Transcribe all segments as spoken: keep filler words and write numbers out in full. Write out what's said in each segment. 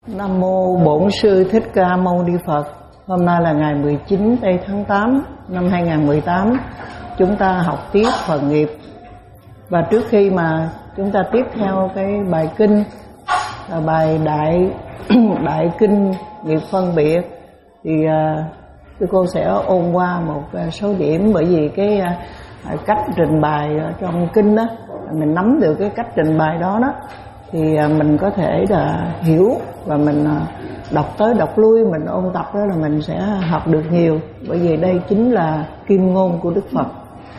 Nam mô Bổn Sư Thích Ca Mâu Ni Phật. Hôm nay là ngày mười chín tây tháng tám năm hai nghìn không trăm mười tám. Chúng ta học tiếp phần nghiệp. Và trước khi mà chúng ta tiếp theo cái bài kinh là bài đại đại kinh nghiệp phân biệt thì uh, cô sẽ ôn qua một số điểm, bởi vì cái uh, cách trình bày trong kinh đó, mình nắm được cái cách trình bày đó đó thì mình có thể là hiểu, và mình đọc tới đọc lui, mình ôn tập đó là mình sẽ học được nhiều, bởi vì đây chính là kim ngôn của Đức Phật.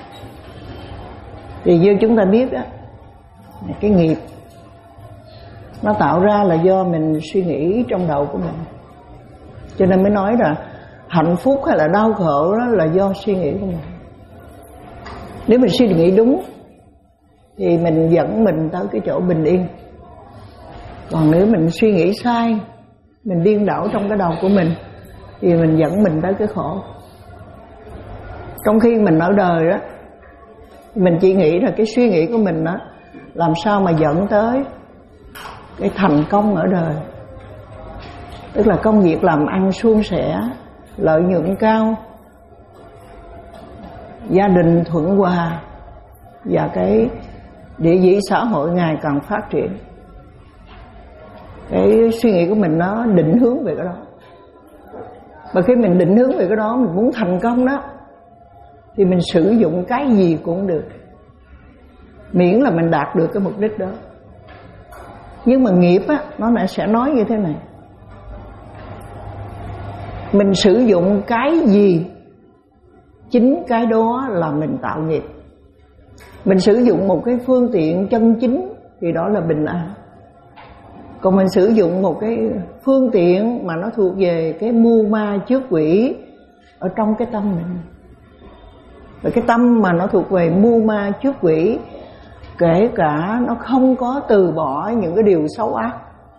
Thì như chúng ta biết đó, cái nghiệp nó tạo ra là do mình suy nghĩ trong đầu của mình, cho nên mới nói là hạnh phúc hay là đau khổ đó là do suy nghĩ của mình. Nếu mình suy nghĩ đúng thì mình dẫn mình tới cái chỗ bình yên. Còn nếu mình suy nghĩ sai, mình điên đảo trong cái đầu của mình thì mình dẫn mình tới cái khổ. Trong khi mình ở đời đó, mình chỉ nghĩ là cái suy nghĩ của mình đó làm sao mà dẫn tới cái thành công ở đời, tức là công việc làm ăn suôn sẻ, lợi nhuận cao, gia đình thuận hòa, và cái địa vị xã hội ngày càng phát triển. Cái suy nghĩ của mình nó định hướng về cái đó. Và khi mình định hướng về cái đó, mình muốn thành công đó, thì mình sử dụng cái gì cũng được, miễn là mình đạt được cái mục đích đó. Nhưng mà nghiệp á, nó lại sẽ nói như thế này: mình sử dụng cái gì, chính cái đó là mình tạo nghiệp. Mình sử dụng một cái phương tiện chân chính thì đó là bình an. Còn mình sử dụng một cái phương tiện mà nó thuộc về cái mưu ma trước quỷ ở trong cái tâm mình, và cái tâm mà nó thuộc về mưu ma trước quỷ, kể cả nó không có từ bỏ những cái điều xấu ác,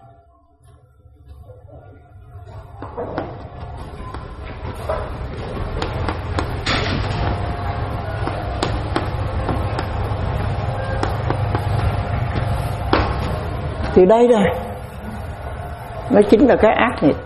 thì đây rồi, nó chính là cái ác nghiệp.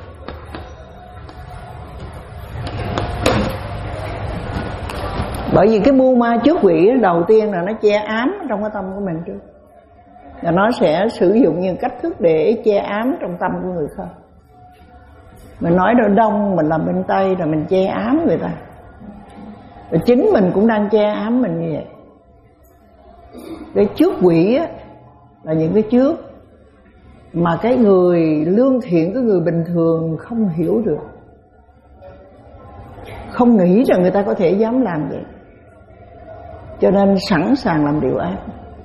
Bởi vì cái mưu ma trước quỷ đầu tiên là nó che ám trong cái tâm của mình trước, và nó sẽ sử dụng những cách thức để che ám trong tâm của người khác. Mình nói đâu đông, mình làm bên Tây rồi mình che ám người ta, và chính mình cũng đang che ám mình như vậy. Cái trước quỷ á, là những cái trước mà cái người lương thiện, cái người bình thường không hiểu được, không nghĩ rằng người ta có thể dám làm vậy, cho nên sẵn sàng làm điều ác.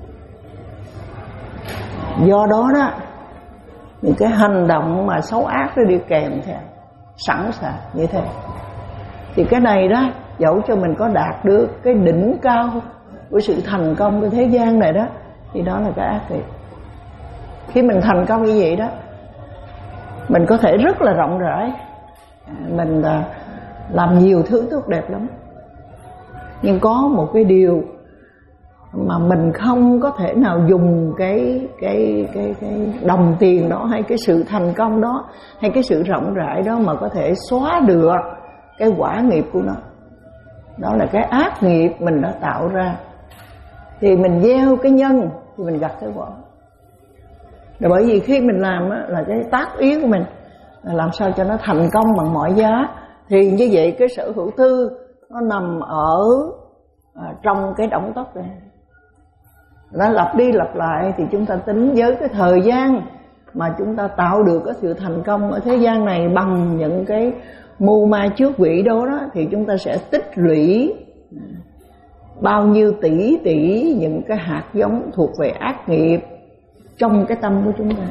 Do đó đó, những cái hành động mà xấu ác nó đi kèm theo, sẵn sàng như thế. Thì cái này đó, dẫu cho mình có đạt được cái đỉnh cao của sự thành công của thế gian này đó, thì đó là cái ác nghiệp. Khi mình thành công như vậy đó, mình có thể rất là rộng rãi, mình làm nhiều thứ tốt đẹp lắm. Nhưng có một cái điều mà mình không có thể nào dùng cái cái cái cái đồng tiền đó, hay cái sự thành công đó, hay cái sự rộng rãi đó mà có thể xóa được cái quả nghiệp của nó. Đó là cái ác nghiệp mình đã tạo ra. Thì mình gieo cái nhân thì mình gặt cái quả. Là bởi vì khi mình làm á, là cái tác ý của mình là làm sao cho nó thành công bằng mọi giá, thì như vậy cái sở hữu tư nó nằm ở à, trong cái đống tóc này. Nó lặp đi lặp lại, thì chúng ta tính với cái thời gian mà chúng ta tạo được cái sự thành công ở thế gian này bằng những cái mưu ma trước quỷ đó, đó thì chúng ta sẽ tích lũy bao nhiêu tỷ tỷ những cái hạt giống thuộc về ác nghiệp trong cái tâm của chúng ta.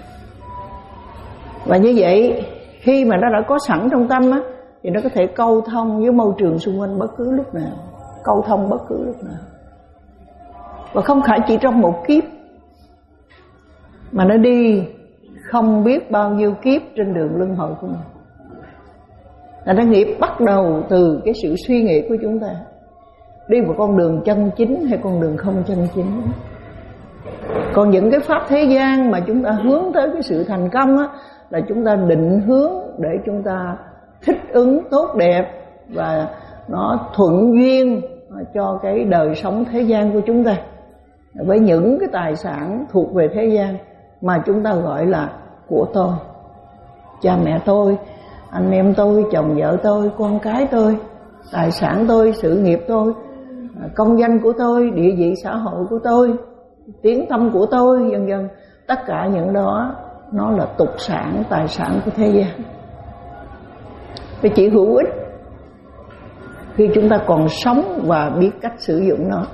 Và như vậy, khi mà nó đã có sẵn trong tâm á, thì nó có thể câu thông với môi trường xung quanh bất cứ lúc nào, câu thông bất cứ lúc nào. Và không phải chỉ trong một kiếp, mà nó đi không biết bao nhiêu kiếp trên đường luân hồi của mình. Là nó nghiệp bắt đầu từ cái sự suy nghĩ của chúng ta, đi một con đường chân chính hay con đường không chân chính. Còn những cái pháp thế gian mà chúng ta hướng tới cái sự thành công á, là chúng ta định hướng để chúng ta thích ứng tốt đẹp và nó thuận duyên cho cái đời sống thế gian của chúng ta với những cái tài sản thuộc về thế gian mà chúng ta gọi là của tôi, cha mẹ tôi, anh em tôi, chồng vợ tôi, con cái tôi, tài sản tôi, sự nghiệp tôi, công danh của tôi, địa vị xã hội của tôi, tiếng tâm của tôi, vân vân. Tất cả những đó nó là tục sản, tài sản của thế gian. Vì chỉ hữu ích khi chúng ta còn sống và biết cách sử dụng nó.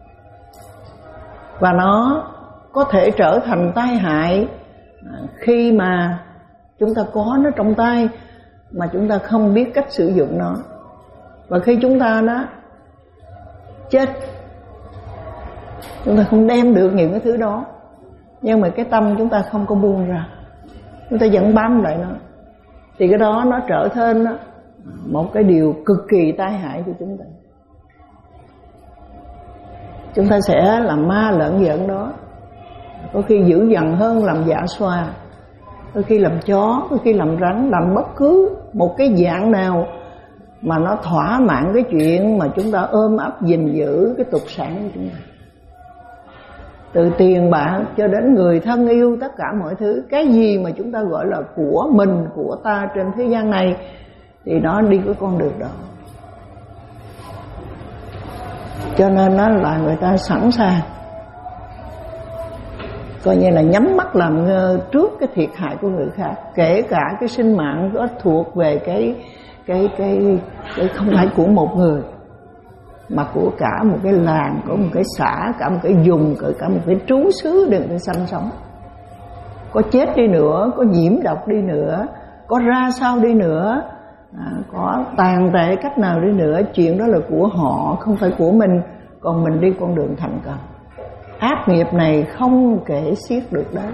Và nó có thể trở thành tai hại khi mà chúng ta có nó trong tay mà chúng ta không biết cách sử dụng nó. Và khi chúng ta đó chết, chúng ta không đem được những cái thứ đó, nhưng mà cái tâm chúng ta không có buông ra, chúng ta vẫn bám lại nó, thì cái đó nó trở thành đó, một cái điều cực kỳ tai hại của chúng ta. Chúng ta sẽ làm ma lợn giận đó, có khi dữ dằn hơn làm dạ xoa, có khi làm chó, có khi làm rắn, làm bất cứ một cái dạng nào mà nó thỏa mãn cái chuyện mà chúng ta ôm ấp gìn giữ cái tục sản của chúng ta. Từ tiền bạc cho đến người thân yêu, tất cả mọi thứ, cái gì mà chúng ta gọi là của mình, của ta trên thế gian này thì nó đi cái con đường đó. Cho nên nó là người ta sẵn sàng coi như là nhắm mắt làm ngơ trước cái thiệt hại của người khác, kể cả cái sinh mạng đó thuộc về cái cái cái cái không phải của một người mà của cả một cái làng, của một cái xã, cả một cái vùng, cả một cái trú xứ để người ta sanh sống. Có chết đi nữa, có nhiễm độc đi nữa, có ra sao đi nữa, à, có tàn tệ cách nào đi nữa, chuyện đó là của họ, không phải của mình. Còn mình đi con đường thành công, ác nghiệp này không kể xiết được đấy,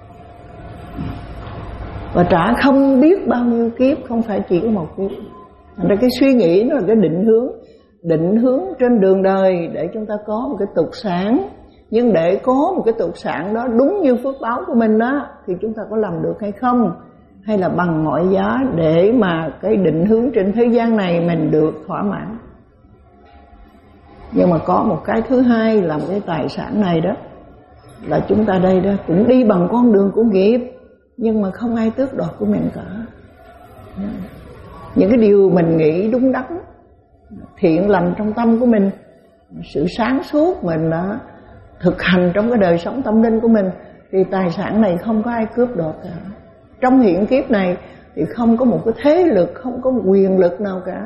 và trả không biết bao nhiêu kiếp, không phải chỉ có một kiếp. Thành ra cái suy nghĩ nó là cái định hướng, định hướng trên đường đời để chúng ta có một cái tục sản. Nhưng để có một cái tục sản đó đúng như phước báo của mình đó, thì chúng ta có làm được hay không, hay là bằng mọi giá để mà cái định hướng trên thế gian này mình được thỏa mãn. Nhưng mà có một cái thứ hai là một cái tài sản này đó, là chúng ta đây đó cũng đi bằng con đường của nghiệp, nhưng mà không ai tước đoạt của mình cả. Những cái điều mình nghĩ đúng đắn, thiện lành trong tâm của mình, sự sáng suốt mình đã thực hành trong cái đời sống tâm linh của mình, thì tài sản này không có ai cướp đoạt cả. Trong hiện kiếp này thì không có một cái thế lực, không có một quyền lực nào cả.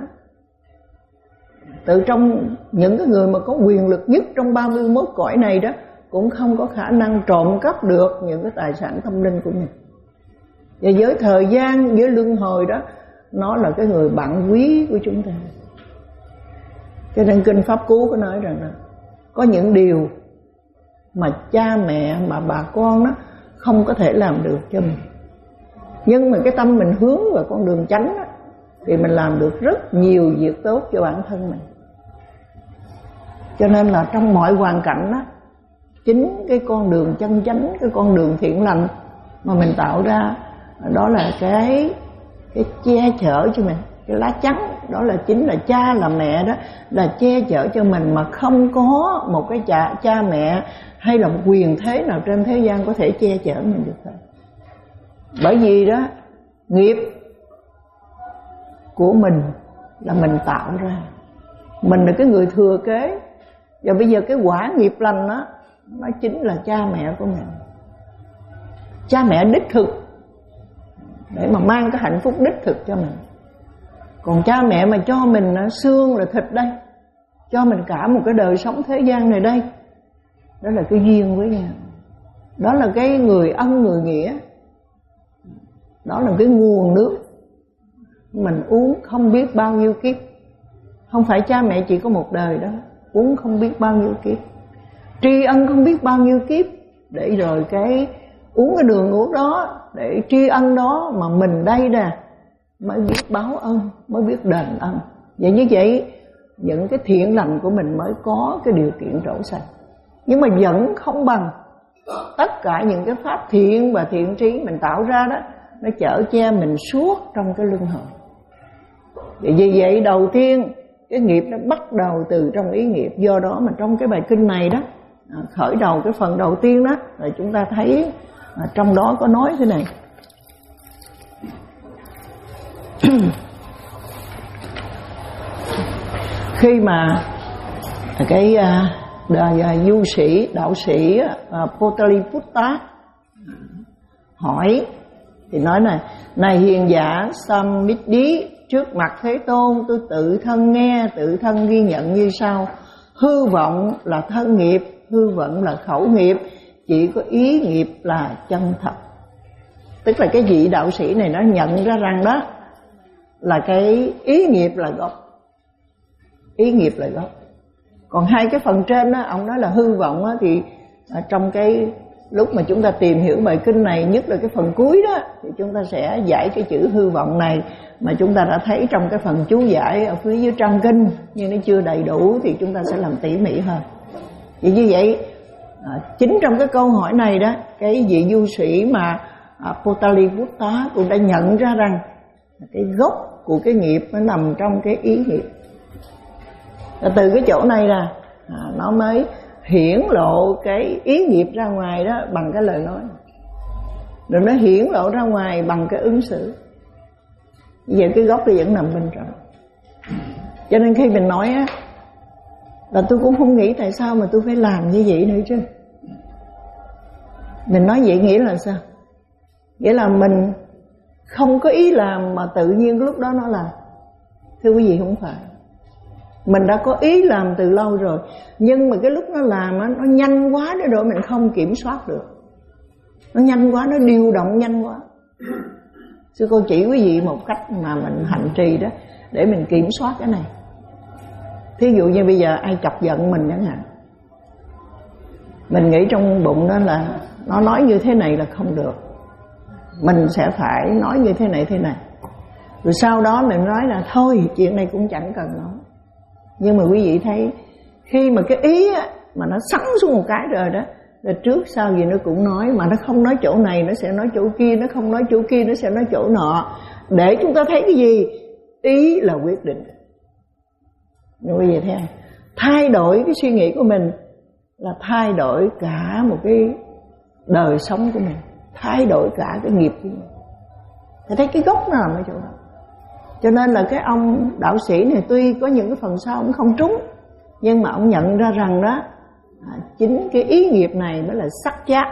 Từ trong những cái người mà có quyền lực nhất trong ba mươi mốt cõi này đó cũng không có khả năng trộm cắp được những cái tài sản tâm linh của mình. Và với thời gian, với luân hồi đó, nó là cái người bạn quý của chúng ta. Cho nên Kinh Pháp Cú có nói rằng là có những điều mà cha mẹ, mà bà con đó không có thể làm được cho mình, nhưng mà cái tâm mình hướng vào con đường chánh đó, thì mình làm được rất nhiều việc tốt cho bản thân mình. Cho nên là trong mọi hoàn cảnh đó, chính cái con đường chân chánh, cái con đường thiện lành mà mình tạo ra, đó là cái cái che chở cho mình. Cái lá chắn đó là chính là cha, là mẹ đó, là che chở cho mình, mà không có một cái cha, cha mẹ hay là một quyền thế nào trên thế gian có thể che chở mình được hết. Bởi vì đó, nghiệp của mình là mình tạo ra, mình là cái người thừa kế. Và bây giờ cái quả nghiệp lành đó, nó chính là cha mẹ của mình, cha mẹ đích thực, để mà mang cái hạnh phúc đích thực cho mình. Còn cha mẹ mà cho mình xương là thịt đây, cho mình cả một cái đời sống thế gian này đây, đó là cái duyên với nhau, đó là cái người ân người nghĩa, đó là cái nguồn nước mình uống không biết bao nhiêu kiếp. Không phải cha mẹ chỉ có một đời đó, uống không biết bao nhiêu kiếp, tri ân không biết bao nhiêu kiếp, để rồi cái uống cái đường uống đó để tri ân đó, mà mình đây nè mới biết báo ân, mới biết đền ân. Vậy như vậy những cái thiện lành của mình mới có cái điều kiện trổ sanh. Nhưng mà vẫn không bằng tất cả những cái pháp thiện và thiện trí mình tạo ra đó, nó chở che mình suốt trong cái luân hồi. Vì vậy đầu tiên cái nghiệp nó bắt đầu từ trong ý nghiệp. Do đó mà trong cái bài kinh này đó, khởi đầu cái phần đầu tiên đó, là chúng ta thấy trong đó có nói thế này. Khi mà cái đời du sĩ, đạo sĩ Potaliputta hỏi thì nói này: này hiền giả Sammiddhi, trước mặt Thế Tôn tôi tự thân nghe, tự thân ghi nhận như sau: hư vọng là thân nghiệp, hư vọng là khẩu nghiệp, chỉ có ý nghiệp là chân thật. Tức là cái vị đạo sĩ này nó nhận ra rằng đó là cái ý nghiệp là gốc, ý nghiệp là gốc. Còn hai cái phần trên đó, ông nói là hư vọng đó, thì trong cái lúc mà chúng ta tìm hiểu bài kinh này, nhất là cái phần cuối đó, thì chúng ta sẽ giải cái chữ hư vọng này mà chúng ta đã thấy trong cái phần chú giải ở phía dưới trang kinh, nhưng nó chưa đầy đủ thì chúng ta sẽ làm tỉ mỉ hơn. Vì như vậy à, chính trong cái câu hỏi này đó, cái vị du sĩ mà à, Potaliputta cũng đã nhận ra rằng cái gốc của cái nghiệp nó nằm trong cái ý nghiệp. Và từ cái chỗ này là à, nó mới hiển lộ cái ý nghiệp ra ngoài đó bằng cái lời nói, rồi nó hiển lộ ra ngoài bằng cái ứng xử. Vậy cái gốc thì vẫn nằm bên trong. Cho nên khi mình nói á, là tôi cũng không nghĩ tại sao mà tôi phải làm như vậy nữa chứ. Mình nói vậy nghĩa là sao? Nghĩa là mình không có ý làm mà tự nhiên lúc đó nó làm. Thưa quý vị, không phải. Mình đã có ý làm từ lâu rồi, nhưng mà cái lúc nó làm á, nó nhanh quá đến độ mình không kiểm soát được. Nó nhanh quá, nó điều động nhanh quá. Sư cô chỉ quý vị một cách mà mình hành trì đó, để mình kiểm soát cái này. Thí dụ như bây giờ ai chọc giận mình chẳng hạn, mình nghĩ trong bụng đó là nó nói như thế này là không được, mình sẽ phải nói như thế này thế này. Rồi sau đó mình nói là thôi chuyện này cũng chẳng cần nói. Nhưng mà quý vị thấy khi mà cái ý á, mà nó sắn xuống một cái rồi đó, rồi trước sau gì nó cũng nói, mà nó không nói chỗ này nó sẽ nói chỗ kia, nó không nói chỗ kia nó sẽ nói chỗ nọ, để chúng ta thấy cái gì? Ý là quyết định. Nhưng quý vị thấy không? Thay đổi cái suy nghĩ của mình là thay đổi cả một cái đời sống của mình, thay đổi cả cái nghiệp của mình. Thì thấy cái gốc nó nằm ở chỗ đó. Cho nên là cái ông đạo sĩ này tuy có những cái phần sau cũng không trúng, nhưng mà ông nhận ra rằng đó à, chính cái ý nghiệp này mới là sắc giác.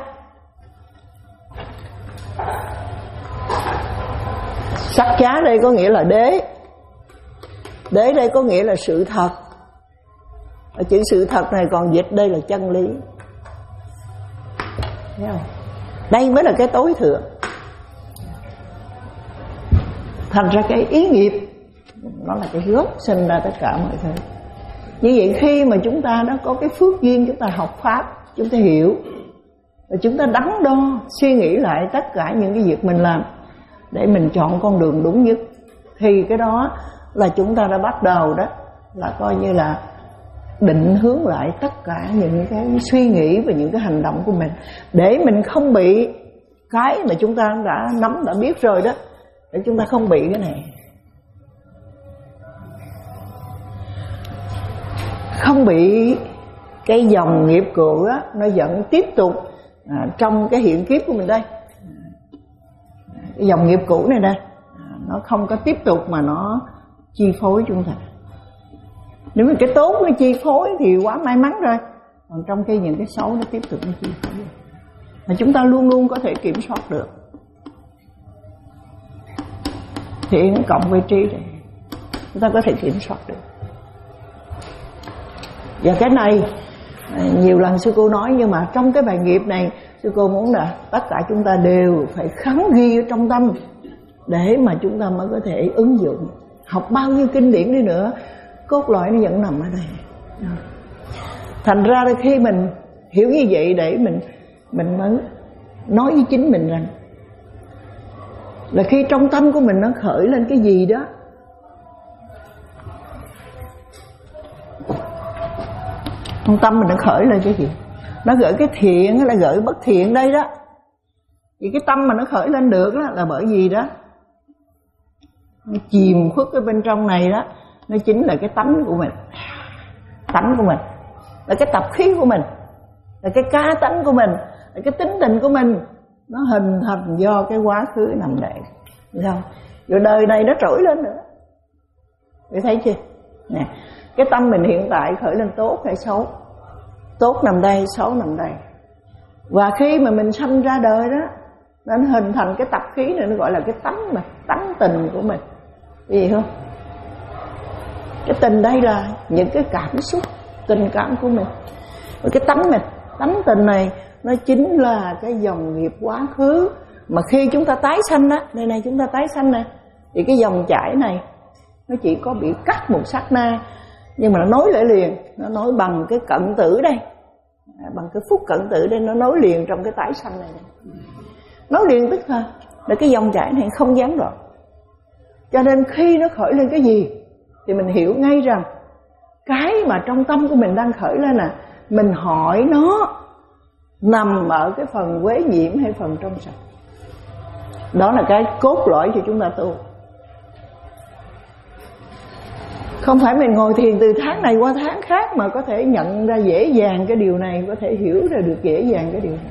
Sắc giá đây có nghĩa là đế. Đế đây có nghĩa là sự thật. Ở chữ sự thật này còn dịch đây là chân lý. Thấy không? Đây mới là cái tối thượng. Thành ra cái ý nghiệp nó là cái gốc sinh ra tất cả mọi thứ. Như vậy khi mà chúng ta đã có cái phước duyên, chúng ta học pháp, chúng ta hiểu, và chúng ta đắn đo suy nghĩ lại tất cả những cái việc mình làm để mình chọn con đường đúng nhất, thì cái đó là chúng ta đã bắt đầu đó, là coi như là định hướng lại tất cả những cái suy nghĩ và những cái hành động của mình, để mình không bị cái mà chúng ta đã nắm, đã biết rồi đó, để chúng ta không bị cái này, không bị cái dòng nghiệp cũ đó nó vẫn tiếp tục à, trong cái hiện kiếp của mình đây. Cái dòng nghiệp cũ này đây à, nó không có tiếp tục mà nó chi phối chúng ta. Nếu mà cái tốt nó chi phối thì quá may mắn rồi, còn trong khi những cái xấu nó tiếp tục nó chi phối, mà chúng ta luôn luôn có thể kiểm soát được. Thiện cộng với trí này chúng ta có thể kiểm soát được. Và cái này nhiều lần sư cô nói, nhưng mà trong cái bài nghiệp này sư cô muốn là tất cả chúng ta đều phải khắc ghi ở trong tâm, để mà chúng ta mới có thể ứng dụng. Học bao nhiêu kinh điển đi nữa, cốt lõi nó vẫn nằm ở đây. Thành ra khi mình hiểu như vậy, để mình mình mới nói với chính mình rằng là khi trong tâm của mình nó khởi lên cái gì đó, trong tâm mình nó khởi lên cái gì, nó gửi cái thiện hay là gửi bất thiện đây đó, Vì cái tâm mà nó khởi lên được đó là bởi vì đó nó chìm khuất ở bên trong này đó, nó chính là cái tánh của mình. Tánh của mình là cái tập khí của mình, là cái cá tánh của mình, là cái tính tình của mình. Nó hình thành do cái quá khứ nằm đây, thấy không? Rồi đời này nó trỗi lên nữa. Để thấy chưa? Nè, cái tâm mình hiện tại khởi lên tốt hay xấu? Tốt nằm đây, xấu nằm đây. Và khi mà mình sanh ra đời đó, nó hình thành cái tập khí này, nó gọi là cái tánh mà, tánh tình của mình. Gì không? Cái tình đây là những cái cảm xúc, tình cảm của mình. Và cái tánh mình, tánh tình này nó chính là cái dòng nghiệp quá khứ. Mà khi chúng ta tái sanh á, đây này chúng ta tái sanh nè, thì cái dòng chảy này nó chỉ có bị cắt một sát na, nhưng mà nó nối lại liền. Nó nối bằng cái cận tử đây, bằng cái phút cận tử đây, nó nối liền trong cái tái sanh này. Nối liền tức thôi, là cái dòng chảy này không gián đoạn. Cho nên khi nó khởi lên cái gì thì mình hiểu ngay rằng cái mà trong tâm của mình đang khởi lên nè, mình hỏi nó nằm ở cái phần quế nhiễm hay phần trong sạch. Đó là cái cốt lõi cho chúng ta tu. Không phải mình ngồi thiền từ tháng này qua tháng khác mà có thể nhận ra dễ dàng cái điều này, có thể hiểu ra được dễ dàng cái điều này.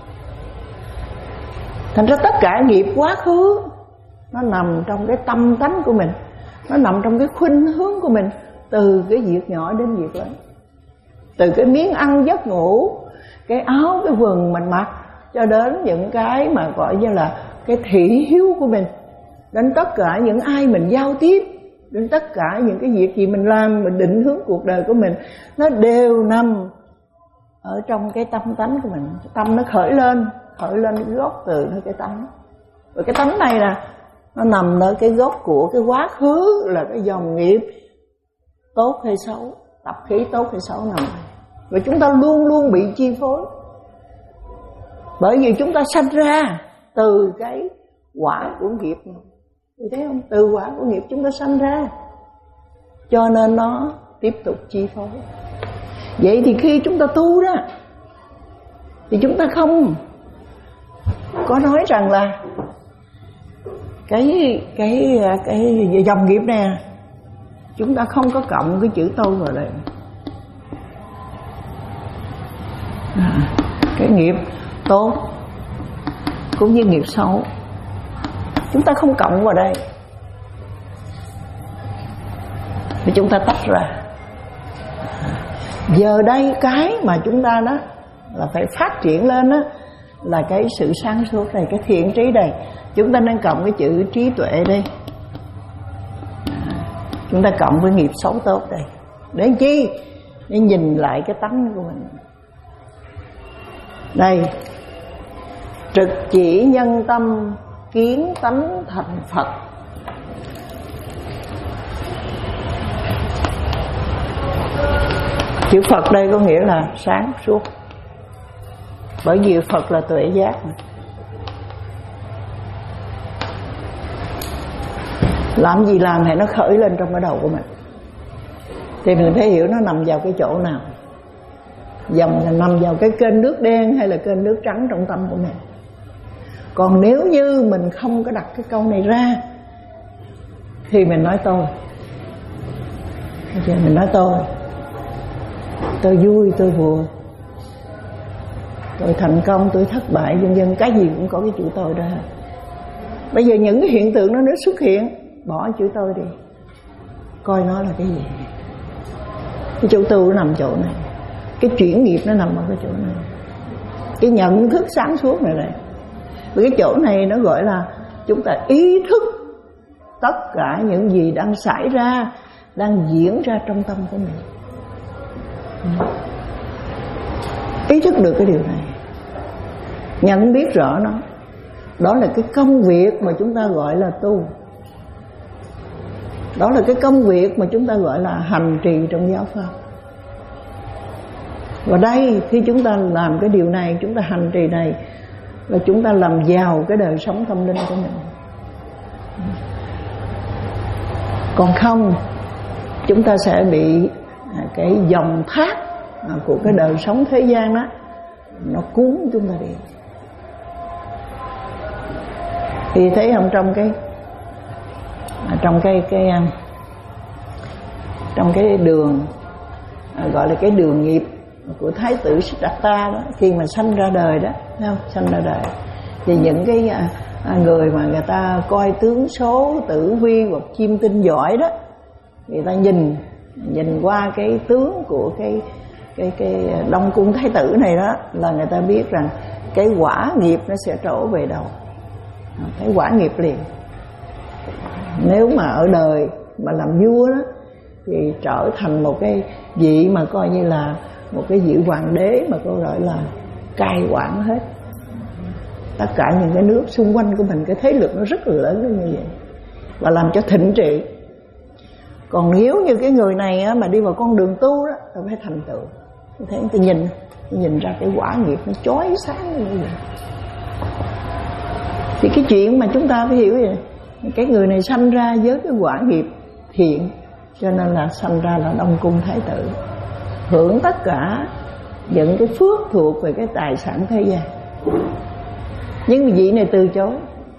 Thành ra tất cả nghiệp quá khứ nó nằm trong cái tâm tánh của mình, nó nằm trong cái khuynh hướng của mình, từ cái việc nhỏ đến việc lớn. Từ cái miếng ăn giấc ngủ, cái áo, cái quần mình mặc, cho đến những cái mà gọi như là cái thị hiếu của mình, đến tất cả những ai mình giao tiếp, đến tất cả những cái việc gì mình làm, mình định hướng cuộc đời của mình, nó đều nằm ở trong cái tâm tánh của mình. Cái tâm nó khởi lên, khởi lên cái gốc từ cái tánh. Và cái tánh này là nó nằm ở cái gốc của cái quá khứ, là cái dòng nghiệp tốt hay xấu, tập khí tốt hay xấu nằm. Và chúng ta luôn luôn bị chi phối, bởi vì chúng ta sanh ra từ cái quả của nghiệp này. Thì thấy không? Từ quả của nghiệp chúng ta sanh ra, cho nên nó tiếp tục chi phối. Vậy thì khi chúng ta tu đó, thì chúng ta không có nói rằng là cái cái cái dòng nghiệp này chúng ta không có cộng cái chữ tôi vào đây. À, cái nghiệp tốt cũng như nghiệp xấu chúng ta không cộng vào đây, thì chúng ta tách ra. Giờ đây cái mà chúng ta đó là phải phát triển lên đó là cái sự sáng suốt này, cái thiện trí này. Chúng ta nên cộng cái chữ trí tuệ đây, chúng ta cộng với nghiệp xấu tốt đây. Để chi? Để nhìn lại cái tánh của mình. Đây, trực chỉ nhân tâm, kiến tánh thành Phật. Chữ Phật đây có nghĩa là sáng suốt, bởi vì Phật là tuệ giác mà. Làm gì làm thì nó khởi lên trong cái đầu của mình, thì mình phải hiểu nó nằm vào cái chỗ nào. Dòng là nằm vào cái kênh nước đen hay là kênh nước trắng trong tâm của mình. Còn nếu như mình không có đặt cái câu này ra thì mình nói tôi, mình nói tôi tôi vui, tôi buồn, tôi thành công, tôi thất bại, vân vân, cái gì cũng có cái chữ tôi đó. Bây giờ những cái hiện tượng nó nếu xuất hiện, bỏ chữ tôi đi, coi nó là cái gì. Cái chỗ tu nó nằm chỗ này, cái chuyển nghiệp nó nằm ở cái chỗ này, cái nhận thức sáng suốt này này. Vì cái chỗ này nó gọi là chúng ta ý thức tất cả những gì đang xảy ra, đang diễn ra trong tâm của mình. Ý thức được cái điều này, nhận biết rõ nó. Đó là cái công việc mà chúng ta gọi là tu. Đó là cái công việc mà chúng ta gọi là hành trì trong giáo pháp. Và đây khi chúng ta làm cái điều này, chúng ta hành trì này, là chúng ta làm giàu cái đời sống tâm linh của mình. Còn không, chúng ta sẽ bị cái dòng thác của cái đời sống thế gian đó nó cuốn chúng ta đi. Thì thấy không, trong cái trong cái cái trong cái đường gọi là cái đường nghiệp của Thái tử Siddhartha đó, khi mà sanh ra đời đó, thấy không? Sanh ra đời thì những cái người mà người ta coi tướng số, tử vi hoặc chiêm tinh giỏi đó, người ta nhìn nhìn qua cái tướng của cái cái cái Đông Cung Thái tử này đó, là người ta biết rằng cái quả nghiệp nó sẽ trổ về đâu. Cái quả nghiệp liền. Nếu mà ở đời mà làm vua đó thì trở thành một cái vị mà coi như là một cái vị hoàng đế mà có gọi là cai quản hết tất cả những cái nước xung quanh của mình. Cái thế lực nó rất là lớn như vậy và làm cho thịnh trị. Còn nếu như cái người này á, mà đi vào con đường tu đó, thì phải thành tựu. Thế thì nhìn nhìn ra cái quả nghiệp nó chói sáng như vậy. Thì cái chuyện mà chúng ta phải hiểu vậy, cái người này sanh ra với cái quả nghiệp thiện, cho nên là sanh ra là Đông Cung Thái tử, hưởng tất cả những cái phước thuộc về cái tài sản thế gian. Nhưng vị này từ chối,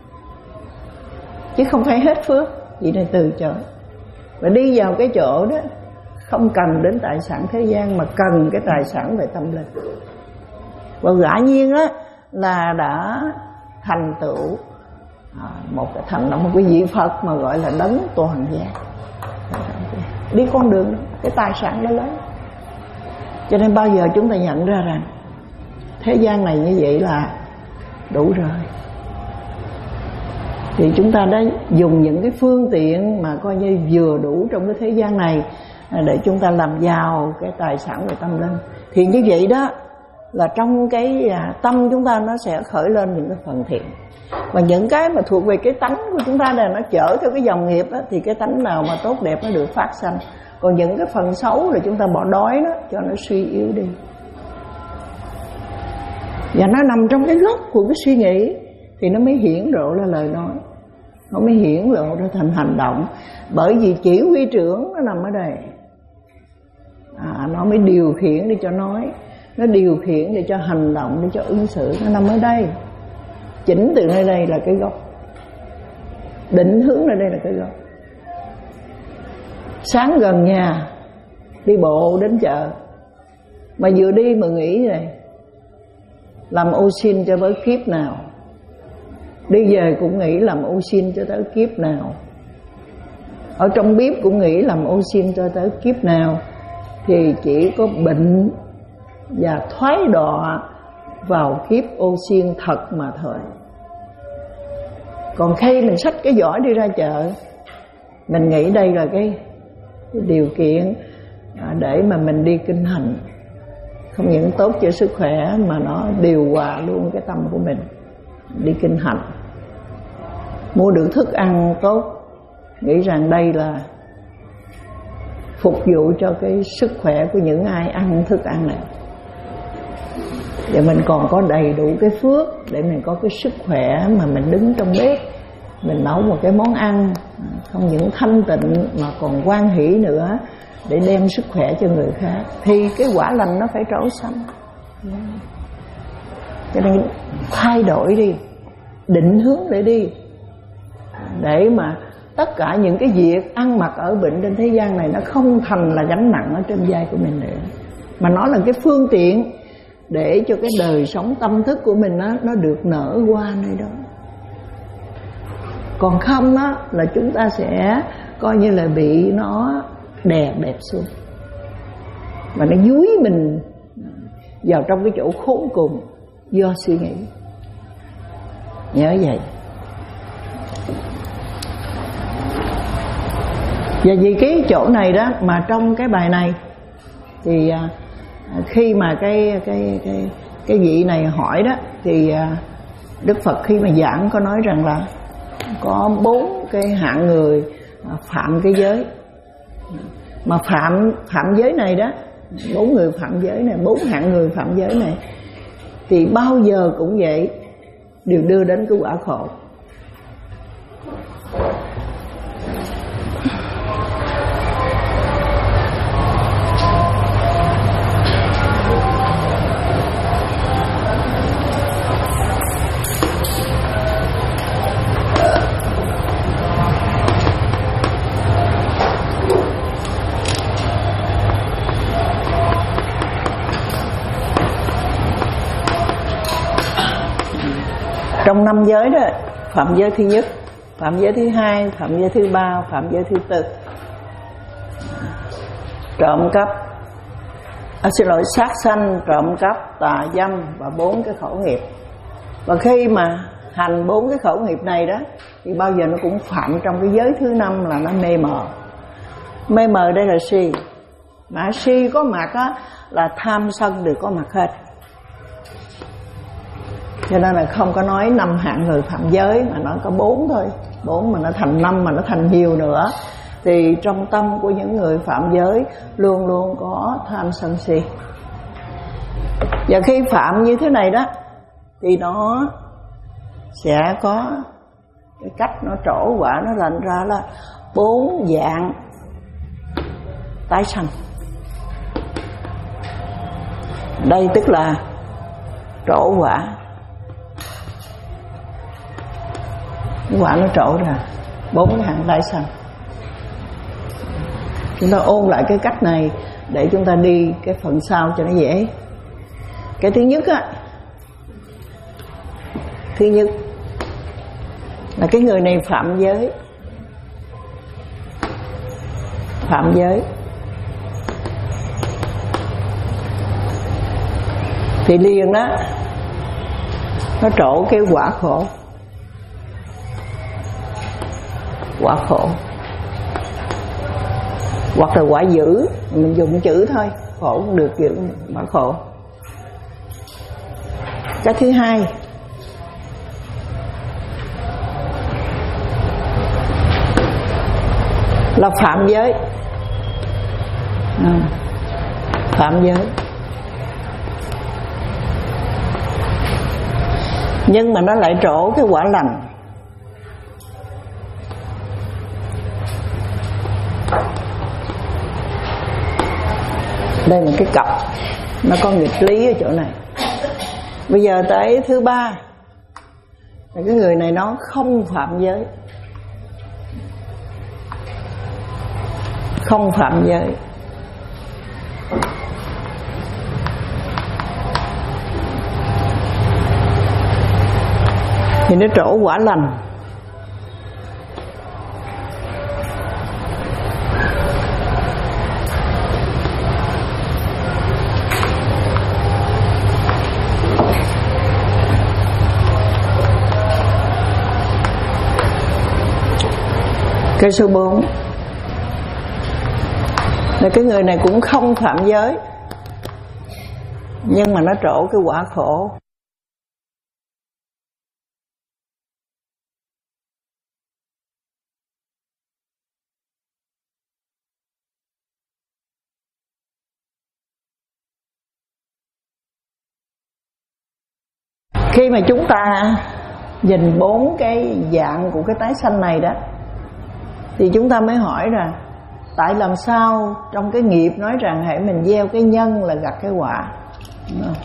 chứ không phải hết phước. Vị này từ chối và đi vào cái chỗ đó không cần đến tài sản thế gian, mà cần cái tài sản về tâm linh. Và quả nhiên đó là đã thành tựu à, một cái thành một cái vị Phật mà gọi là đấng toàn giác. Đi con đường đó, cái tài sản đó lớn. Cho nên bao giờ chúng ta nhận ra rằng thế gian này như vậy là đủ rồi, thì chúng ta đã dùng những cái phương tiện mà coi như vừa đủ trong cái thế gian này để chúng ta làm giàu cái tài sản về tâm linh. Thì như vậy đó là trong cái tâm chúng ta nó sẽ khởi lên những cái phần thiện. Và những cái mà thuộc về cái tánh của chúng ta là nó chở theo cái dòng nghiệp đó, thì cái tánh nào mà tốt đẹp nó được phát sanh. Còn những cái phần xấu là chúng ta bỏ đói nó cho nó suy yếu đi. Và nó nằm trong cái gốc của cái suy nghĩ thì nó mới hiển lộ ra lời nói, nó mới hiển lộ ra thành hành động. Bởi vì chỉ huy trưởng nó nằm ở đây, à, nó mới điều khiển để cho nói, nó điều khiển để cho hành động, để cho ứng xử. Nó nằm ở đây. Chỉnh từ nơi đây là cái gốc, định hướng ở đây là cái gốc. Sáng gần nhà, đi bộ đến chợ, mà vừa đi mà nghĩ này, làm ô xin cho tới kiếp nào. Đi về cũng nghĩ làm ô xin cho tới kiếp nào. Ở trong bếp cũng nghĩ làm ô xin cho tới kiếp nào. Thì chỉ có bệnh và thoái đọa vào kiếp ô xin thật mà thôi. Còn khi mình xách cái giỏ đi ra chợ, mình nghĩ đây là cái, cái điều kiện để mà mình đi kinh hành. Không những tốt cho sức khỏe mà nó điều hòa luôn cái tâm của mình. Đi kinh hành, mua được thức ăn tốt, nghĩ rằng đây là phục vụ cho cái sức khỏe của những ai ăn thức ăn này. Và mình còn có đầy đủ cái phước để mình có cái sức khỏe mà mình đứng trong bếp, mình nấu một cái món ăn không những thanh tịnh mà còn hoan hỷ nữa, để đem sức khỏe cho người khác, thì cái quả lành nó phải trổ sanh. Cho nên thay đổi đi, định hướng để đi, để mà tất cả những cái việc ăn mặc ở bệnh trên thế gian này nó không thành là gánh nặng ở trên vai của mình nữa, mà nó là cái phương tiện để cho cái đời sống tâm thức của mình đó, nó được nở qua nơi đó. Còn không đó là chúng ta sẽ coi như là bị nó đè bẹp xuống, và nó dúi mình vào trong cái chỗ khốn cùng do suy nghĩ. Nhớ vậy. Và vì cái chỗ này đó mà trong cái bài này thì khi mà cái cái cái cái vị này hỏi đó, thì Đức Phật khi mà giảng có nói rằng là có bốn cái hạng người phạm cái giới. Mà phạm phạm giới này đó, bốn người phạm giới này, bốn hạng người phạm giới này, thì bao giờ cũng vậy, đều đưa đến cái quả khổ. Trong năm giới đó, phạm giới thứ nhất, phạm giới thứ hai, phạm giới thứ ba, phạm giới thứ tư. Trộm cắp, à, xin lỗi, sát sanh, trộm cắp, tà dâm và bốn cái khẩu nghiệp. Và khi mà hành bốn cái khẩu nghiệp này đó thì bao giờ nó cũng phạm trong cái giới thứ năm là nó mê mờ. Mê mờ đây là si, mà si có mặt á là tham sân đều có mặt hết. Cho nên là không có nói năm hạng người phạm giới, mà nó có bốn thôi. Bốn mà nó thành năm, mà nó thành nhiều nữa. Thì trong tâm của những người phạm giới luôn luôn có tham sân si. Và khi phạm như thế này đó thì nó sẽ có cái cách nó trổ quả, nó thành ra là bốn dạng tái sanh. Đây tức là trổ quả. Quả nó trổ ra bốn cái hạng tái sanh. Chúng ta ôn lại cái cách này để chúng ta đi cái phần sau cho nó dễ. Cái thứ nhất á, thứ nhất là cái người này phạm giới. Phạm giới thì liền đó nó trổ cái quả khổ. Quả khổ hoặc là quả dữ, mình dùng chữ thôi, khổ cũng được, dữ quả khổ. Cái thứ hai là phạm giới. À, phạm giới nhưng mà nó lại trổ cái quả lành. Đây là cái cặp nó có nghịch lý ở chỗ này. Bây giờ tới thứ ba là cái người này nó không phạm giới. Không phạm giới thì nó trổ quả lành. Cái số bốn là cái người này cũng không phạm giới nhưng mà nó trổ cái quả khổ. Khi mà chúng ta nhìn bốn cái dạng của cái tái sanh này đó thì chúng ta mới hỏi rằng tại làm sao trong cái nghiệp nói rằng hãy mình gieo cái nhân là gặt cái quả, đúng không?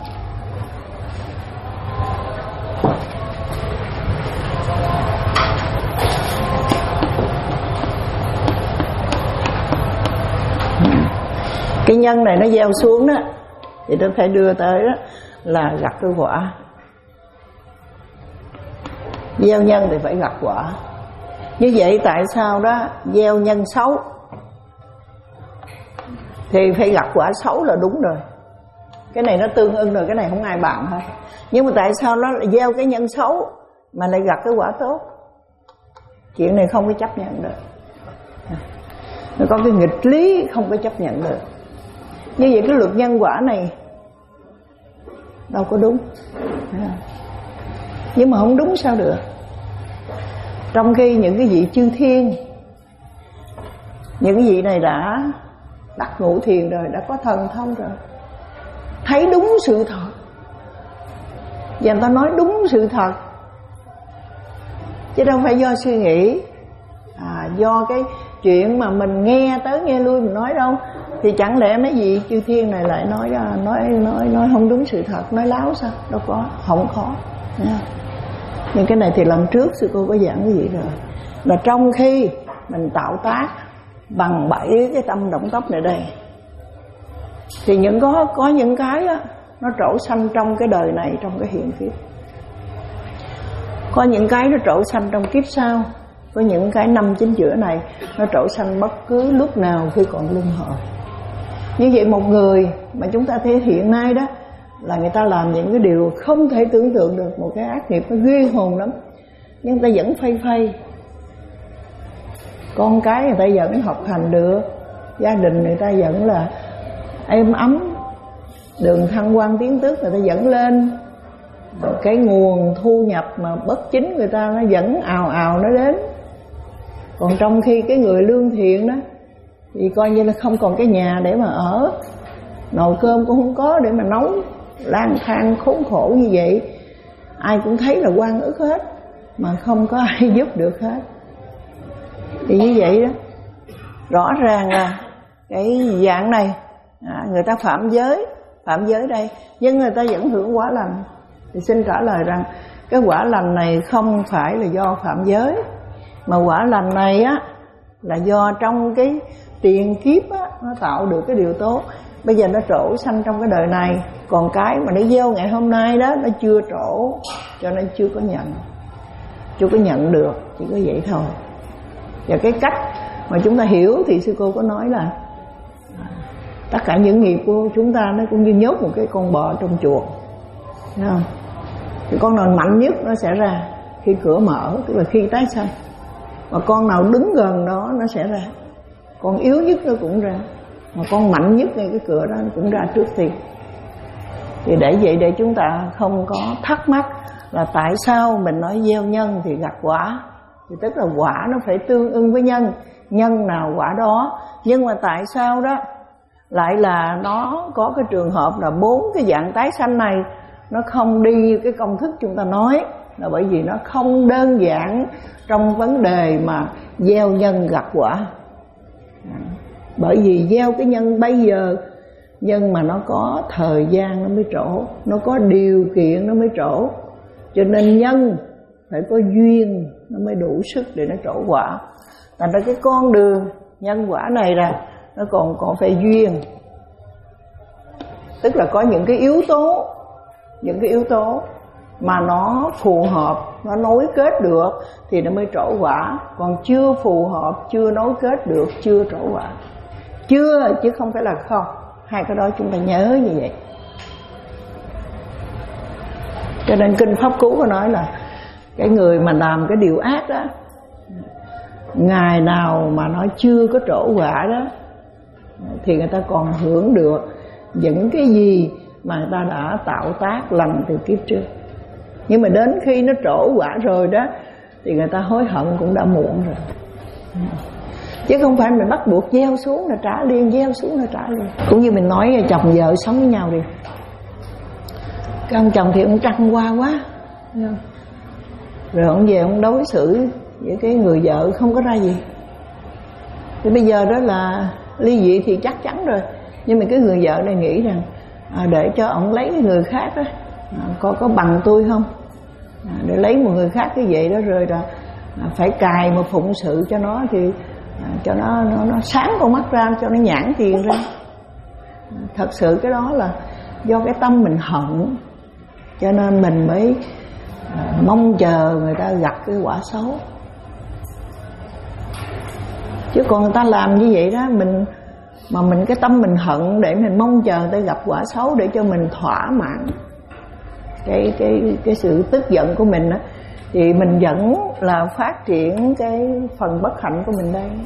Cái nhân này nó gieo xuống đó thì nó phải đưa tới đó là gặt cái quả. Gieo nhân thì phải gặt quả. Như vậy tại sao đó gieo nhân xấu thì phải gặt quả xấu là đúng rồi. Cái này nó tương ưng rồi, cái này không ai bàn hết. Nhưng mà tại sao nó lại gieo cái nhân xấu mà lại gặt cái quả tốt? Chuyện này không có chấp nhận được. Nó có cái nghịch lý không có chấp nhận được. Như vậy cái luật nhân quả này đâu có đúng. Nhưng mà không đúng sao được. Trong khi những cái vị chư thiên, những cái vị này đã đắc ngũ thiền rồi, đã có thần thông rồi, thấy đúng sự thật, và người ta nói đúng sự thật, chứ đâu phải do suy nghĩ, à, do cái chuyện mà mình nghe tới nghe lui mình nói đâu. Thì chẳng lẽ mấy vị chư thiên này lại nói nói nói nói không đúng sự thật, nói láo sao? Đâu có, không khó. Nhưng cái này thì lần trước sư cô có giảng cái gì rồi, là trong khi mình tạo tác bằng bảy cái tâm động tốc này đây, thì những có có những cái á, nó trổ sanh trong cái đời này, trong cái hiện kiếp. Có những cái nó trổ sanh trong kiếp sau, có những cái năm chính giữa này nó trổ sanh bất cứ lúc nào khi còn luân hồi. Như vậy một người mà chúng ta thấy hiện nay đó là người ta làm những cái điều không thể tưởng tượng được, một cái ác nghiệp nó ghê hồn lắm, nhưng người ta vẫn phay phay. Con cái người ta vẫn học hành được, gia đình người ta vẫn là êm ấm, đường thăng quan tiến tước người ta dẫn lên, cái nguồn thu nhập mà bất chính người ta nó vẫn ào ào nó đến. Còn trong khi cái người lương thiện đó thì coi như là không còn cái nhà để mà ở, nồi cơm cũng không có để mà nấu, lang thang khốn khổ như vậy, ai cũng thấy là oan ức hết mà không có ai giúp được hết. Thì như vậy đó, rõ ràng là cái dạng này à, người ta phạm giới, phạm giới đây nhưng người ta vẫn hưởng quả lành. Thì xin trả lời rằng cái quả lành này không phải là do phạm giới, mà quả lành này á là do trong cái tiền kiếp á, nó tạo được cái điều tốt. Bây giờ nó trổ sanh trong cái đời này, còn cái mà nó gieo ngày hôm nay đó nó chưa trổ, cho nên chưa có nhận, chưa có nhận được, chỉ có vậy thôi. Và cái cách mà chúng ta hiểu thì sư cô có nói là tất cả những nghiệp của chúng ta nó cũng như nhốt một cái con bò trong chuồng, thấy không? Thì con nào mạnh nhất nó sẽ ra khi cửa mở, tức là khi tái sanh. Mà con nào đứng gần đó nó sẽ ra. Con yếu nhất nó cũng ra, mà con mạnh nhất ngay cái cửa đó nó cũng ra trước tiên. Thì để vậy để chúng ta không có thắc mắc là tại sao mình nói gieo nhân thì gặt quả. Thì tức là quả nó phải tương ưng với nhân, nhân nào quả đó. Nhưng mà tại sao đó lại là nó có cái trường hợp là bốn cái dạng tái sanh này nó không đi như cái công thức chúng ta nói, là bởi vì nó không đơn giản trong vấn đề mà gieo nhân gặt quả. Bởi vì gieo cái nhân bây giờ, nhân mà nó có thời gian nó mới trổ, nó có điều kiện nó mới trổ. Cho nên nhân phải có duyên nó mới đủ sức để nó trổ quả. Thành ra cái con đường nhân quả này là nó còn còn phải duyên. Tức là có những cái yếu tố, những cái yếu tố mà nó phù hợp, nó nối kết được thì nó mới trổ quả. Còn chưa phù hợp, chưa nối kết được, chưa trổ quả. Chưa chứ không phải là không. Hai cái đó chúng ta nhớ như vậy. Cho nên Kinh Pháp Cú có nói là cái người mà làm cái điều ác đó, ngày nào mà nó chưa có trổ quả đó thì người ta còn hưởng được những cái gì mà người ta đã tạo tác lành từ kiếp trước. Nhưng mà đến khi nó trổ quả rồi đó thì người ta hối hận cũng đã muộn rồi. Chứ không phải mình bắt buộc gieo xuống là trả liền, gieo xuống là trả liền. Cũng như mình nói chồng vợ sống với nhau đi, cái ông chồng thì ông trăng qua quá, rồi ông về ông đối xử với cái người vợ không có ra gì. Thì bây giờ đó là ly dị thì chắc chắn rồi. Nhưng mà cái người vợ này nghĩ rằng à, để cho ông lấy cái người khác đó, à, có có bằng tôi không, à, để lấy một người khác cái vậy đó, rồi là à, phải cài một phụng sự cho nó thì à, cho nó, nó nó sáng con mắt ra, cho nó nhãn tiền ra. À, thật sự cái đó là do cái tâm mình hận, cho nên mình mới à, mong chờ người ta gặp cái quả xấu. Chứ còn người ta làm như vậy đó, mình mà mình cái tâm mình hận để mình mong chờ người ta gặp quả xấu để cho mình thỏa mãn cái cái cái sự tức giận của mình đó, thì mình vẫn là phát triển cái phần bất hạnh của mình đây.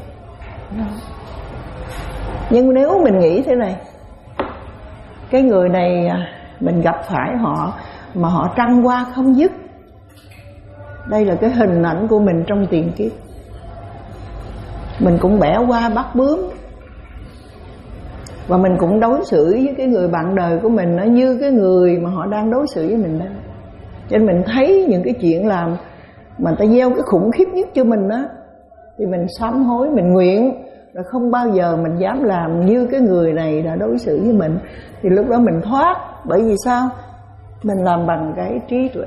Nhưng nếu mình nghĩ thế này, cái người này mình gặp phải họ mà họ trăng qua không dứt, đây là cái hình ảnh của mình trong tiền kiếp. Mình cũng bẻ qua bắt bướm, và mình cũng đối xử với cái người bạn đời của mình nó như cái người mà họ đang đối xử với mình đây. Cho nên mình thấy những cái chuyện làm mà người ta gieo cái khủng khiếp nhất cho mình á, thì mình sám hối, mình nguyện là không bao giờ mình dám làm như cái người này đã đối xử với mình. Thì lúc đó mình thoát. Bởi vì sao? Mình làm bằng cái trí tuệ,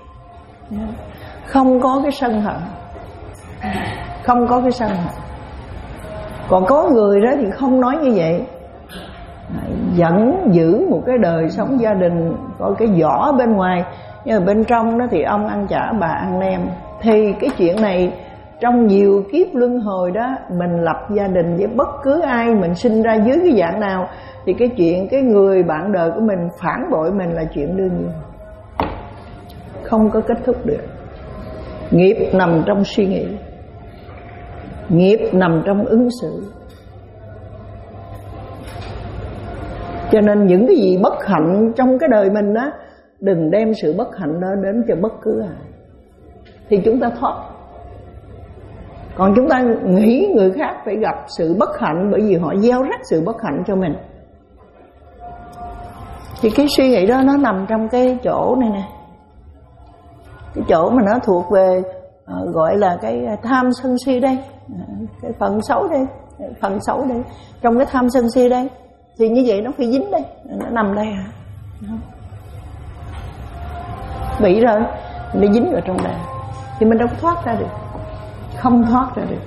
không có cái sân hận, không có cái sân hận. Còn có người đó thì không nói như vậy, vẫn giữ một cái đời sống gia đình có cái vỏ bên ngoài, nhưng mà bên trong đó thì ông ăn chả bà ăn nem. Thì cái chuyện này trong nhiều kiếp luân hồi đó, mình lập gia đình với bất cứ ai, mình sinh ra dưới cái dạng nào, thì cái chuyện cái người bạn đời của mình phản bội mình là chuyện đương nhiên, không có kết thúc được. Nghiệp nằm trong suy nghĩ, nghiệp nằm trong ứng xử. Cho nên những cái gì bất hạnh trong cái đời mình đó, đừng đem sự bất hạnh đó đến cho bất cứ ai, thì chúng ta thoát. Còn chúng ta nghĩ người khác phải gặp sự bất hạnh bởi vì họ gieo rắc sự bất hạnh cho mình, thì cái suy nghĩ đó nó nằm trong cái chỗ này nè, cái chỗ mà nó thuộc về uh, gọi là cái tham sân si đây, cái phần xấu đây, phần xấu đây, trong cái tham sân si đây, thì như vậy nó phải dính đây, nó nằm đây hả? Bị rồi, nó dính vào trong đây, thì mình đâu có thoát ra được, không thoát ra được.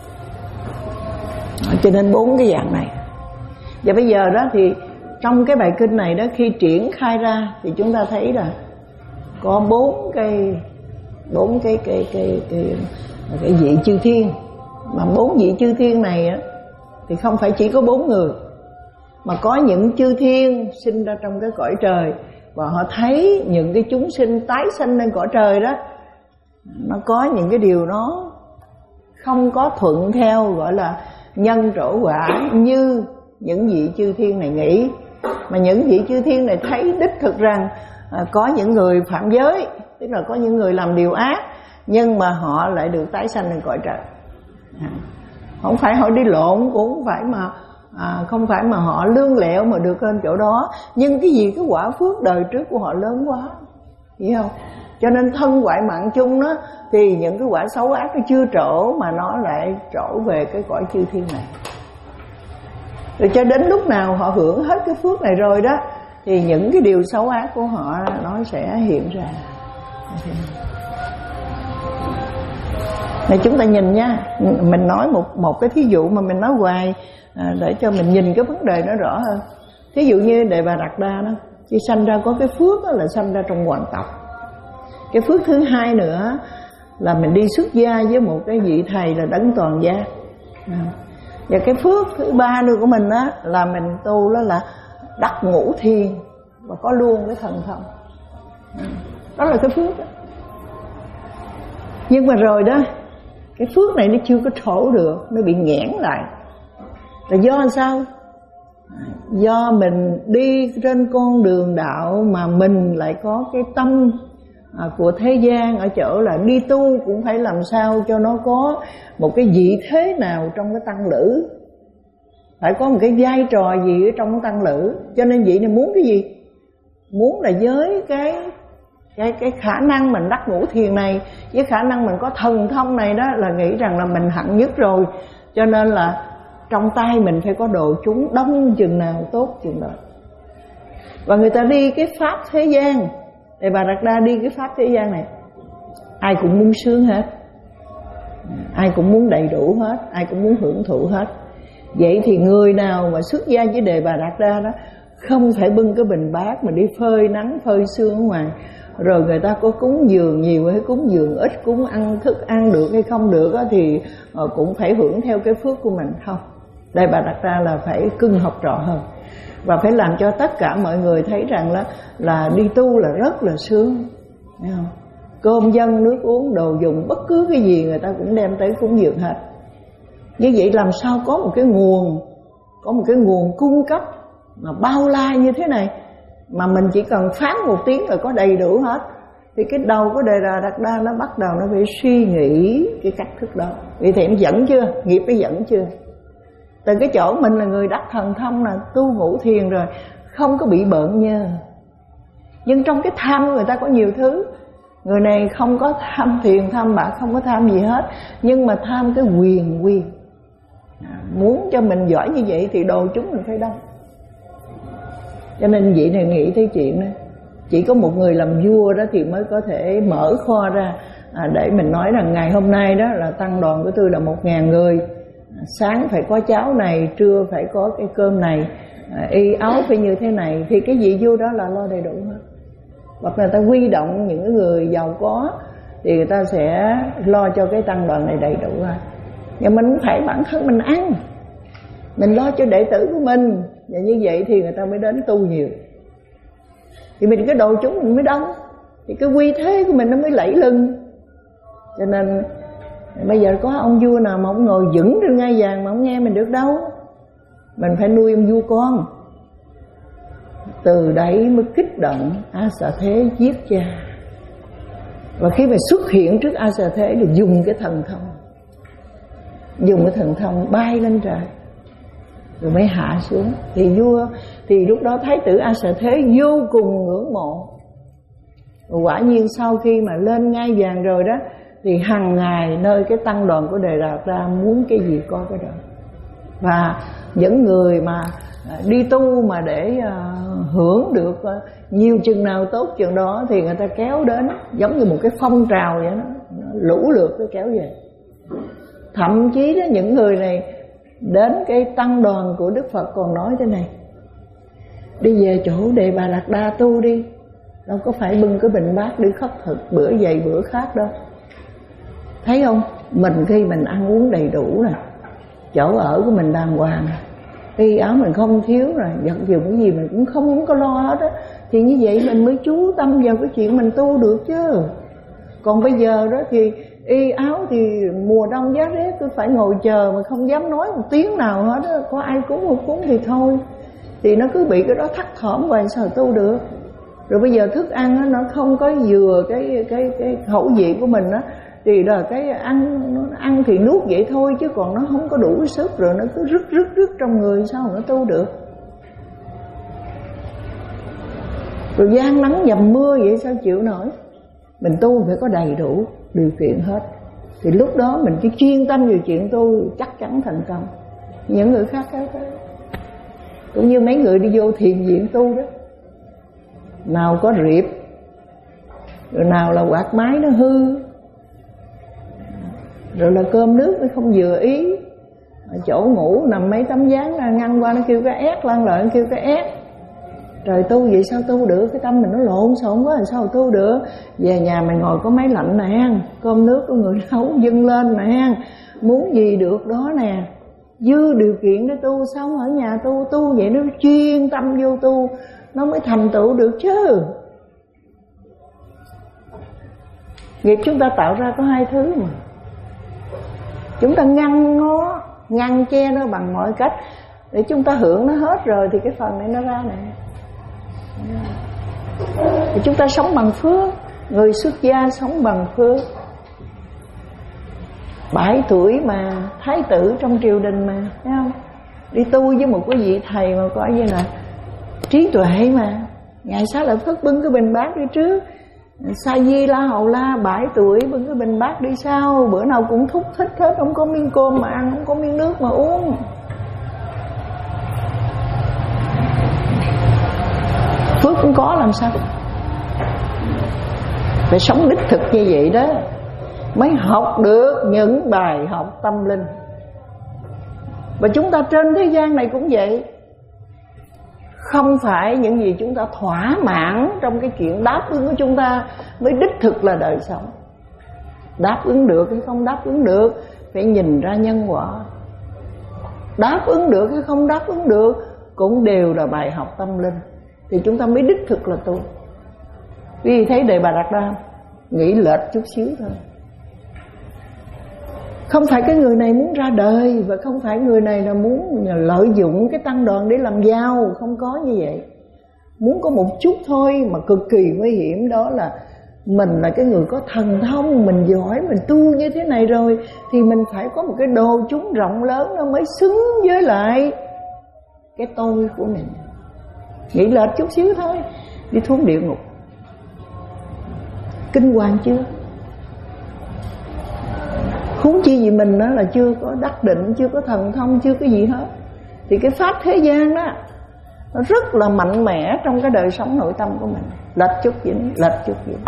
Cho nên bốn cái dạng này. Và bây giờ đó thì trong cái bài kinh này đó, khi triển khai ra thì chúng ta thấy là có bốn cái bốn cái cái cái cái cái, cái vị chư thiên. Mà bốn vị chư thiên này á thì không phải chỉ có bốn người, mà có những chư thiên sinh ra trong cái cõi trời, và họ thấy những cái chúng sinh tái sanh lên cõi trời đó, nó có những cái điều nó không có thuận theo gọi là nhân trổ quả như những vị chư thiên này nghĩ. Mà những vị chư thiên này thấy đích thực rằng à, có những người phạm giới, tức là có những người làm điều ác, nhưng mà họ lại được tái sanh lên cõi trời. À, không phải họ đi lộn, cũng không phải mà à, không phải mà họ lương lẹo mà được lên chỗ đó, nhưng cái gì cái quả phước đời trước của họ lớn quá, hiểu không? Cho nên thân ngoại mạng chung đó, thì những cái quả xấu ác nó chưa trổ, mà nó lại trổ về cái cõi chư thiên này. Rồi cho đến lúc nào họ hưởng hết cái phước này rồi đó, thì những cái điều xấu ác của họ nó sẽ hiện ra. Này chúng ta nhìn nha, mình nói một một cái thí dụ mà mình nói hoài à, để cho mình nhìn cái vấn đề nó rõ hơn. Thí dụ như Đề Bà Đạt Đa đó, khi sanh ra có cái phước đó là sanh ra trong hoàng tộc. Cái phước thứ hai nữa là mình đi xuất gia với một cái vị thầy là Đấng Toàn Giác. Và cái phước thứ ba nữa của mình á là mình tu đó là đắc ngũ thiên và có luôn cái thần thông. Đó là cái phước đó. Nhưng mà rồi đó, cái phước này nó chưa có trổ được, nó bị nghẽn lại. Là do sao? Do mình đi trên con đường đạo mà mình lại có cái tâm à, của thế gian, ở chỗ là đi tu cũng phải làm sao cho nó có một cái vị thế nào trong cái tăng lữ, phải có một cái vai trò gì ở trong cái tăng lữ. Cho nên vị này muốn cái gì? Muốn là với cái cái cái khả năng mình đắc ngũ thiền này, với khả năng mình có thần thông này đó, là nghĩ rằng là mình hạnh nhất rồi. Cho nên là trong tay mình phải có độ chúng đông chừng nào tốt chừng đó. Và người ta đi cái pháp thế gian, Đề Bà Đạt Đa đi cái pháp thế gian này, ai cũng muốn sướng hết, ai cũng muốn đầy đủ hết, ai cũng muốn hưởng thụ hết. Vậy thì người nào mà xuất gia với Đề Bà Đạt Đa đó, không phải bưng cái bình bát mà đi phơi nắng phơi sương ở ngoài, rồi người ta có cúng dường nhiều hay cúng dường ít, cúng ăn thức ăn được hay không được đó, thì cũng phải hưởng theo cái phước của mình. Không, Đề Bà Đạt Đa là phải cưng học trò hơn, và phải làm cho tất cả mọi người thấy rằng là, là đi tu là rất là sướng, thấy không? Cơm dân, nước uống, đồ dùng, bất cứ cái gì người ta cũng đem tới cúng dường hết. Như vậy làm sao có một cái nguồn, có một cái nguồn cung cấp mà bao la như thế này, mà mình chỉ cần phán một tiếng là có đầy đủ hết. Thì cái đầu của Đề Bà Đạt Đa nó bắt đầu nó phải suy nghĩ cái cách thức đó. Vậy thì em dẫn chưa? Nghiệp nó dẫn chưa? Từ cái chỗ mình là người đắc thần thông, là tu ngũ thiền rồi, không có bị bợn nhơ. Nhưng trong cái tham của người ta có nhiều thứ. Người này không có tham tiền tham bạc, không có tham gì hết, nhưng mà tham cái quyền quyền. À, muốn cho mình giỏi như vậy thì đồ chúng mình phải đông. Cho nên vị này nghĩ tới chuyện đó, chỉ có một người làm vua đó thì mới có thể mở kho ra à, để mình nói rằng ngày hôm nay đó là tăng đoàn của tôi là một ngàn người, sáng phải có cháo này, trưa phải có cái cơm này, y áo phải như thế này, thì cái vị vua đó là lo đầy đủ hết. Hoặc là ta quy động những người giàu có thì người ta sẽ lo cho cái tăng đoàn này đầy đủ hết. Nhưng mình phải bản thân mình ăn, mình lo cho đệ tử của mình, và như vậy thì người ta mới đến tu nhiều. Thì mình cái đồ chúng mình mới đông, thì cái uy thế của mình nó mới lẫy lừng. Cho nên bây giờ có ông vua nào mà ông ngồi vững trên ngai vàng mà ông nghe mình được đâu. Mình phải nuôi ông vua con. Từ đấy mới kích động A Xà Thế giết cha. Và khi mà xuất hiện trước A Xà Thế thì dùng cái thần thông, dùng cái thần thông bay lên trời rồi mới hạ xuống. Thì vua, thì lúc đó Thái tử A Xà Thế vô cùng ngưỡng mộ. Và quả nhiên sau khi mà lên ngai vàng rồi đó, thì hàng ngày nơi cái tăng đoàn của Đề Đạt Đa muốn cái gì có cái đó. Và những người mà đi tu mà để hưởng được nhiều chừng nào tốt chừng đó thì người ta kéo đến, giống như một cái phong trào vậy đó, lũ lượt cái kéo về. Thậm chí đó, những người này đến cái tăng đoàn của Đức Phật còn nói thế này: đi về chỗ Đề Bà Đạt Đa tu đi, đâu có phải bưng cái bình bát đi khất thực bữa dày bữa khác đâu. Thấy không, mình khi mình ăn uống đầy đủ nè, chỗ ở của mình đàng hoàng, y áo mình không thiếu rồi, vật dụng cái gì mình cũng không, không có lo hết á, thì như vậy mình mới chú tâm vào cái chuyện mình tu được chứ. Còn bây giờ đó thì y áo thì mùa đông giá rét tôi phải ngồi chờ mà không dám nói một tiếng nào hết á. Có ai cúng một cúng thì thôi, thì nó cứ bị cái đó thắt thỏm hoài sao tu được. Rồi bây giờ thức ăn á, nó không có vừa cái cái cái khẩu vị của mình á, thì là cái ăn nó ăn thì nuốt vậy thôi, chứ còn nó không có đủ sức, rồi nó cứ rứt rứt rứt trong người, sao mà nó tu được. Rồi gian nắng dầm mưa vậy sao chịu nổi. Mình tu phải có đầy đủ điều kiện hết, thì lúc đó mình chỉ chuyên tâm vào chuyện tu chắc chắn thành công. Những người khác khác đó, cũng như mấy người đi vô thiền viện tu đó, nào có riệp, rồi nào là quạt máy nó hư, rồi là cơm nước nó không vừa ý, chỗ ngủ nằm mấy tấm dáng ra ngăn qua nó kêu cái ét, lăn lại nó kêu cái ét. Trời, tu vậy sao tu được, cái tâm mình nó lộn xộn quá, làm sao tu được. Về nhà mình ngồi có máy lạnh nè, cơm nước của người nấu dâng lên nè, muốn gì được đó nè, dư điều kiện để tu. Xong ở nhà tu, tu vậy nó chuyên tâm vô tu, nó mới thành tựu được chứ. Nghiệp chúng ta tạo ra có hai thứ mà, chúng ta ngăn nó, ngăn che nó bằng mọi cách để chúng ta hưởng nó hết rồi thì cái phần này nó ra nè. Thì chúng ta sống bằng phước, người xuất gia sống bằng phước. Bảy tuổi mà thái tử trong triều đình mà, thấy không? Đi tu với một cái vị thầy mà coi như là trí tuệ mà. Ngài Xá Lợi Phất bưng cái bình bát đi trước, Sa Di La Hầu La bảy tuổi bưng cái bình bát đi sau, bữa nào cũng thúc thích hết, không có miếng cơm mà ăn, không có miếng nước mà uống. Phước cũng có làm sao, phải sống đích thực như vậy đó mới học được những bài học tâm linh. Và chúng ta trên thế gian này cũng vậy, không phải những gì chúng ta thỏa mãn trong cái chuyện đáp ứng của chúng ta mới đích thực là đời sống. Đáp ứng được hay không đáp ứng được phải nhìn ra nhân quả. Đáp ứng được hay không đáp ứng được cũng đều là bài học tâm linh, thì chúng ta mới đích thực là tu. Vì thấy Đề Bà Đạt Đa nghĩ lệch chút xíu thôi. Không phải cái người này muốn ra đời, và không phải người này là muốn lợi dụng cái tăng đoàn để làm giàu, không có như vậy. Muốn có một chút thôi mà cực kỳ nguy hiểm, đó là mình là cái người có thần thông, mình giỏi, mình tu như thế này rồi thì mình phải có một cái đồ chúng rộng lớn nó mới xứng với lại cái tôi của mình. Nghĩ lệch chút xíu thôi đi xuống địa ngục. Kinh hoàng chưa? Huống chi gì mình đó là chưa có đắc định, chưa có thần thông, chưa có gì hết. Thì cái pháp thế gian đó nó rất là mạnh mẽ trong cái đời sống nội tâm của mình. Lệch chút gì, lệch chút gì.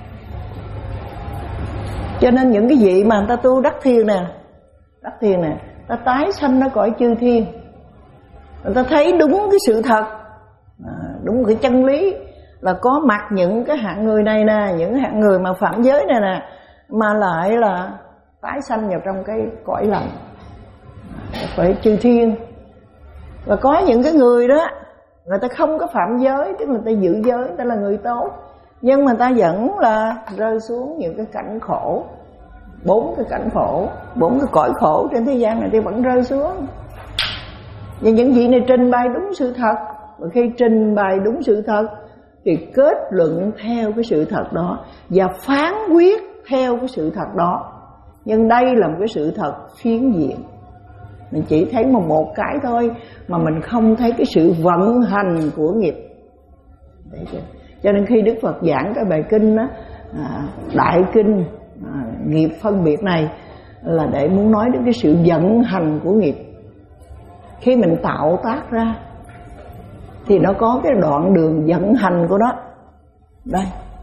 Cho nên những cái vị mà người ta tu đắc thiên nè, đắc thiên nè, ta tái sanh nó cõi chư thiên, người ta thấy đúng cái sự thật, à, đúng cái chân lý là có mặt những cái hạng người này nè, những hạng người mà phạm giới này nè, mà lại là tái sanh vào trong cái cõi lành, phải chư thiên. Và có những cái người đó người ta không có phạm giới, tức là người ta giữ giới, người ta là người tốt, nhưng mà ta vẫn là rơi xuống những cái cảnh khổ, bốn cái cảnh khổ, bốn cái cõi khổ trên thế gian này thì vẫn rơi xuống. Nhưng những gì này trình bày đúng sự thật, và khi trình bày đúng sự thật thì kết luận theo cái sự thật đó và phán quyết theo cái sự thật đó. Nhưng đây là một cái sự thật phiến diện, mình chỉ thấy một một cái thôi mà mình không thấy cái sự vận hành của nghiệp. Cho nên khi Đức Phật giảng cái bài kinh đó, à, đại kinh à, nghiệp phân biệt này là để muốn nói đến cái sự vận hành của nghiệp. Khi mình tạo tác ra thì nó có cái đoạn đường vận hành của nó. Đây,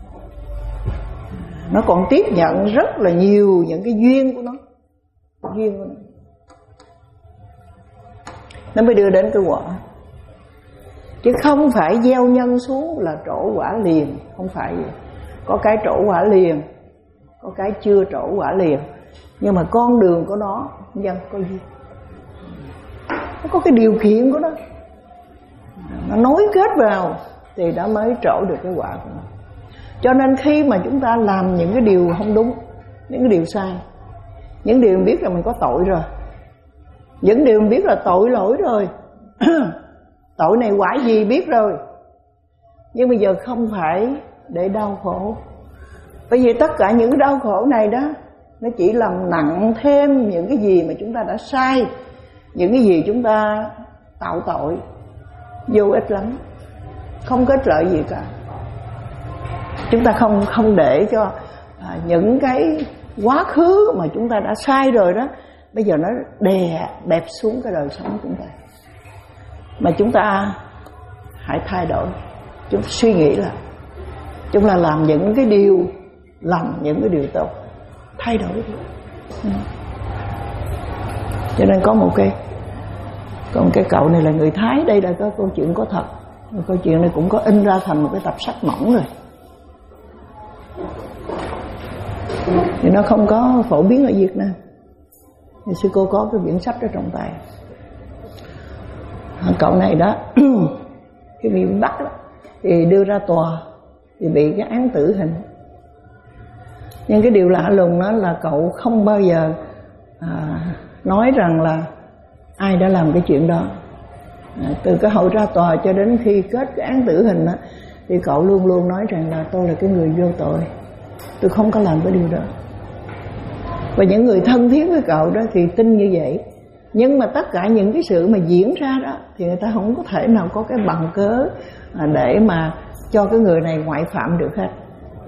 nó còn tiếp nhận rất là nhiều những cái duyên của nó, duyên của nó, nó mới đưa đến cái quả. Chứ không phải gieo nhân xuống là trổ quả liền, không phải vậy. Có cái trổ quả liền, có cái chưa trổ quả liền, nhưng mà con đường của nó nhân có duyên, nó có cái điều kiện của nó, nó nối kết vào thì đã mới trổ được cái quả của nó. Cho nên khi mà chúng ta làm những cái điều không đúng, những cái điều sai, những điều mình biết là mình có tội rồi, những điều mình biết là tội lỗi rồi tội này quả gì biết rồi, nhưng bây giờ không phải để đau khổ. Bởi vì tất cả những cái đau khổ này đó, nó chỉ làm nặng thêm những cái gì mà chúng ta đã sai, những cái gì chúng ta tạo tội, vô ích lắm, không có ích lợi gì cả. Chúng ta không không để cho à, những cái quá khứ mà chúng ta đã sai rồi đó, bây giờ nó đè bẹp xuống cái đời sống của chúng ta. Mà chúng ta hãy thay đổi, chúng ta suy nghĩ là chúng ta làm những cái điều lành, những cái điều tốt, thay đổi đi. Ừ. Cho nên có một cái còn cái cậu này là người Thái, đây là cái câu chuyện có thật. Câu chuyện này cũng có in ra thành một cái tập sách mỏng rồi, thì nó không có phổ biến ở Việt Nam. Thì sư cô có cái quyển sách ở trong tay. Cậu này đó khi bị bắt đó, thì đưa ra tòa thì bị cái án tử hình. Nhưng cái điều lạ lùng đó là cậu không bao giờ à, nói rằng là ai đã làm cái chuyện đó. À, từ cái hồi ra tòa cho đến khi kết cái án tử hình đó, thì cậu luôn luôn nói rằng là tôi là cái người vô tội, tôi không có làm cái điều đó. Và những người thân thiết với cậu đó thì tin như vậy. Nhưng mà tất cả những cái sự mà diễn ra đó thì người ta không có thể nào có cái bằng cớ để mà cho cái người này ngoại phạm được hết.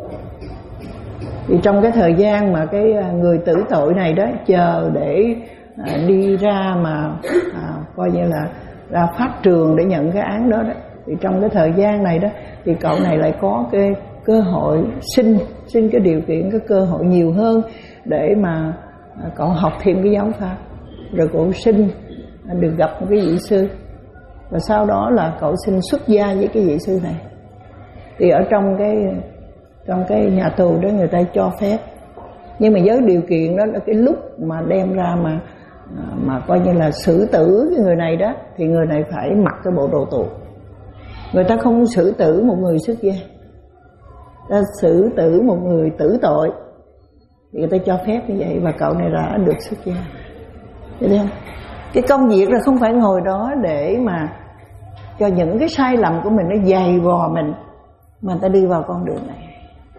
Thì trong cái thời gian mà cái người tử tội này đó chờ để đi ra mà à, coi như là ra pháp trường để nhận cái án đó đó, thì trong cái thời gian này đó thì cậu này lại có cái cơ hội xin xin cái điều kiện, cái cơ hội nhiều hơn để mà cậu học thêm cái giáo pháp, rồi cậu xin được gặp một cái vị sư, và sau đó là cậu xin xuất gia với cái vị sư này. Thì ở trong cái trong cái nhà tù đó người ta cho phép, nhưng mà với điều kiện đó là cái lúc mà đem ra mà mà coi như là xử tử cái người này đó, thì người này phải mặc cái bộ đồ tù. Người ta không xử tử một người xuất gia, ta xử tử một người tử tội, thì người ta cho phép như vậy, và cậu này đã được xuất gia. Thấy không? Cái công việc là không phải ngồi đó để mà cho những cái sai lầm của mình nó dày vò mình, mà người ta đi vào con đường này.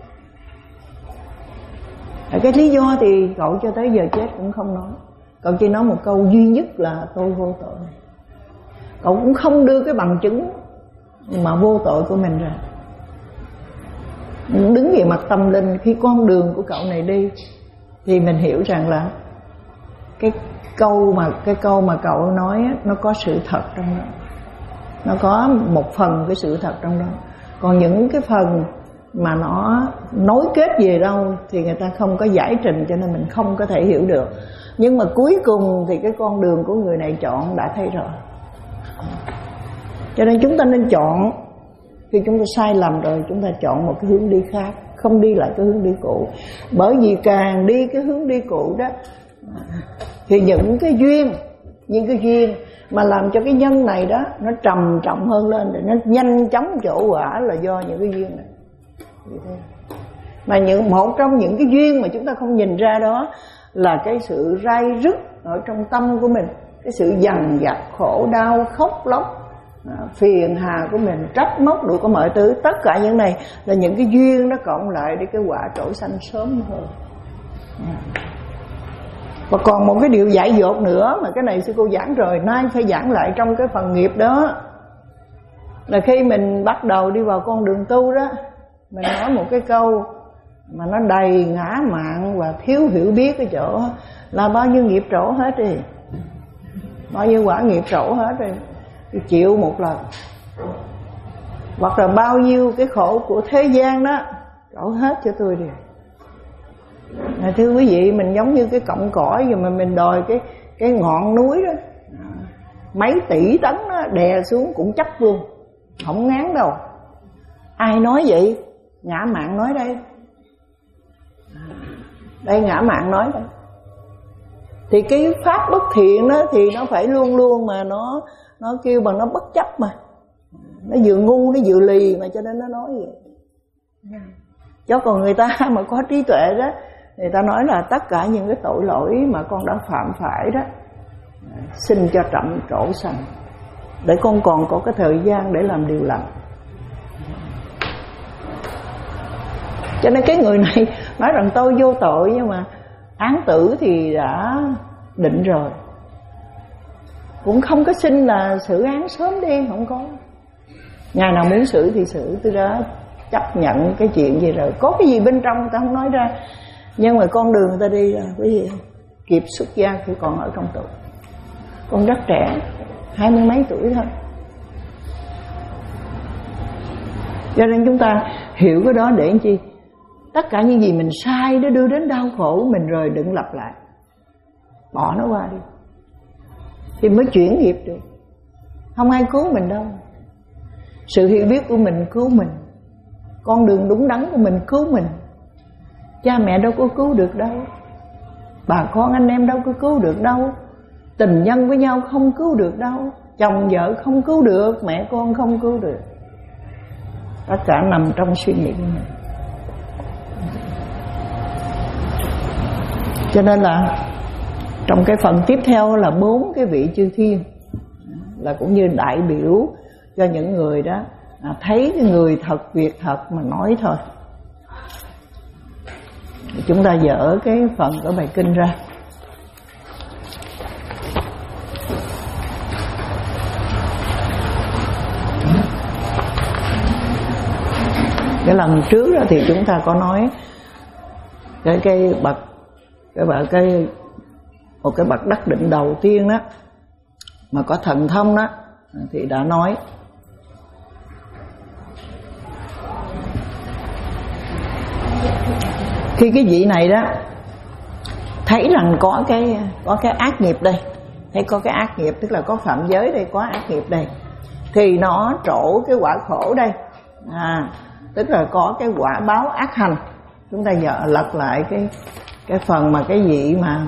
Ở cái lý do thì cậu cho tới giờ chết cũng không nói. Cậu chỉ nói một câu duy nhất là tôi vô tội. Cậu cũng không đưa cái bằng chứng mà vô tội của mình ra. Đứng về mặt tâm linh, khi con đường của cậu này đi thì mình hiểu rằng là cái câu mà cái câu mà cậu nói á, nó có sự thật trong đó, nó có một phần cái sự thật trong đó. Còn những cái phần mà nó nối kết về đâu thì người ta không có giải trình, cho nên mình không có thể hiểu được. Nhưng mà cuối cùng thì cái con đường của người này chọn đã thấy rồi. Cho nên chúng ta nên chọn. Khi chúng ta sai lầm rồi, chúng ta chọn một cái hướng đi khác, không đi lại cái hướng đi cũ. Bởi vì càng đi cái hướng đi cũ đó thì những cái duyên, những cái duyên mà làm cho cái nhân này đó nó trầm trọng hơn lên, để nó nhanh chóng trổ quả là do những cái duyên này. Mà những một trong những cái duyên mà chúng ta không nhìn ra đó là cái sự rai rứt ở trong tâm của mình, cái sự dằn vặt, khổ đau, khóc lóc, phiền hà của mình, trách móc đủ có mọi thứ. Tất cả những này là những cái duyên nó cộng lại để cái quả trổ sanh sớm hơn. Và còn một cái điều dại dột nữa mà cái này sư cô giảng rồi, nay phải giảng lại trong cái phần nghiệp đó, là khi mình bắt đầu đi vào con đường tu đó, mình nói một cái câu mà nó đầy ngã mạn và thiếu hiểu biết cái chỗ là bao nhiêu nghiệp trổ hết đi, bao nhiêu quả nghiệp trổ hết đi, thì chịu một lần. Hoặc là bao nhiêu cái khổ của thế gian đó trổ hết cho tôi đi. À, thưa quý vị, mình giống như cái cọng cỏ rồi mà mình đòi cái cái ngọn núi đó, mấy tỷ tấn đó, đè xuống cũng chấp luôn, không ngán đâu. Ai nói vậy? Ngã mạn nói đây. Đây ngã mạn nói đây. Thì cái pháp bất thiện đó thì nó phải luôn luôn mà nó nó kêu bằng nó bất chấp mà. Nó vừa ngu nó vừa lì mà, cho nên nó nói vậy. Cho còn người ta mà có trí tuệ đó, người ta nói là tất cả những cái tội lỗi mà con đã phạm phải đó, xin cho chậm trổ sanh, để con còn có cái thời gian để làm điều lành. Cho nên cái người này nói rằng tôi vô tội, nhưng mà án tử thì đã định rồi, cũng không có xin là xử án sớm đi, không có. Ngày nào muốn xử thì xử, tôi đã chấp nhận cái chuyện gì rồi. Có cái gì bên trong người ta không nói ra, nhưng mà con đường người ta đi là cái gì kịp xuất gia khi còn ở trong tù. Con rất trẻ, hai mươi mấy tuổi thôi. Cho nên chúng ta hiểu cái đó để làm chi? Tất cả những gì mình sai nó đưa đến đau khổ mình rồi, đừng lặp lại, bỏ nó qua đi, thì mới chuyển nghiệp được. Không ai cứu mình đâu. Sự hiểu biết của mình cứu mình, con đường đúng đắn của mình cứu mình. Cha mẹ đâu có cứu được đâu, bà con anh em đâu có cứu được đâu, tình nhân với nhau không cứu được đâu, chồng vợ không cứu được, mẹ con không cứu được. Tất cả nằm trong suy nghĩ của mình. Cho nên là trong cái phần tiếp theo là bốn cái vị chư thiên, là cũng như đại biểu cho những người đó à, thấy cái người thật việc thật mà nói thôi. Chúng ta dỡ cái phần của bài kinh ra. Cái lần trước đó thì chúng ta có nói cái cái bậc cái bậc cái một cái bậc đắc định đầu tiên đó mà có thần thông đó thì đã nói khi cái vị này đó thấy rằng có cái có cái ác nghiệp đây, thấy có cái ác nghiệp, tức là có phạm giới đây, có ác nghiệp đây, thì nó trổ cái quả khổ đây, à, tức là có cái quả báo ác hành. Chúng ta giờ lật lại cái cái phần mà cái vị mà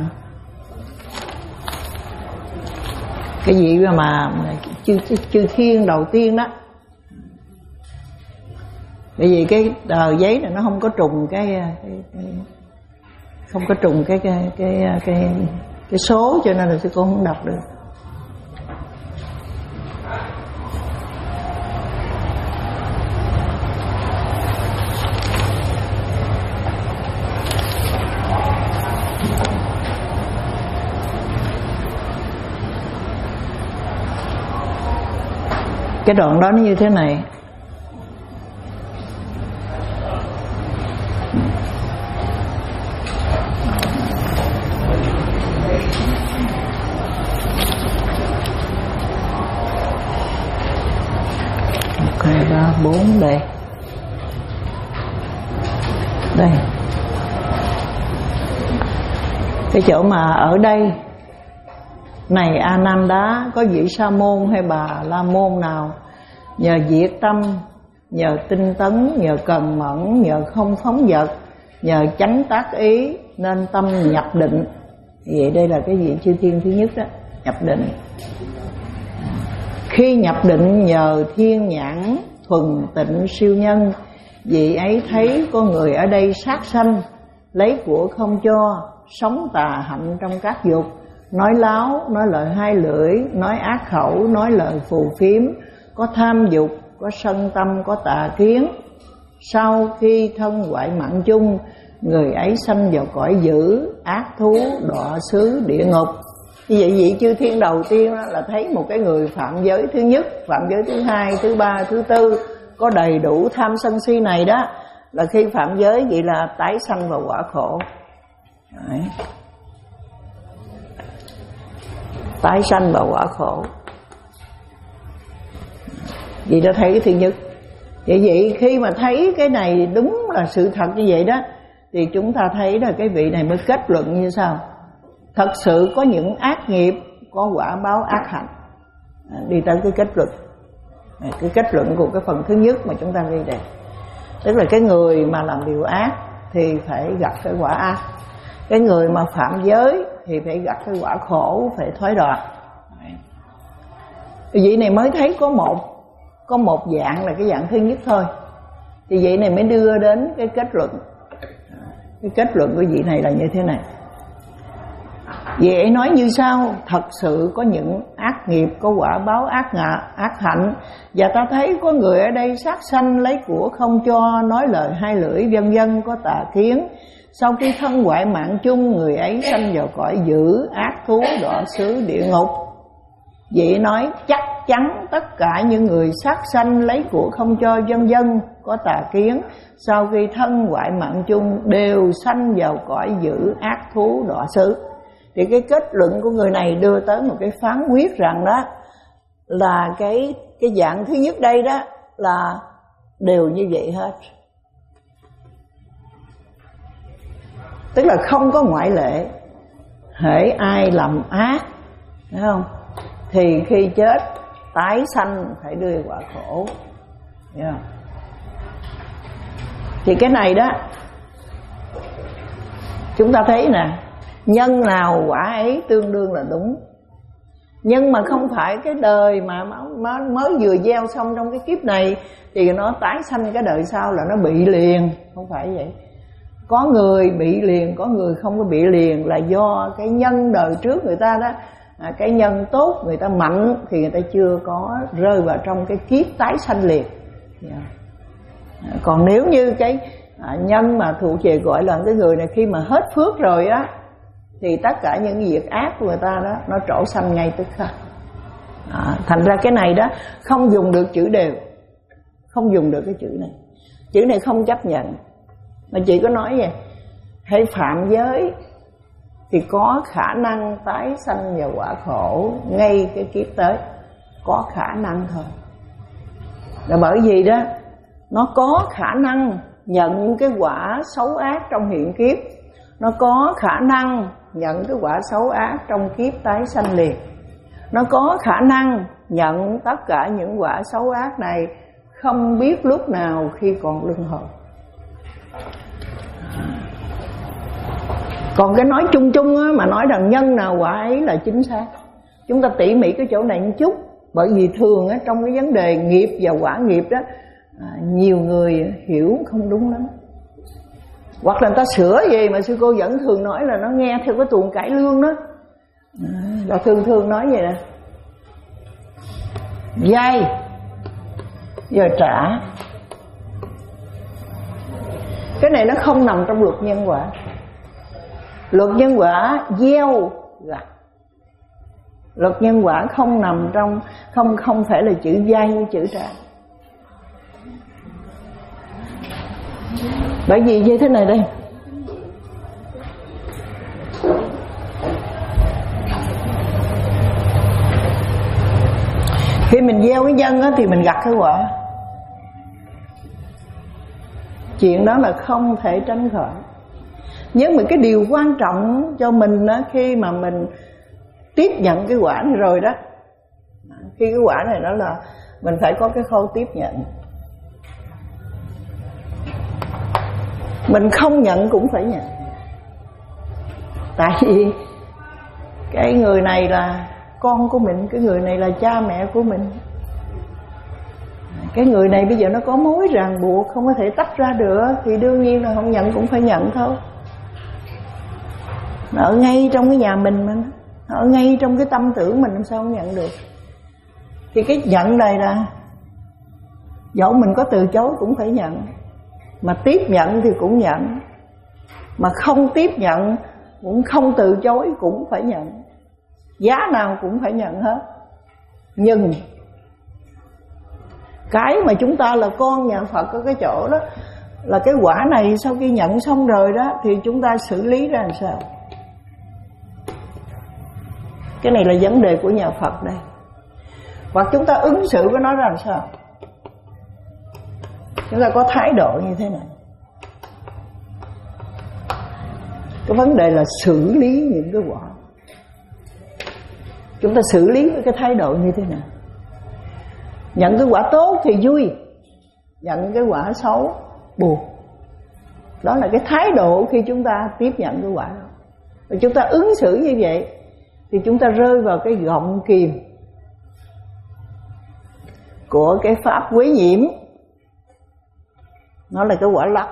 cái vị mà, mà chư, chư, chư thiên đầu tiên đó. Bởi vì cái tờ giấy này nó không có trùng cái, cái, cái không có trùng cái cái cái cái cái số, cho nên là sư cô không đọc được. Cái đoạn đó nó như thế này. một, hai, ba, bốn đây. Đây. Cái chỗ mà ở đây, này A Nan Đá, có vị Sa môn hay bà La môn nào nhờ diệt tâm, nhờ tinh tấn, nhờ cần mẫn, nhờ không phóng dật, nhờ chánh tác ý nên tâm nhập định. Vậy đây là cái vị chư thiên thứ nhất đó, nhập định. Khi nhập định nhờ thiên nhãn thuần tịnh siêu nhân, vị ấy thấy con người ở đây sát sanh, lấy của không cho, sống tà hạnh trong các dục, nói láo, nói lời hai lưỡi, nói ác khẩu, nói lời phù phiếm, có tham dục, có sân tâm, có tà kiến. Sau khi thân hoại mạng chung, người ấy sanh vào cõi dữ, ác thú, đọa xứ, địa ngục. Như vậy vị chư thiên đầu tiên là thấy một cái người phạm giới thứ nhất, phạm giới thứ hai, thứ ba, thứ tư, có đầy đủ tham sân si này đó, là khi phạm giới vậy là tái sanh vào quả khổ. Đấy. Tái sanh vào quả khổ. Vậy đã thấy cái thứ nhất. Vậy vậy khi mà thấy cái này đúng là sự thật như vậy đó, thì chúng ta thấy là cái vị này mới kết luận như sau: thật sự có những ác nghiệp có quả báo ác hạnh. Đi tới cái kết luận. Cái kết luận của cái phần thứ nhất mà chúng ta ghi đây, tức là cái người mà làm điều ác thì phải gặp cái quả ác, cái người mà phạm giới thì phải gặp cái quả khổ, phải thoái đoạn. Vị này mới thấy có một có một dạng là cái dạng thứ nhất thôi, thì vị này mới đưa đến cái kết luận. Cái kết luận của vị này là như thế này: vị ấy nói như sau: thật sự có những ác nghiệp có quả báo ác ngạ, ác hạnh, và ta thấy có người ở đây sát sanh, lấy của không cho, nói lời hai lưỡi, vân vân, có tà kiến. Sau khi thân hoại mạng chung, người ấy sanh vào cõi dữ, ác thú, đọa xứ, địa ngục. Vị nói chắc chắn tất cả những người sát sanh, lấy của không cho, vân vân, có tà kiến, sau khi thân hoại mạng chung đều sanh vào cõi dữ, ác thú, đọa xứ. Thì cái kết luận của người này đưa tới một cái phán quyết rằng đó là cái cái dạng thứ nhất đây đó là đều như vậy hết, tức là không có ngoại lệ. Hễ ai làm ác, thấy không, thì khi chết tái sanh phải đưa quả khổ. Yeah. Thì cái này đó chúng ta thấy nè, nhân nào quả ấy tương đương là đúng. Nhưng mà không phải cái đời mà mới vừa gieo xong trong cái kiếp này thì nó tái sanh cái đời sau là nó bị liền. Không phải vậy. Có người bị liền, có người không có bị liền, là do cái nhân đời trước người ta đó, à, cái nhân tốt, người ta mạnh thì người ta chưa có rơi vào trong cái kiếp tái sanh liền. Yeah. Còn nếu như cái à, nhân mà thuộc về gọi là cái người này khi mà hết phước rồi á, thì tất cả những việc ác của người ta đó nó trổ sanh ngay tức khắc. À, thành ra cái này đó không dùng được chữ đều, không dùng được cái chữ này. Chữ này không chấp nhận, mà chỉ có nói vậy: hãy phạm giới thì có khả năng tái sanh vào quả khổ ngay cái kiếp tới, có khả năng thôi. Là bởi vì đó nó có khả năng nhận cái quả xấu ác trong hiện kiếp, nó có khả năng nhận cái quả xấu ác trong kiếp tái sanh liền, nó có khả năng nhận tất cả những quả xấu ác này không biết lúc nào khi còn luân hồi. Còn cái nói chung chung á, mà nói rằng nhân nào quả ấy là chính xác. Chúng ta tỉ mỉ cái chỗ này một chút, bởi vì thường á, trong cái vấn đề nghiệp và quả nghiệp đó, à, nhiều người hiểu không đúng lắm. Hoặc là người ta sửa gì mà sư cô vẫn thường nói là nó nghe theo cái tuồng cải lương đó. À, là thường thường nói vậy nè: vay giờ trả. Cái này nó không nằm trong luật nhân quả. Luật nhân quả gieo gặt. Luật nhân quả không nằm trong, không không phải là chữ vay, chữ trả. Bởi vì như thế này đây, khi mình gieo cái nhân á, thì mình gặt cái quả. Chuyện đó là không thể tránh khỏi. Nhưng mà cái điều quan trọng cho mình á, khi mà mình tiếp nhận cái quả này rồi đó, khi cái quả này nó là mình phải có cái khâu tiếp nhận. Mình không nhận cũng phải nhận. Tại vì cái người này là con của mình, cái người này là cha mẹ của mình. Cái người này bây giờ nó có mối ràng buộc không có thể tách ra được, thì đương nhiên là không nhận cũng phải nhận thôi. Nó ở ngay trong cái nhà mình mà, nó ở ngay trong cái tâm tưởng mình, làm sao không nhận được. Thì cái nhận này là dẫu mình có từ chối cũng phải nhận, mà tiếp nhận thì cũng nhận, mà không tiếp nhận cũng không từ chối cũng phải nhận. Giá nào cũng phải nhận hết. Nhưng cái mà chúng ta là con nhà Phật ở cái chỗ đó là cái quả này sau khi nhận xong rồi đó thì chúng ta xử lý ra làm sao? Cái này là vấn đề của nhà Phật đây. Hoặc chúng ta ứng xử với nó ra làm sao? Chúng ta có thái độ như thế nào? Cái vấn đề là xử lý những cái quả. Chúng ta xử lý với cái thái độ như thế nào? Nhận cái quả tốt thì vui, nhận cái quả xấu buồn. Đó là cái thái độ khi chúng ta tiếp nhận cái quả đó. Và chúng ta ứng xử như vậy thì chúng ta rơi vào cái gọng kìm của cái pháp quấy nhiễm. Nó là cái quả lắc.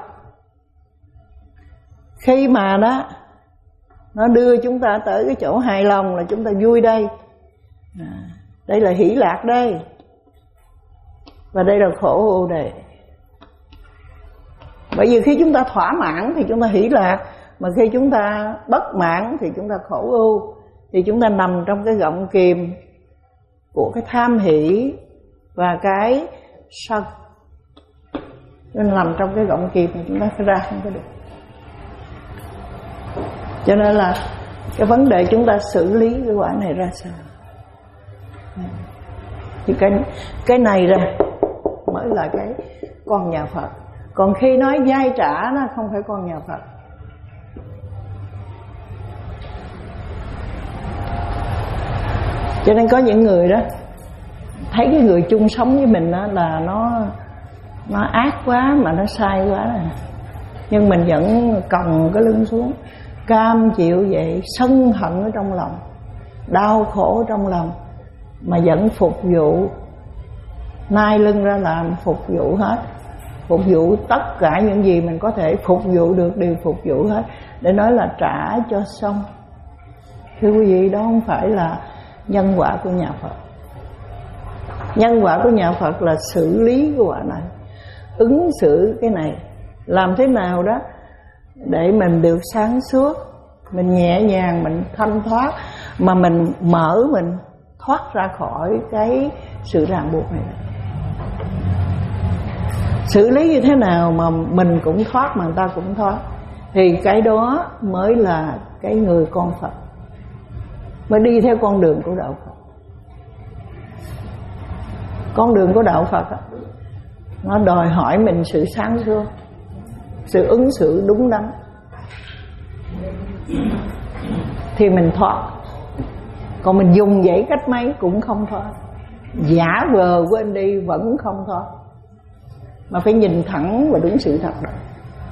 Khi mà đó nó đưa chúng ta tới cái chỗ hài lòng là chúng ta vui đây, à, đây là hỷ lạc đây, và đây là khổ ưu đây. Bởi vì khi chúng ta thỏa mãn thì chúng ta hỷ lạc, mà khi chúng ta bất mãn thì chúng ta khổ ưu. Thì chúng ta nằm trong cái gọng kìm của cái tham hỷ và cái sân. Nên nằm trong cái gọng kìm này chúng ta phải ra không có được. Cho nên là cái vấn đề chúng ta xử lý cái quả này ra sao? Thì cái, cái này ra mới là cái con nhà Phật. Còn khi nói dai trả nó không phải con nhà Phật. Cho nên có những người đó thấy cái người chung sống với mình đó là nó nó ác quá mà nó sai quá rồi. Nhưng mình vẫn còng cái lưng xuống, cam chịu vậy, sân hận ở trong lòng, đau khổ trong lòng, mà vẫn phục vụ, nai lưng ra làm, phục vụ hết. Phục vụ tất cả những gì mình có thể phục vụ được đều phục vụ hết, để nói là trả cho xong. Thưa quý vị, đó không phải là nhân quả của nhà Phật. Nhân quả của nhà Phật là xử lý cái quả này, ứng xử cái này, làm thế nào đó để mình được sáng suốt, mình nhẹ nhàng, mình thanh thoát, mà mình mở mình thoát ra khỏi cái sự ràng buộc này. Xử lý như thế nào mà mình cũng thoát mà người ta cũng thoát, thì cái đó mới là cái người con Phật, mới đi theo con đường của đạo Phật. Con đường của đạo Phật nó đòi hỏi mình sự sáng suốt, sự ứng xử đúng đắn, thì mình thoát. Còn mình dùng dãy cách mấy cũng không thoát, giả vờ quên đi vẫn không thoát. Mà phải nhìn thẳng và đúng sự thật đó,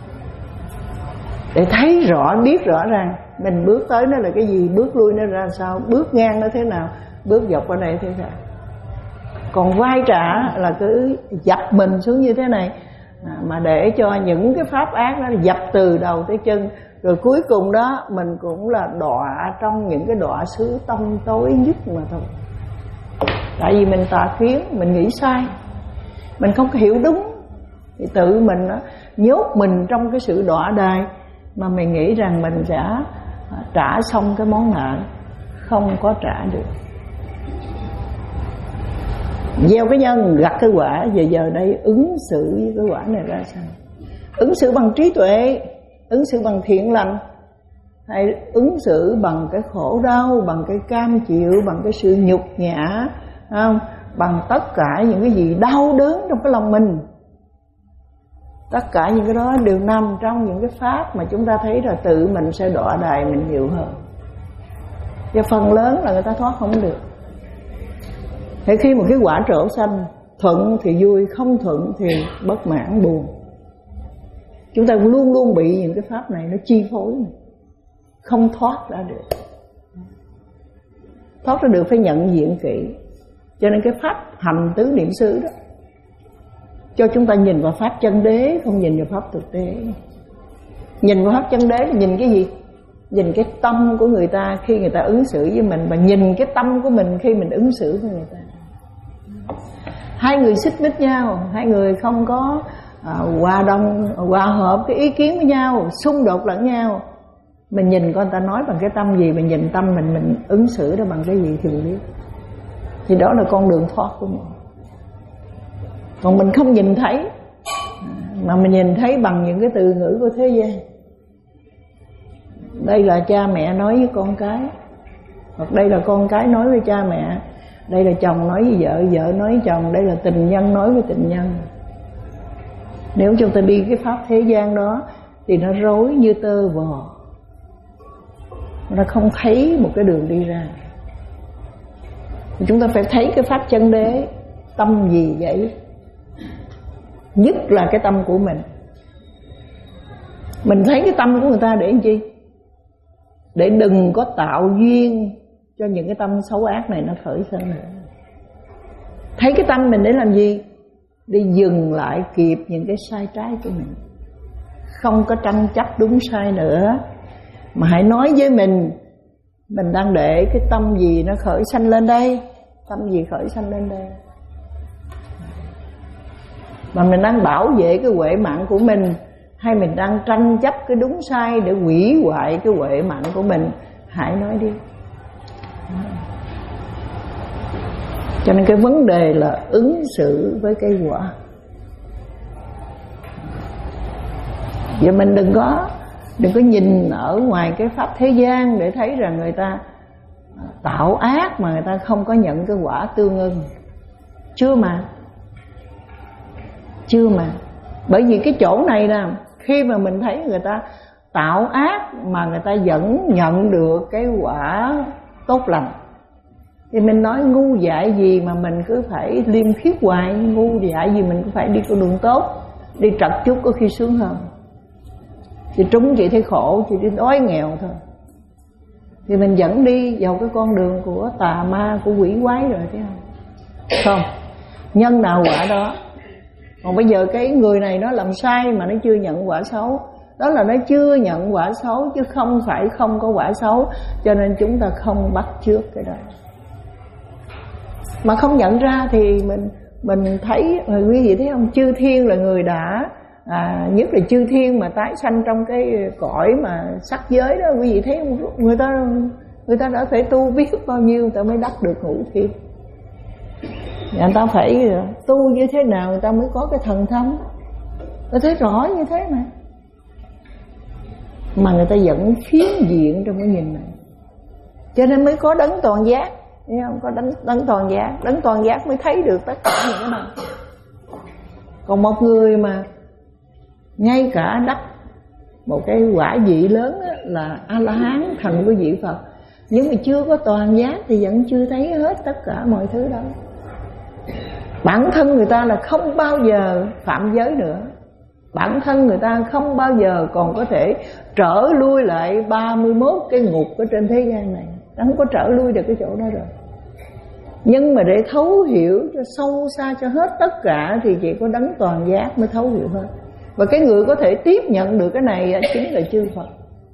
để thấy rõ, biết rõ ràng mình bước tới nó là cái gì, bước lui nó ra sao, bước ngang nó thế nào, bước dọc ở đây thế nào. Còn vai trả là cứ dập mình xuống như thế này, mà để cho những cái pháp ác đó dập từ đầu tới chân, rồi cuối cùng đó mình cũng là đọa trong những cái đọa xứ tăm tối nhất mà thôi. Tại vì mình tà kiến, mình nghĩ sai, mình không có hiểu đúng, thì tự mình đó, nhốt mình trong cái sự đọa đài, mà mình nghĩ rằng mình sẽ trả xong cái món nợ, không có trả được. Gieo cái nhân gặt cái quả, giờ giờ đây ứng xử với cái quả này ra sao? Ứng xử bằng trí tuệ, ứng xử bằng thiện lành, hay ứng xử bằng cái khổ đau, bằng cái cam chịu, bằng cái sự nhục nhã, không? Bằng tất cả những cái gì đau đớn trong cái lòng mình. Tất cả những cái đó đều nằm trong những cái pháp mà chúng ta thấy là tự mình sẽ đọa đài mình nhiều hơn. Và phần lớn là người ta thoát không được. Thì khi một cái quả trổ xanh thuận thì vui, không thuận thì bất mãn buồn. Chúng ta luôn luôn bị những cái pháp này nó chi phối, không thoát ra được. Thoát ra được phải nhận diện kỹ. Cho nên cái pháp hành tứ niệm xứ đó cho chúng ta nhìn vào pháp chân đế, không nhìn vào pháp thực tế. Nhìn vào pháp chân đế là nhìn cái gì? Nhìn cái tâm của người ta khi người ta ứng xử với mình, và nhìn cái tâm của mình khi mình ứng xử với người ta. Hai người xích mích nhau, hai người không có à, hòa đồng, hòa hợp cái ý kiến với nhau, xung đột lẫn nhau, mình nhìn coi người ta nói bằng cái tâm gì, mình nhìn tâm mình, mình ứng xử đó bằng cái gì thì mình biết. Thì đó là con đường thoát của mình. Còn mình không nhìn thấy, mà mình nhìn thấy bằng những cái từ ngữ của thế gian. Đây là cha mẹ nói với con cái, hoặc đây là con cái nói với cha mẹ, đây là chồng nói với vợ, vợ nói với chồng, đây là tình nhân nói với tình nhân. Nếu chúng ta đi cái pháp thế gian đó thì nó rối như tơ vò, nó không thấy một cái đường đi ra. Chúng ta phải thấy cái pháp chân đế. Tâm gì vậy? Nhất là cái tâm của mình. Mình thấy cái tâm của người ta để làm chi? Để đừng có tạo duyên cho những cái tâm xấu ác này nó khởi sinh nữa. Thấy cái tâm mình để làm gì? Để dừng lại kịp những cái sai trái của mình. Không có tranh chấp đúng sai nữa, mà hãy nói với mình, mình đang để cái tâm gì nó khởi sanh lên đây, tâm gì khởi sanh lên đây, mà mình đang bảo vệ cái huệ mạng của mình, hay mình đang tranh chấp cái đúng sai để hủy hoại cái huệ mạng của mình? Hãy nói đi. Cho nên cái vấn đề là ứng xử với cái quả. Vậy mình đừng có Đừng có nhìn ở ngoài cái pháp thế gian để thấy rằng người ta tạo ác mà người ta không có nhận cái quả tương ưng. Chưa mà Chưa mà Bởi vì cái chỗ này nè, khi mà mình thấy người ta tạo ác mà người ta vẫn nhận được cái quả tốt lành, thì mình nói ngu dại gì mà mình cứ phải liêm khiết hoài, ngu dại gì mình cứ phải đi con đường tốt, đi trật chút có khi sướng hơn. Chị trúng chị thấy khổ, chị đi đói nghèo thôi, thì mình vẫn đi vào cái con đường của tà ma, của quỷ quái rồi, thấy không? Không, nhân nào quả đó. Còn bây giờ cái người này nó làm sai mà nó chưa nhận quả xấu, đó là nó chưa nhận quả xấu, chứ không phải không có quả xấu. Cho nên chúng ta không bắt chước cái đó. Mà không nhận ra thì mình mình thấy, quý vị thấy không? Chư thiên là người đã à, nhất là chư thiên mà tái sanh trong cái cõi mà sắc giới đó, quý vị thấy không? Người ta người ta đã phải tu biết bao nhiêu người ta mới đắc được ngũ thiên. Người ta phải tu như thế nào người ta mới có cái thần thông. Ta thấy rõ như thế mà Mà người ta vẫn phiến diện trong cái nhìn này. Cho nên mới có đấng toàn giác, thấy không? Có đấng, đấng toàn giác. Đấng toàn giác mới thấy được tất cả những cái này. Còn một người mà ngay cả đắc một cái quả vị lớn đó, là A-la-hán thành của vị Phật, nhưng mà chưa có toàn giác thì vẫn chưa thấy hết tất cả mọi thứ đó. Bản thân người ta là không bao giờ phạm giới nữa. Bản thân người ta không bao giờ còn có thể trở lui lại ba mươi mốt cái ngục ở trên thế gian này. Nó không có trở lui được cái chỗ đó rồi. Nhưng mà để thấu hiểu cho sâu xa cho hết tất cả thì chỉ có đấng toàn giác mới thấu hiểu hết. Và cái người có thể tiếp nhận được cái này chính là chư Phật.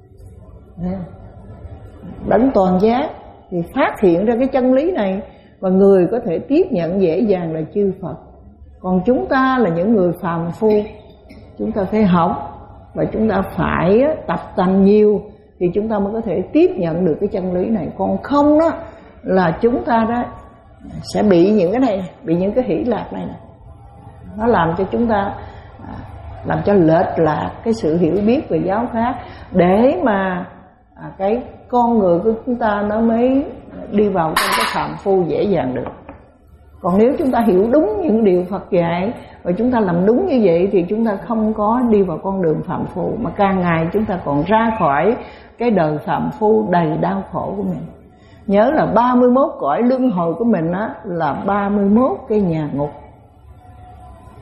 Đấng toàn giác thì phát hiện ra cái chân lý này, và người có thể tiếp nhận dễ dàng là chư Phật. Còn chúng ta là những người phàm phu, chúng ta phải học và chúng ta phải tập tành nhiều thì chúng ta mới có thể tiếp nhận được cái chân lý này. Còn không đó là chúng ta đó sẽ bị những cái này, bị những cái hỷ lạc này, này. Nó làm cho chúng ta, làm cho lệch lạc cái sự hiểu biết về giáo pháp, để mà cái con người của chúng ta nó mới đi vào trong cái phàm phu dễ dàng được. Còn nếu chúng ta hiểu đúng những điều Phật dạy và chúng ta làm đúng như vậy thì chúng ta không có đi vào con đường phàm phu, mà càng ngày chúng ta còn ra khỏi cái đời phàm phu đầy đau khổ của mình. Nhớ là ba mươi mốt cõi luân hồi của mình á, là ba mươi mốt cái nhà ngục.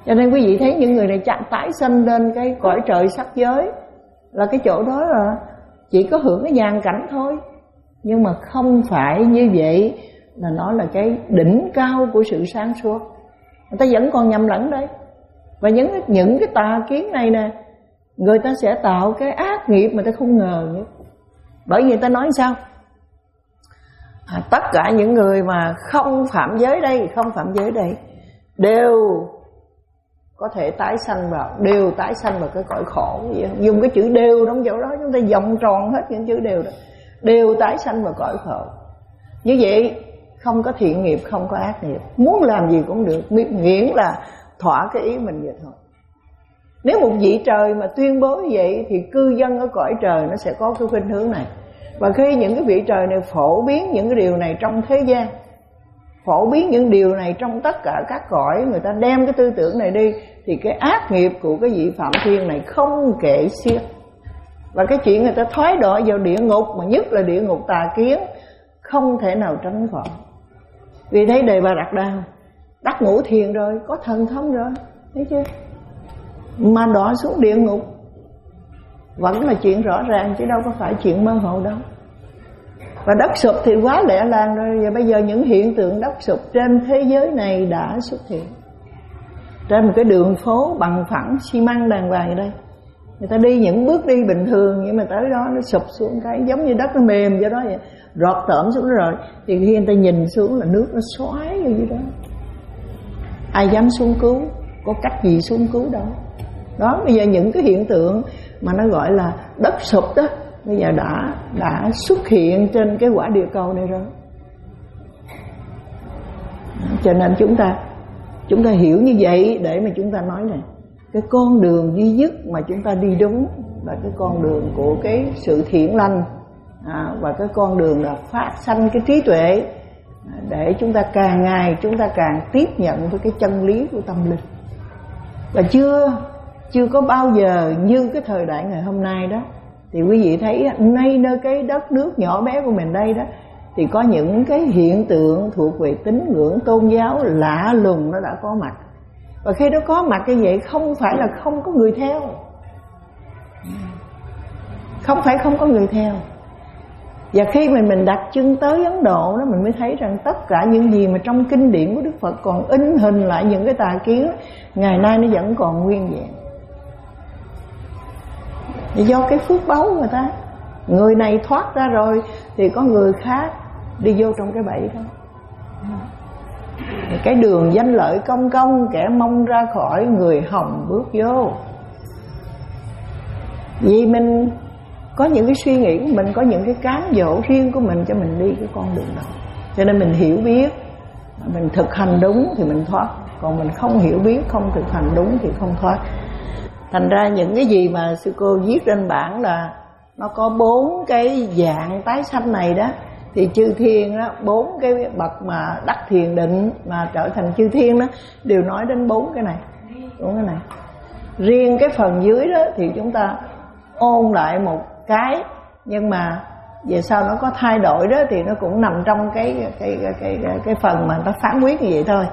Cho nên quý vị thấy những người này chạm tái sanh lên cái cõi trời sắc giới, là cái chỗ đó là chỉ có hưởng cái nhàn cảnh thôi. Nhưng mà không phải như vậy là nó là cái đỉnh cao của sự sáng suốt. Người ta vẫn còn nhầm lẫn đấy. Và những, những cái tà kiến này nè, người ta sẽ tạo cái ác nghiệp mà ta không ngờ nữa. Bởi vì người ta nói sao? À, tất cả những người mà không phạm giới đây, không phạm giới đây đều có thể tái sanh vào, đều tái sanh vào cái cõi khổ. Dùng cái chữ đều trong chỗ đó, chúng ta vòng tròn hết những chữ đều đó. Đều tái sanh vào cõi khổ. Như vậy không có thiện nghiệp, không có ác nghiệp, muốn làm gì cũng được, miễn là thỏa cái ý mình vậy thôi. Nếu một vị trời mà tuyên bố như vậy thì cư dân ở cõi trời nó sẽ có cái khuynh hướng này. Và khi những cái vị trời này phổ biến những cái điều này trong thế gian, phổ biến những điều này trong tất cả các cõi, người ta đem cái tư tưởng này đi, thì cái ác nghiệp của cái vị Phạm Thiên này không kể xiết. Và cái chuyện người ta thoái đọa vào địa ngục, mà nhất là địa ngục tà kiến, không thể nào tránh khỏi. Vì thấy Đề Bà Đạt Đa đắc ngũ thiền rồi, có thần thông rồi, thấy chưa? Mà đọa xuống địa ngục vẫn là chuyện rõ ràng, chứ đâu có phải chuyện mơ hồ đâu. Và đất sụp thì quá lẹ làng rồi. Và bây giờ những hiện tượng đất sụp trên thế giới này đã xuất hiện. Trên một cái đường phố bằng phẳng xi măng đàng hoàng đây, người ta đi những bước đi bình thường, nhưng mà tới đó nó sụp xuống cái giống như đất nó mềm do đó vậy, rọt tởm xuống rồi. Thì khi người ta nhìn xuống là nước nó xoáy như vậy đó. Ai dám xuống cứu, có cách gì xuống cứu đâu. Đó, bây giờ những cái hiện tượng mà nó gọi là đất sụp đó, bây giờ đã đã xuất hiện trên cái quả địa cầu này rồi. Cho nên chúng ta chúng ta hiểu như vậy để mà chúng ta nói này, cái con đường duy nhất mà chúng ta đi đúng là cái con đường của cái sự thiện lành, à, và cái con đường là phát sanh cái trí tuệ, để chúng ta càng ngày chúng ta càng tiếp nhận với cái chân lý của tâm linh. Và chưa chưa có bao giờ như cái thời đại ngày hôm nay đó, thì quý vị thấy ngay nơi cái đất nước nhỏ bé của mình đây đó, thì có những cái hiện tượng thuộc về tín ngưỡng tôn giáo lạ lùng nó đã có mặt. Và khi nó có mặt như vậy, không phải là không có người theo, không phải không có người theo. Và khi mà mình đặt chân tới Ấn Độ đó, mình mới thấy rằng tất cả những gì mà trong kinh điển của Đức Phật còn in hình lại những cái tà kiến, ngày nay nó vẫn còn nguyên vẹn. Do cái phước báu người ta, người này thoát ra rồi thì có người khác đi vô trong cái bẫy đó. Cái đường danh lợi công công, kẻ mong ra khỏi, người hồng bước vô. Vì mình có những cái suy nghĩ của mình, có những cái cám dỗ riêng của mình cho mình đi cái con đường đó. Cho nên mình hiểu biết, mình thực hành đúng thì mình thoát. Còn mình không hiểu biết, không thực hành đúng thì không thoát. Thành ra những cái gì mà sư cô viết trên bảng là nó có bốn cái dạng tái sanh này đó, thì chư thiên đó, bốn cái bậc mà đắc thiền định mà trở thành chư thiên đó, đều nói đến bốn cái này, bốn cái này. Riêng cái phần dưới đó thì chúng ta ôn lại một cái, nhưng mà về sau nó có thay đổi đó, thì nó cũng nằm trong cái cái cái cái cái, cái phần mà người ta phán quyết như vậy thôi.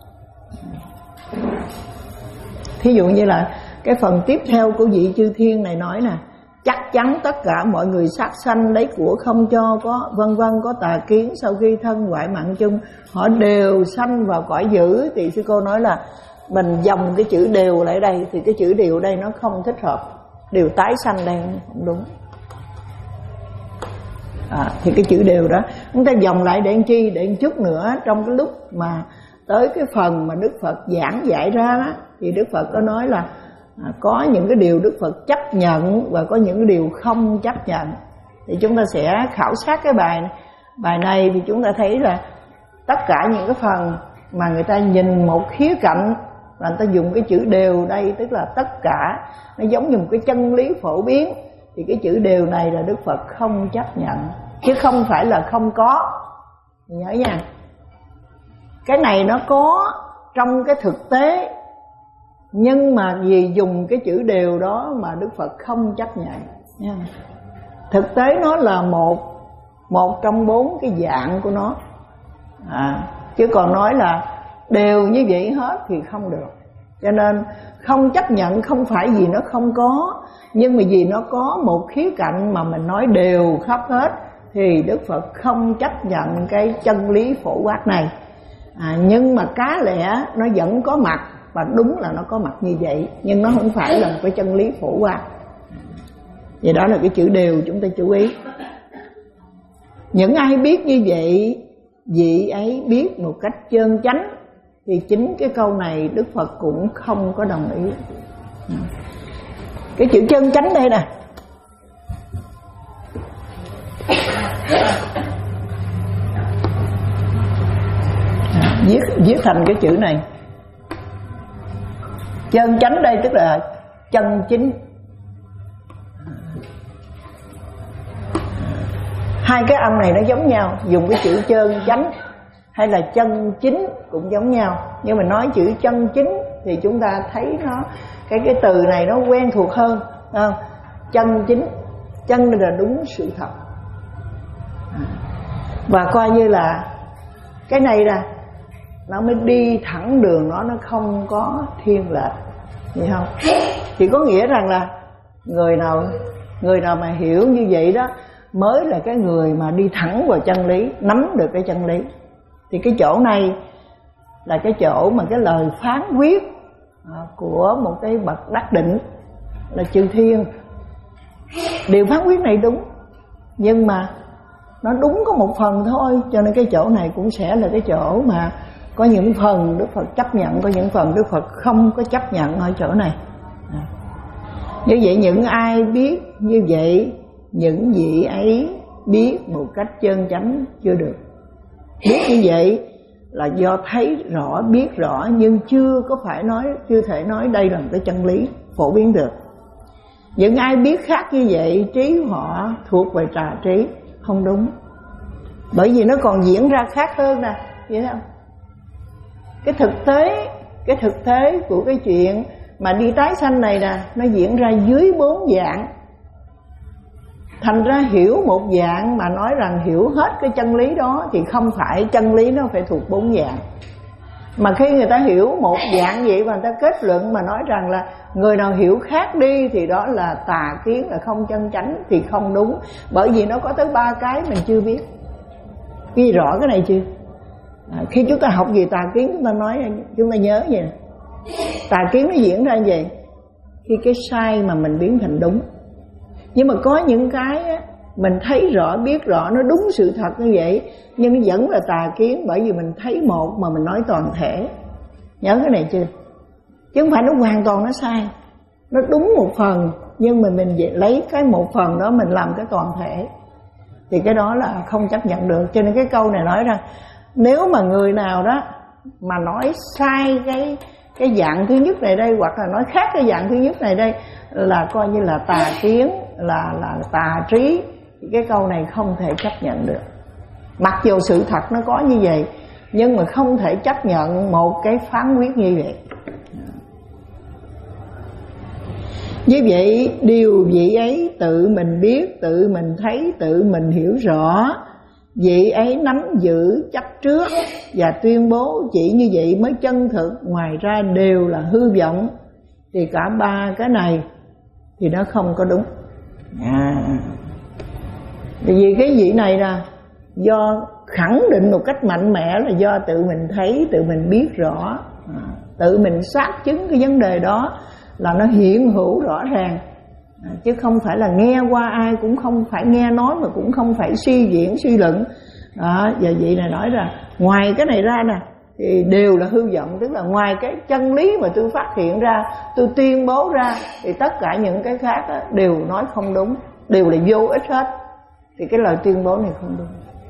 Thí dụ như là cái phần tiếp theo của vị chư thiên này nói nè, chắc chắn tất cả mọi người sát sanh lấy của không cho, có vân vân, có tà kiến, sau khi thân hoại mạng chung, họ đều sanh vào cõi dữ. Thì sư cô nói là mình dòng cái chữ đều lại đây, thì cái chữ đều đây nó không thích hợp, đều tái sanh đây không đúng. À, thì cái chữ đều đó chúng ta dòng lại để làm chi? Để một chút nữa trong cái lúc mà tới cái phần mà Đức Phật giảng dạy ra đó, thì Đức Phật có nói là à, có những cái điều Đức Phật chấp nhận và có những cái điều không chấp nhận. Thì chúng ta sẽ khảo sát cái bài này. Bài này thì chúng ta thấy là tất cả những cái phần mà người ta nhìn một khía cạnh và người ta dùng cái chữ đều đây, tức là tất cả, nó giống như một cái chân lý phổ biến. Thì cái chữ đều này là Đức Phật không chấp nhận, chứ không phải là không có. Nhớ nha, cái này nó có trong cái thực tế, nhưng mà vì dùng cái chữ đều đó mà Đức Phật không chấp nhận nha. Thực tế nó là một một trong bốn cái dạng của nó, à, chứ còn nói là đều như vậy hết thì không được. Cho nên không chấp nhận không phải vì nó không có, nhưng mà vì nó có một khía cạnh mà mình nói đều khắp hết, thì Đức Phật không chấp nhận cái chân lý phổ quát này. à, Nhưng mà cá lẻ nó vẫn có mặt, và đúng là nó có mặt như vậy, nhưng nó không phải là một cái chân lý phổ quát. Vậy đó là cái chữ đều chúng ta chú ý. Những ai biết như vậy, vị ấy biết một cách chân chánh, thì chính cái câu này Đức Phật cũng không có đồng ý. Cái chữ chân chánh đây nè, viết viết thành cái chữ này. Chân chánh đây tức là chân chính. Hai cái âm này nó giống nhau, dùng cái chữ chân chánh hay là chân chính cũng giống nhau, nhưng mà nói chữ chân chính thì chúng ta thấy nó cái cái từ này nó quen thuộc hơn, không? Chân chính, chân là đúng sự thật. Và coi như là cái này là nó mới đi thẳng đường, nó nó không có thiên lệch, hiểu không? Thì có nghĩa rằng là người nào người nào mà hiểu như vậy đó mới là cái người mà đi thẳng vào chân lý, nắm được cái chân lý. Thì cái chỗ này là cái chỗ mà cái lời phán quyết của một cái bậc đắc định là chư thiên. Điều phán quyết này đúng, nhưng mà nó đúng có một phần thôi, cho nên cái chỗ này cũng sẽ là cái chỗ mà có những phần Đức Phật chấp nhận, có những phần Đức Phật không có chấp nhận ở chỗ này. Như vậy những ai biết như vậy, những vị ấy biết một cách chân chánh chưa được. Biết như vậy là do thấy rõ, biết rõ, nhưng chưa có phải nói, chưa thể nói đây là một cái chân lý phổ biến được. Những ai biết khác như vậy, trí họ thuộc về tà trí, không đúng. Bởi vì nó còn diễn ra khác hơn nè, vậy không? Cái thực tế, cái thực tế của cái chuyện mà đi tái sanh này nè, nó diễn ra dưới bốn dạng. Thành ra hiểu một dạng mà nói rằng hiểu hết cái chân lý đó thì không phải, chân lý nó phải thuộc bốn dạng. Mà khi người ta hiểu một dạng vậy mà người ta kết luận mà nói rằng là người nào hiểu khác đi thì đó là tà kiến, là không chân chánh, thì không đúng. Bởi vì nó có tới ba cái mình chưa biết. Ghi rõ cái này chưa? À, khi chúng ta học về tà kiến, chúng ta nói, chúng ta nhớ vậy nè. Tà kiến nó diễn ra như vậy khi cái sai mà mình biến thành đúng. Nhưng mà có những cái á, mình thấy rõ, biết rõ, nó đúng sự thật như vậy, nhưng nó vẫn là tà kiến, bởi vì mình thấy một mà mình nói toàn thể. Nhớ cái này chưa? Chứ không phải nó hoàn toàn nó sai. Nó đúng một phần, nhưng mà mình lấy cái một phần đó mình làm cái toàn thể, thì cái đó là không chấp nhận được. Cho nên cái câu này nói rằng nếu mà người nào đó mà nói sai cái cái dạng thứ nhất này đây, hoặc là nói khác cái dạng thứ nhất này đây, là coi như là tà kiến, là là tà trí, thì cái câu này không thể chấp nhận được. Mặc dù sự thật nó có như vậy, nhưng mà không thể chấp nhận một cái phán quyết như vậy. Như vậy điều vị ấy tự mình biết, tự mình thấy, tự mình hiểu rõ, vị ấy nắm giữ chấp trước và tuyên bố chỉ như vậy mới chân thực, ngoài ra đều là hư vọng. Thì cả ba cái này thì nó không có đúng. À, vì cái vị này là do khẳng định một cách mạnh mẽ là do tự mình thấy, tự mình biết rõ, à, tự mình xác chứng cái vấn đề đó là nó hiện hữu rõ ràng, à, chứ không phải là nghe qua ai, cũng không phải nghe nói, mà cũng không phải suy diễn suy luận. Đó, và vị này nói ra ngoài cái này ra nè thì đều là hư vọng, tức là ngoài cái chân lý mà tôi phát hiện ra, tôi tuyên bố ra, thì tất cả những cái khác đó, đều nói không đúng, đều là vô ích hết. Thì cái lời tuyên bố này không đúng.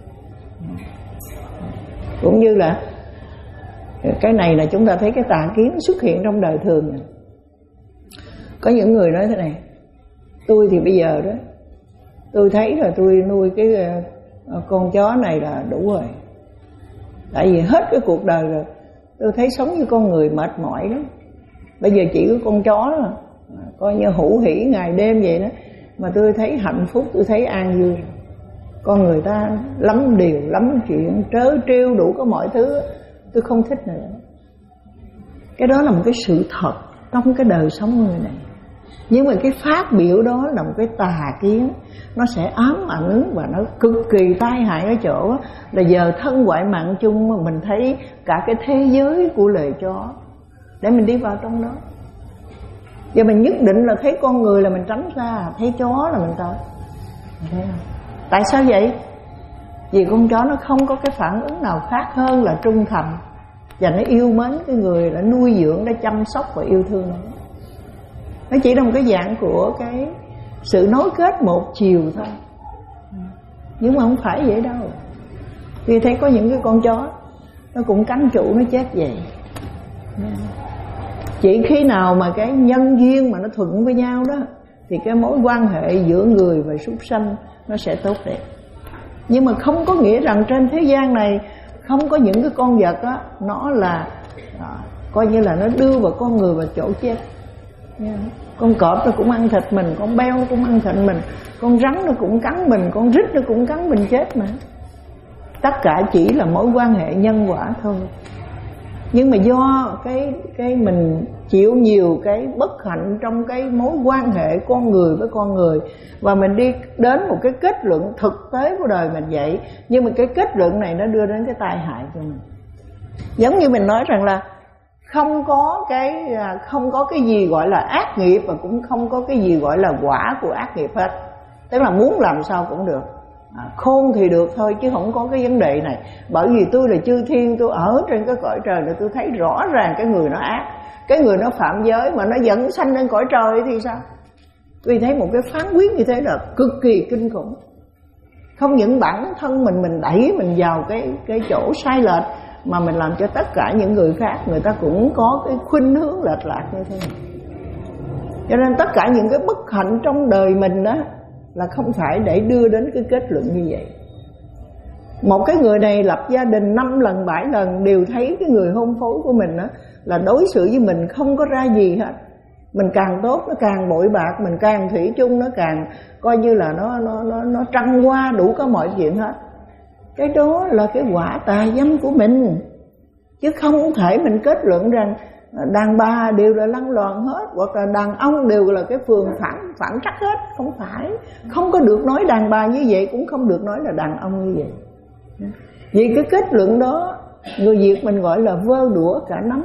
Cũng như là cái này là chúng ta thấy cái tà kiến xuất hiện trong đời thường này. Có những người nói thế này: tôi thì bây giờ đó, tôi thấy là tôi nuôi cái con chó này là đủ rồi. Tại vì hết cái cuộc đời rồi, tôi thấy sống như con người mệt mỏi lắm. Bây giờ chỉ có con chó đó, coi như hữu hỉ ngày đêm vậy đó, mà tôi thấy hạnh phúc, tôi thấy an vui. Con người ta lắm điều, lắm chuyện, trớ trêu đủ có mọi thứ, tôi không thích nữa. Cái đó là một cái sự thật trong cái đời sống người này. Nhưng mà cái phát biểu đó là một cái tà kiến, nó sẽ ám ảnh và nó cực kỳ tai hại ở chỗ là giờ thân ngoại mạng chung mà mình thấy cả cái thế giới của lời chó để mình đi vào trong đó. Giờ mình nhất định là thấy con người là mình tránh ra, thấy chó là mình tới. Thấy không? Tại sao vậy? Vì con chó nó không có cái phản ứng nào khác hơn là trung thành, và nó yêu mến cái người đã nuôi dưỡng, đã chăm sóc và yêu thương nó. Nó chỉ là một cái dạng của cái sự nối kết một chiều thôi, nhưng mà không phải vậy đâu. Vì thấy có những cái con chó nó cũng cắn chủ nó chết vậy. Chỉ khi nào mà cái nhân duyên mà nó thuận với nhau đó thì cái mối quan hệ giữa người và súc sanh nó sẽ tốt đẹp. Nhưng mà không có nghĩa rằng trên thế gian này không có những cái con vật đó, nó là à, coi như là nó đưa vào con người vào chỗ chết. Con cọp nó cũng ăn thịt mình, con beo nó cũng ăn thịt mình, con rắn nó cũng cắn mình, con rít nó cũng cắn mình chết mà. Tất cả chỉ là mối quan hệ nhân quả thôi. Nhưng mà do cái cái mình chịu nhiều cái bất hạnh trong cái mối quan hệ con người với con người, và mình đi đến một cái kết luận thực tế của đời mình vậy, nhưng mà cái kết luận này nó đưa đến cái tai hại cho mình. Giống như mình nói rằng là không có cái không có cái gì gọi là ác nghiệp, và cũng không có cái gì gọi là quả của ác nghiệp hết. Tức là muốn làm sao cũng được, à, khôn thì được thôi, chứ không có cái vấn đề này. Bởi vì tôi là chư thiên, tôi ở trên cái cõi trời này, tôi thấy rõ ràng cái người nó ác, cái người nó phạm giới mà nó vẫn sanh lên cõi trời thì sao? Vì thấy một cái phán quyết như thế là cực kỳ kinh khủng. Không những bản thân mình mình đẩy mình vào cái cái chỗ sai lệch, mà mình làm cho tất cả những người khác người ta cũng có cái khuynh hướng lệch lạc như thế này. Cho nên tất cả những cái bất hạnh trong đời mình đó là không phải để đưa đến cái kết luận như vậy. Một cái người này lập gia đình năm lần bảy lần đều thấy cái người hôn phối của mình đó là đối xử với mình không có ra gì hết. Mình càng tốt nó càng bội bạc, mình càng thủy chung nó càng coi như là nó nó nó nó trăng hoa đủ cả mọi chuyện hết. Cái đó là cái quả tà dâm của mình, chứ không thể mình kết luận rằng đàn bà đều là lăng loàn hết, hoặc là đàn ông đều là cái phường phản phản trắc hết. Không phải, không có được nói đàn bà như vậy, cũng không được nói là đàn ông như vậy. Vì cái kết luận đó người Việt mình gọi là vơ đũa cả nắm.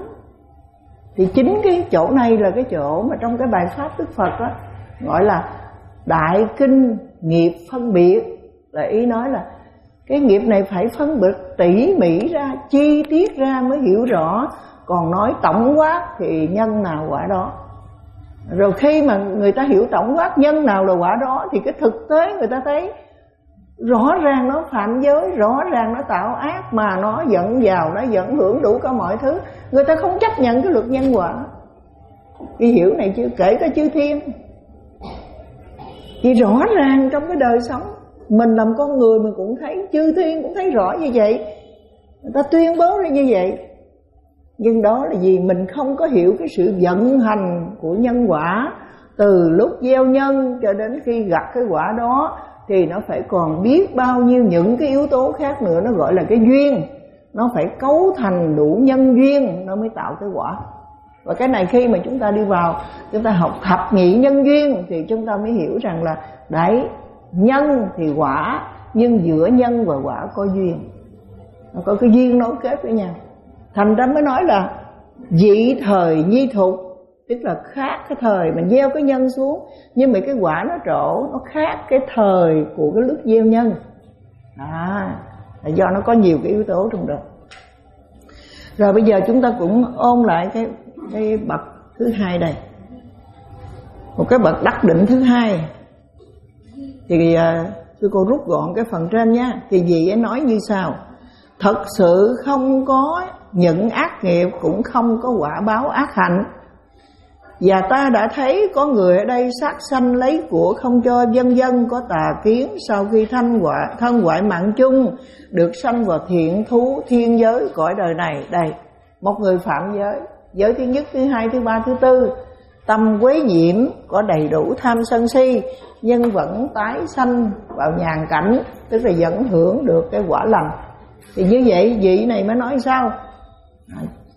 Thì chính cái chỗ này là cái chỗ mà trong cái bài pháp Đức Phật đó gọi là đại kinh nghiệp phân biệt. Là ý nói là cái nghiệp này phải phân biệt tỉ mỉ ra, chi tiết ra mới hiểu rõ. Còn nói tổng quát thì nhân nào quả đó. Rồi khi mà người ta hiểu tổng quát nhân nào là quả đó, thì cái thực tế người ta thấy rõ ràng nó phạm giới, rõ ràng nó tạo ác, mà nó dẫn vào, nó dẫn hưởng đủ cả mọi thứ. Người ta không chấp nhận cái luật nhân quả. Vì hiểu này chứ, kể cả chư thiên. Vì rõ ràng trong cái đời sống mình làm con người mình cũng thấy, chư thiên cũng thấy rõ như vậy, người ta tuyên bố ra như vậy. Nhưng đó là vì mình không có hiểu cái sự vận hành của nhân quả. Từ lúc gieo nhân cho đến khi gặp cái quả đó thì nó phải còn biết bao nhiêu những cái yếu tố khác nữa, nó gọi là cái duyên. Nó phải cấu thành đủ nhân duyên nó mới tạo cái quả. Và cái này khi mà chúng ta đi vào, chúng ta học thập nhị nhân duyên thì chúng ta mới hiểu rằng là đấy, nhân thì quả, nhưng giữa nhân và quả có duyên, nó có cái duyên nối kết với nhau. Thành ra mới nói là dị thời nhi thục, tức là khác cái thời mình gieo cái nhân xuống, nhưng mà cái quả nó trổ, nó khác cái thời của cái lúc gieo nhân. À, là do nó có nhiều cái yếu tố trong đó. Rồi bây giờ chúng ta cũng ôn lại cái cái bậc thứ hai đây, một cái bậc đắc định thứ hai. Thì uh, thưa cô rút gọn cái phần trên nha. Thì vị ấy nói như sau: thật sự không có những ác nghiệp, cũng không có quả báo ác hạnh. Và ta đã thấy có người ở đây sát sanh lấy của không cho, vân vân, có tà kiến. Sau khi thân ngoại, thân ngoại mạng chung, được sanh vào thiện thú thiên giới cõi đời này. Đây, một người phạm giới, giới thứ nhất, thứ hai, thứ ba, thứ tư, tâm quấy nhiễm, có đầy đủ tham sân si, nhưng vẫn tái sanh vào nhàn cảnh, tức là vẫn hưởng được cái quả lành. Thì như vậy vị này mới nói sao?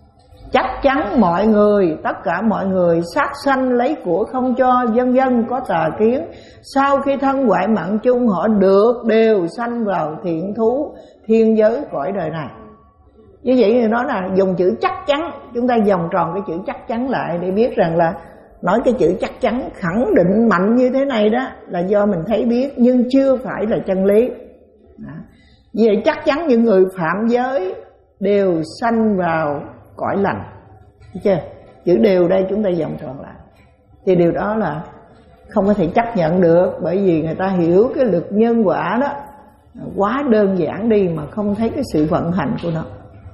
chắc chắn mọi người, tất cả mọi người sát sanh lấy của không cho, vân vân có tà kiến. Sau khi thân hoại mạng chung, họ được đều sanh vào thiện thú thiên giới cõi đời này. Như vậy thì nói là dùng chữ chắc chắn, chúng ta vòng tròn cái chữ chắc chắn lại để biết rằng là nói cái chữ chắc chắn khẳng định mạnh như thế này đó là do mình thấy biết, nhưng chưa phải là chân lý. Vậy chắc chắn những người phạm giới đều sanh vào cõi lành. Thấy chưa? Chữ đều đây chúng ta vòng tròn lại. Thì điều đó là không có thể chấp nhận được, bởi vì người ta hiểu cái luật nhân quả đó quá đơn giản đi mà không thấy cái sự vận hành của nó.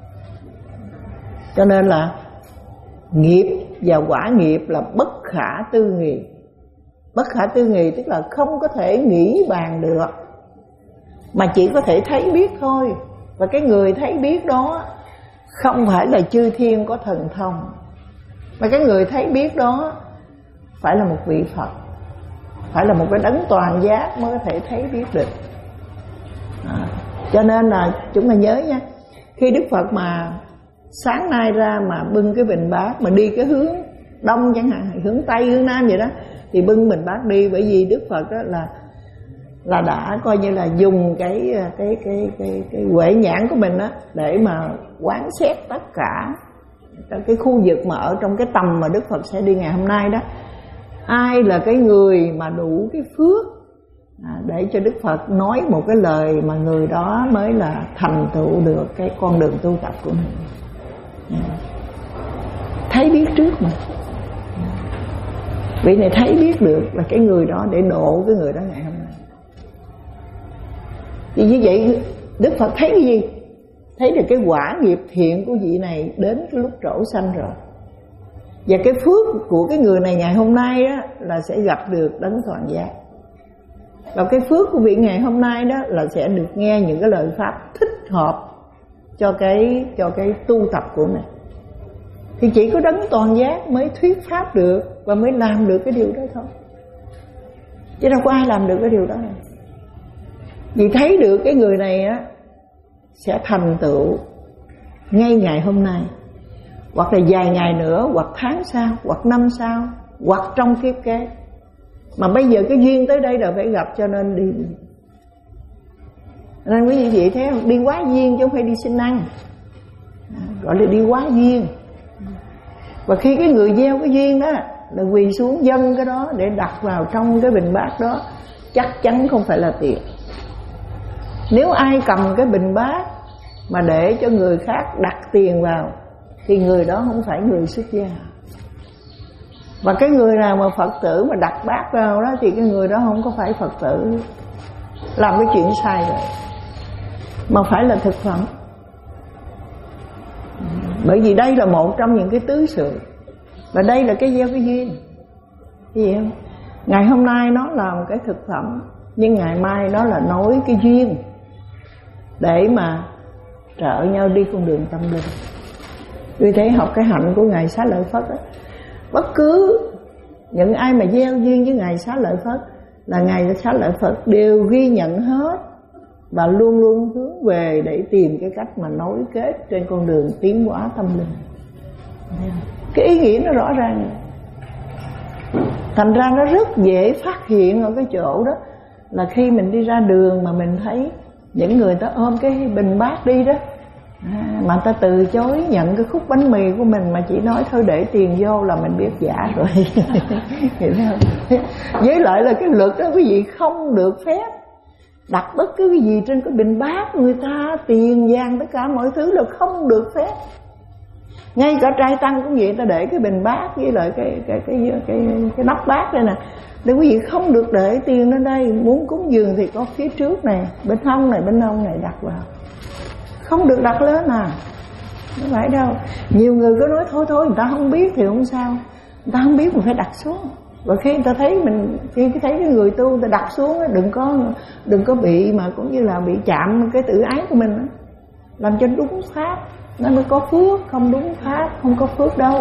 Cho nên là nghiệp và quả nghiệp là bất khả tư nghị. Bất khả tư nghị tức là không có thể nghĩ bàn được, mà chỉ có thể thấy biết thôi. Và cái người thấy biết đó không phải là chư thiên có thần thông, mà cái người thấy biết đó phải là một vị Phật, phải là một cái đấng toàn giác mới có thể thấy biết được. À, cho nên là chúng ta nhớ nha, khi Đức Phật mà sáng nay ra mà bưng cái bình bát mà đi cái hướng đông chẳng hạn, hướng Tây, hướng Nam vậy đó, thì bưng bình bát đi, bởi vì Đức Phật đó là là đã coi như là dùng cái cái cái cái cái huệ nhãn của mình đó để mà quán xét tất cả cái khu vực mà ở trong cái tầm mà Đức Phật sẽ đi ngày hôm nay đó. Ai là cái người mà đủ cái phước à, để cho Đức Phật nói một cái lời mà người đó mới là thành tựu được cái con đường tu tập của mình. À, thấy biết trước mà. Vị này thấy biết được là cái người đó để độ cái người đó ngày hôm nay. Vì như vậy Đức Phật thấy cái gì? Thấy được cái quả nghiệp thiện của vị này đến cái lúc trổ sanh rồi. Và cái phước của cái người này ngày hôm nay đó là sẽ gặp được đấng toàn giác. Và cái phước của vị ngày hôm nay đó là sẽ được nghe những cái lời pháp thích hợp cho cái cho cái tu tập của mình. Thì chỉ có đấng toàn giác mới thuyết pháp được và mới làm được cái điều đó thôi, chứ đâu có ai làm được cái điều đó. Vì thấy được cái người này á sẽ thành tựu ngay ngày hôm nay, hoặc là vài ngày nữa, hoặc tháng sau, hoặc năm sau, hoặc trong kiếp kế. Mà bây giờ cái duyên tới đây là phải gặp, cho nên đi. Nên quý vị thấy không? Đi quá duyên chứ không phải đi xin ăn, gọi là đi quá duyên. Và khi cái người gieo cái duyên đó là quỳ xuống dâng cái đó để đặt vào trong cái bình bát đó, chắc chắn không phải là tiền. Nếu ai cầm cái bình bát mà để cho người khác đặt tiền vào thì người đó không phải người xuất gia. Và cái người nào mà Phật tử mà đặt bát vào đó thì cái người đó không có phải Phật tử, làm cái chuyện sai rồi, mà phải là thực phẩm. Bởi vì đây là một trong những cái tứ sự, và đây là cái gieo cái duyên. Cái gì không? Ngày hôm nay nó là một cái thực phẩm, nhưng ngày mai nó là nối cái duyên để mà trợ nhau đi con đường tâm linh. Vì thế học cái hạnh của Ngài Xá Lợi Phất đó, bất cứ những ai mà gieo duyên với Ngài Xá Lợi Phất là Ngài Xá Lợi Phất đều ghi nhận hết và luôn luôn hướng về để tìm cái cách mà nối kết trên con đường tiến hóa tâm linh. Cái ý nghĩa nó rõ ràng. Thành ra nó rất dễ phát hiện ở cái chỗ đó là khi mình đi ra đường mà mình thấy những người ta ôm cái bình bát đi đó, à, mà ta từ chối nhận cái khúc bánh mì của mình mà chỉ nói thôi để tiền vô là mình biết giả rồi. Hiểu không? Với lại là cái luật đó quý vị không được phép đặt bất cứ cái gì trên cái bình bát người ta, tiền vàng tất cả mọi thứ là không được phép. Ngay cả trai tăng cũng vậy, ta để cái bình bát với lại cái cái cái cái cái, cái nắp bát đây nè, để quý vị không được để tiền lên đây. Muốn cúng dường thì có phía trước này, bên hông này, bên hông này đặt vào, không được đặt lên à. Không phải đâu. Nhiều người cứ nói thôi thôi, người ta không biết thì không sao, người ta không biết mình phải đặt xuống. Và khi người ta thấy mình, khi thấy cái người tu người ta đặt xuống, đừng có đừng có bị mà cũng như là bị chạm cái tự ái của mình, làm cho đúng pháp nó mới có phước. Không đúng pháp không có phước đâu.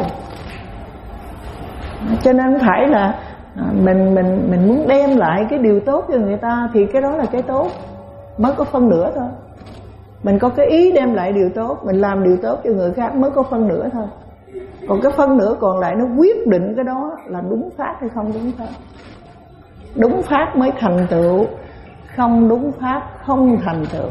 Cho nên phải là mình mình mình muốn đem lại cái điều tốt cho người ta thì cái đó là cái tốt, mới có phân nửa thôi. Mình có cái ý đem lại điều tốt, mình làm điều tốt cho người khác mới có phân nửa thôi. Còn cái phân nửa còn lại nó quyết định cái đó là đúng pháp hay không đúng pháp. Đúng pháp mới thành tựu, không đúng pháp không thành tựu.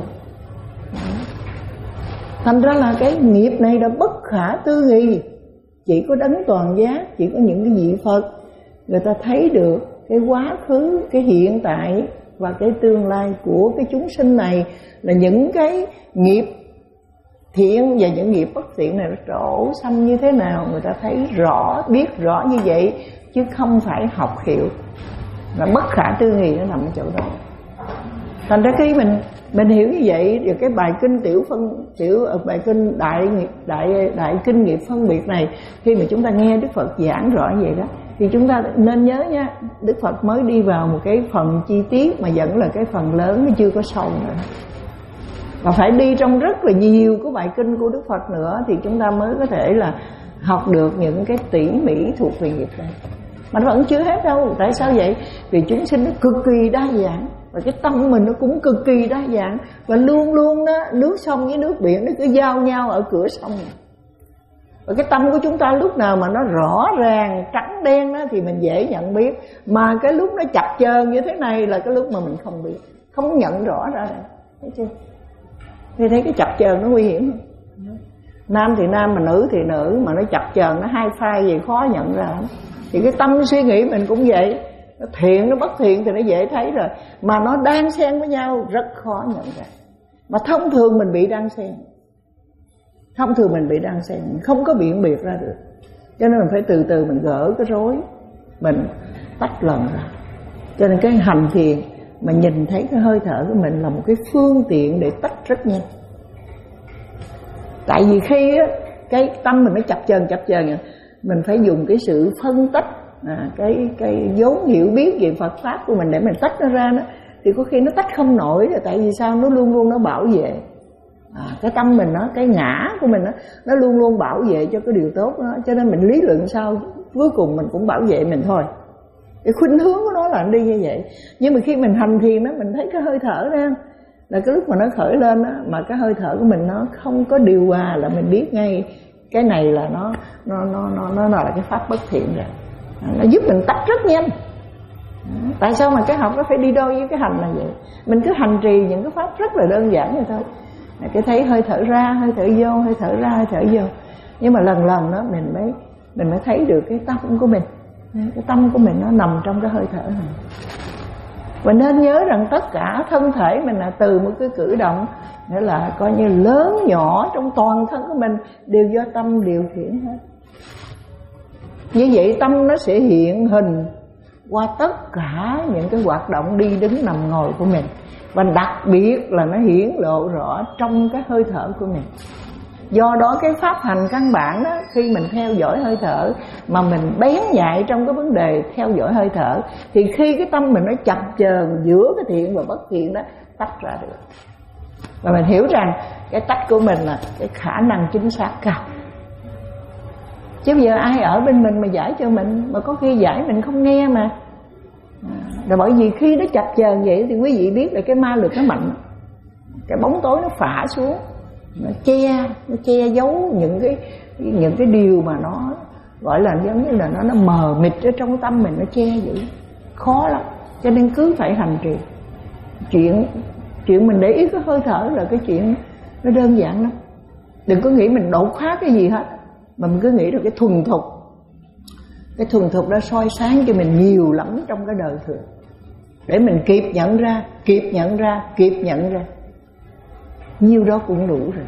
Thành ra là cái nghiệp này đã bất khả tư nghị. Chỉ có đấng toàn giác, chỉ có những cái vị Phật người ta thấy được cái quá khứ, cái hiện tại và cái tương lai của cái chúng sinh này, là những cái nghiệp thiện và những nghiệp bất thiện này nó trổ sanh như thế nào, người ta thấy rõ, biết rõ như vậy, chứ không phải học hiểu. Là bất khả tư nghị nó nằm ở chỗ đó. Thành ra khi mình mình hiểu như vậy, rồi cái bài kinh tiểu phân tiểu bài kinh đại đại đại kinh nghiệp phân biệt này, khi mà chúng ta nghe Đức Phật giảng rõ như vậy đó, thì chúng ta nên nhớ nha, Đức Phật mới đi vào một cái phần chi tiết mà vẫn là cái phần lớn, nó chưa có sâu nữa. Và phải đi trong rất là nhiều cái bài kinh của Đức Phật nữa thì chúng ta mới có thể là học được những cái tỉ mỉ thuộc về nghiệp này. Mà nó vẫn chưa hết đâu. Tại sao vậy? Vì chúng sinh nó cực kỳ đa dạng, và cái tâm mình nó cũng cực kỳ đa dạng, và luôn luôn đó, nước sông với nước biển nó cứ giao nhau ở cửa sông này. Và cái tâm của chúng ta lúc nào mà nó rõ ràng trắng đen đó thì mình dễ nhận biết, mà cái lúc nó chập chờn như thế này là cái lúc mà mình không biết, không nhận rõ ra đây. Thấy chưa? Thì thấy cái chập chờn nó nguy hiểm không? Nam thì nam mà nữ thì nữ, mà nó chập chờn nó hai phai gì khó nhận ra. Thì cái tâm suy nghĩ mình cũng vậy, nó thiện nó bất thiện thì nó dễ thấy rồi, mà nó đan xen với nhau rất khó nhận ra. Mà thông thường mình bị đan xen, thông thường mình bị đan xen, mình không có biện biệt ra được. Cho nên mình phải từ từ mình gỡ cái rối, mình tách lần ra. Cho nên cái hành thiền mà nhìn thấy cái hơi thở của mình là một cái phương tiện để tách rất nhanh. Tại vì khi á, cái tâm mình nó chập chờn chập chờn, mình phải dùng cái sự phân tách, à, cái cái vốn hiểu biết về Phật pháp của mình để mình tách nó ra đó, thì có khi nó tách không nổi rồi. Tại vì sao? Nó luôn luôn nó bảo vệ, à, cái tâm mình nó, cái ngã của mình nó, nó luôn luôn bảo vệ cho cái điều tốt đó. Cho nên mình lý luận sao cuối cùng mình cũng bảo vệ mình thôi. Cái khuynh hướng của nó là nó đi như vậy. Nhưng mà khi mình hành thiền đó, mình thấy cái hơi thở đó, là cái lúc mà nó khởi lên đó, mà cái hơi thở của mình nó không có điều hòa, là mình biết ngay cái này là nó nó nó nó nó là cái pháp bất thiện rồi. Nó giúp mình tách rất nhanh. Tại sao mà cái học nó phải đi đôi với cái hành là vậy? Mình cứ hành trì những cái pháp rất là đơn giản vậy thôi. Cái thấy hơi thở ra, hơi thở vô, hơi thở ra, hơi thở vô. Nhưng mà lần lần đó mình mới mình mới thấy được cái tâm của mình. Cái tâm của mình nó nằm trong cái hơi thở này. Và nên nhớ rằng tất cả thân thể mình là từ một cái cử động, nghĩa là coi như lớn nhỏ trong toàn thân của mình đều do tâm điều khiển hết. Như vậy tâm nó sẽ hiện hình qua tất cả những cái hoạt động đi đứng nằm ngồi của mình. Và đặc biệt là nó hiển lộ rõ trong cái hơi thở của mình. Do đó cái pháp hành căn bản đó, khi mình theo dõi hơi thở mà mình bén nhạy trong cái vấn đề theo dõi hơi thở, thì khi cái tâm mình nó chập chờn giữa cái thiện và bất thiện đó, tách ra được. Và mình hiểu rằng cái tách của mình là cái khả năng chính xác cao. Chứ bây giờ ai ở bên mình mà giải cho mình, mà có khi giải mình không nghe mà. Rồi bởi vì khi nó chập chờn vậy thì quý vị biết là cái ma lực nó mạnh, cái bóng tối nó phả xuống, nó che, nó che giấu những cái những cái điều mà nó gọi là giống như là nó nó mờ mịt ở trong tâm mình, nó che giữ khó lắm. Cho nên cứ phải hành trì. Chuyện chuyện mình để ý cái hơi thở là cái chuyện nó đơn giản lắm. Đừng có nghĩ mình đột phá cái gì hết, mà mình cứ nghĩ là cái thuần thục. Cái thuần thục đó soi sáng cho mình nhiều lắm trong cái đời thường, để mình kịp nhận ra, kịp nhận ra, kịp nhận ra. Nhiêu đó cũng đủ rồi.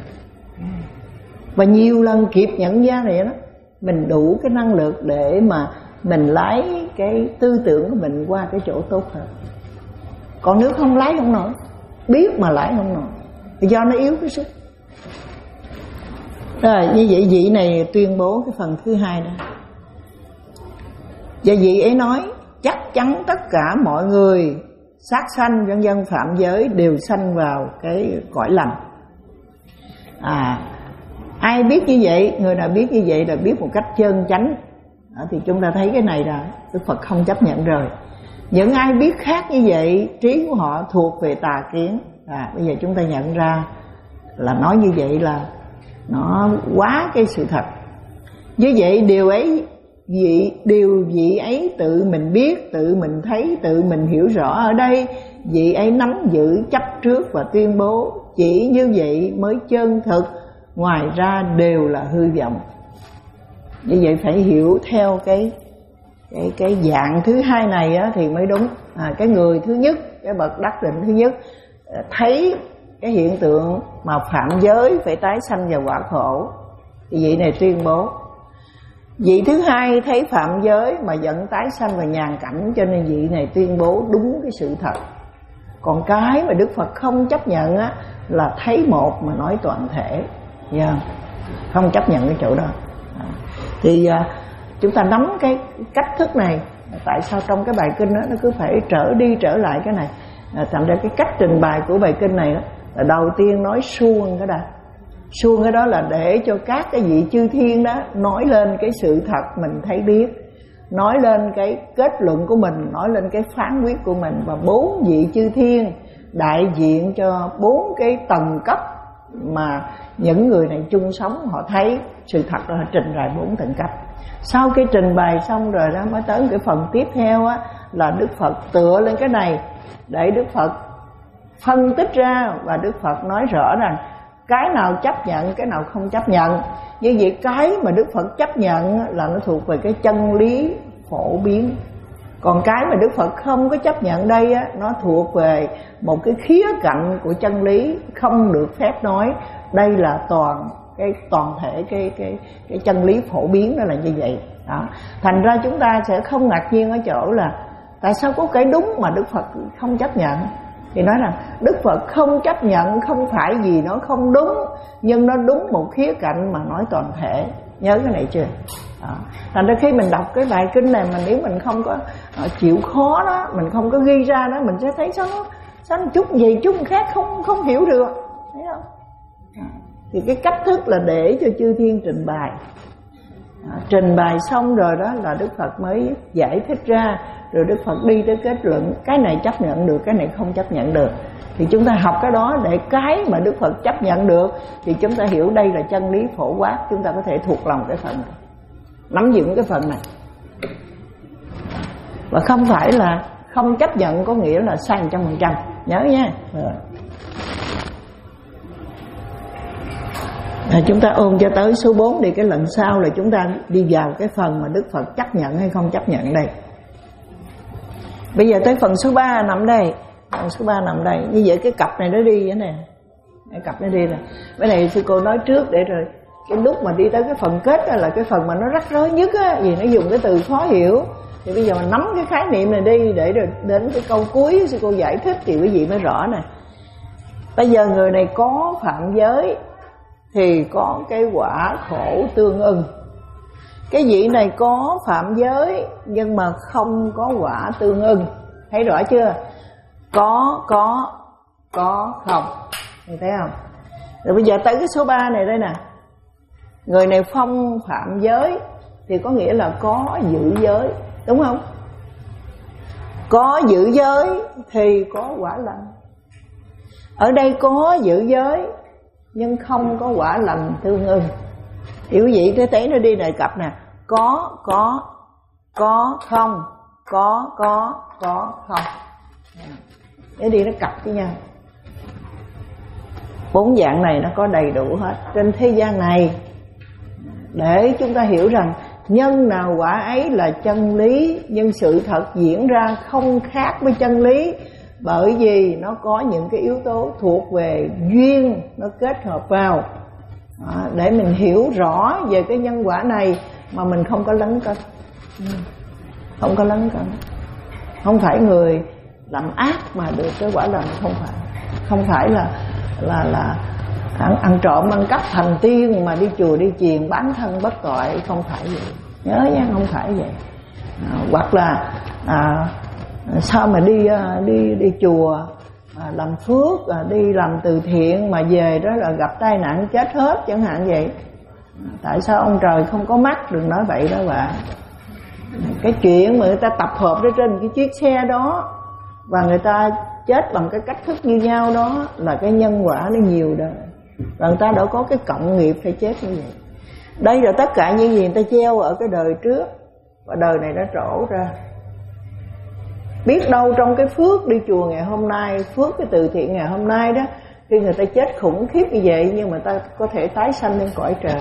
Và nhiều lần kịp nhận ra này đó, mình đủ cái năng lực để mà mình lái cái tư tưởng của mình qua cái chỗ tốt hơn. Còn nếu không lái không nổi, biết mà lái không nổi, thì do nó yếu cái sức. Rồi như vậy vị này tuyên bố cái phần thứ hai đó. Và vị ấy nói chắc chắn tất cả mọi người sát sanh vân vân phạm giới đều sanh vào cái cõi lành. À, ai biết như vậy, người nào biết như vậy là biết một cách chân chánh. À, thì chúng ta thấy cái này là Đức Phật không chấp nhận rồi. Những ai biết khác như vậy, trí của họ thuộc về tà kiến. À, bây giờ chúng ta nhận ra là nói như vậy là nó quá cái sự thật. Như vậy điều ấy vị điều vị ấy tự mình biết, tự mình thấy, tự mình hiểu rõ. Ở đây vị ấy nắm giữ, chấp trước và tuyên bố. Chỉ như vậy mới chân thực, ngoài ra đều là hư vọng. Như vậy phải hiểu theo cái cái cái dạng thứ hai này á, thì mới đúng. À, cái người thứ nhất, cái bậc đắc định thứ nhất thấy cái hiện tượng mà phạm giới phải tái sanh vào quả khổ, thì vị này tuyên bố. Vị thứ hai thấy phạm giới mà dẫn tái sanh vào nhàn cảnh, cho nên vị này tuyên bố đúng cái sự thật. Còn cái mà Đức Phật không chấp nhận á, là thấy một mà nói toàn thể, yeah. Không chấp nhận cái chỗ đó. À, thì à, chúng ta nắm cái cách thức này. Tại sao trong cái bài kinh đó nó cứ phải trở đi trở lại cái này. À, thành ra cái cách trình bày của bài kinh này đó, là đầu tiên nói suông cái đã. Suông cái đó là để cho các cái vị chư thiên đó nói lên cái sự thật mình thấy biết, nói lên cái kết luận của mình, nói lên cái phán quyết của mình. Và bốn vị chư thiên đại diện cho bốn cái tầng cấp mà những người này chung sống, họ thấy sự thật đó, họ trình bày bốn tầng cấp. Sau khi trình bày xong rồi đó mới tới cái phần tiếp theo á, là Đức Phật tựa lên cái này để Đức Phật phân tích ra, và Đức Phật nói rõ rằng cái nào chấp nhận, cái nào không chấp nhận. Như vậy cái mà Đức Phật chấp nhận là nó thuộc về cái chân lý phổ biến. Còn cái mà Đức Phật không có chấp nhận đây á, nó thuộc về một cái khía cạnh của chân lý không được phép nói. Đây là toàn cái toàn thể cái cái cái chân lý phổ biến, đó là như vậy. Đó. Thành ra chúng ta sẽ không ngạc nhiên ở chỗ là tại sao có cái đúng mà Đức Phật không chấp nhận. Thì nói rằng Đức Phật không chấp nhận không phải vì nó không đúng, nhưng nó đúng một khía cạnh mà nói toàn thể. Nhớ cái này chưa? Đó. Thành ra khi mình đọc cái bài kinh này mà nếu mình không có uh, chịu khó đó, mình không có ghi ra đó, mình sẽ thấy sao nó sao một chút gì chút khác không không hiểu được, thấy không? Đó. Thì cái cách thức là để cho chư thiên trình bày. Đó. Trình bày xong rồi đó là Đức Phật mới giải thích ra, rồi Đức Phật đi tới kết luận cái này chấp nhận được, cái này không chấp nhận được. Thì chúng ta học cái đó để cái mà Đức Phật chấp nhận được thì chúng ta hiểu đây là chân lý phổ quát, chúng ta có thể thuộc lòng cái phần này, nắm vững cái phần này. Và không phải là không chấp nhận có nghĩa là sai một trăm phần trăm, nhớ nha. À, chúng ta ôm cho tới số bốn đi, cái lần sau là chúng ta đi vào cái phần mà Đức Phật chấp nhận hay không chấp nhận đây. Bây giờ tới phần số ba nằm đây. Phần số ba nằm đây. Như vậy cái cặp này nó đi vậy nè. Cái cặp nó đi nè. Cái này sư cô nói trước để rồi cái lúc mà đi tới cái phần kết đó là cái phần mà nó rắc rối nhất á, vì nó dùng cái từ khó hiểu. Thì bây giờ mình nắm cái khái niệm này đi để rồi đến cái câu cuối sư cô giải thích thì quý vị mới rõ nè. Bây giờ người này có phạm giới thì có cái quả khổ tương ưng. Cái vị này có phạm giới nhưng mà không có quả tương ưng. Thấy rõ chưa? Có, có, có, không. Thấy không? Rồi bây giờ tới cái số ba này đây nè. Người này không phạm giới thì có nghĩa là có giữ giới, đúng không? Có giữ giới thì có quả lành. Ở đây có giữ giới nhưng không có quả lành tương ưng. Thì quý vị thấy thấy nó đi đề cập nè. Có, có, có, không. Có, có, có, không. Để đi nó cặp với nhau. Bốn dạng này nó có đầy đủ hết trên thế gian này, để chúng ta hiểu rằng nhân nào quả ấy là chân lý. Nhưng sự thật diễn ra không khác với chân lý, bởi vì nó có những cái yếu tố thuộc về duyên nó kết hợp vào. Đó, để mình hiểu rõ về cái nhân quả này mà mình không có lấn cấn. Không có lấn cấn. Không phải người làm ác mà được cái quả lành, không phải. Không phải là là là ăn, ăn trộm ăn cắp thành tiên mà đi chùa đi chiền bán thân bất tội, không phải vậy. Nhớ nha, không phải vậy. À, hoặc là à, sao mà đi đi đi chùa à, làm phước, à, đi làm từ thiện mà về đó là gặp tai nạn chết hết chẳng hạn vậy. À, tại sao ông trời không có mắt? Đừng nói vậy đó bạn. Cái chuyện mà người ta tập hợp ở trên cái chiếc xe đó và người ta chết bằng cái cách thức như nhau đó là cái nhân quả nó nhiều đời, và người ta đã có cái cộng nghiệp phải chết như vậy. Đây là tất cả những gì người ta gieo ở cái đời trước, và đời này đã trổ ra. Biết đâu trong cái phước đi chùa ngày hôm nay, phước cái từ thiện ngày hôm nay đó, khi người ta chết khủng khiếp như vậy nhưng mà ta có thể tái sanh lên cõi trời.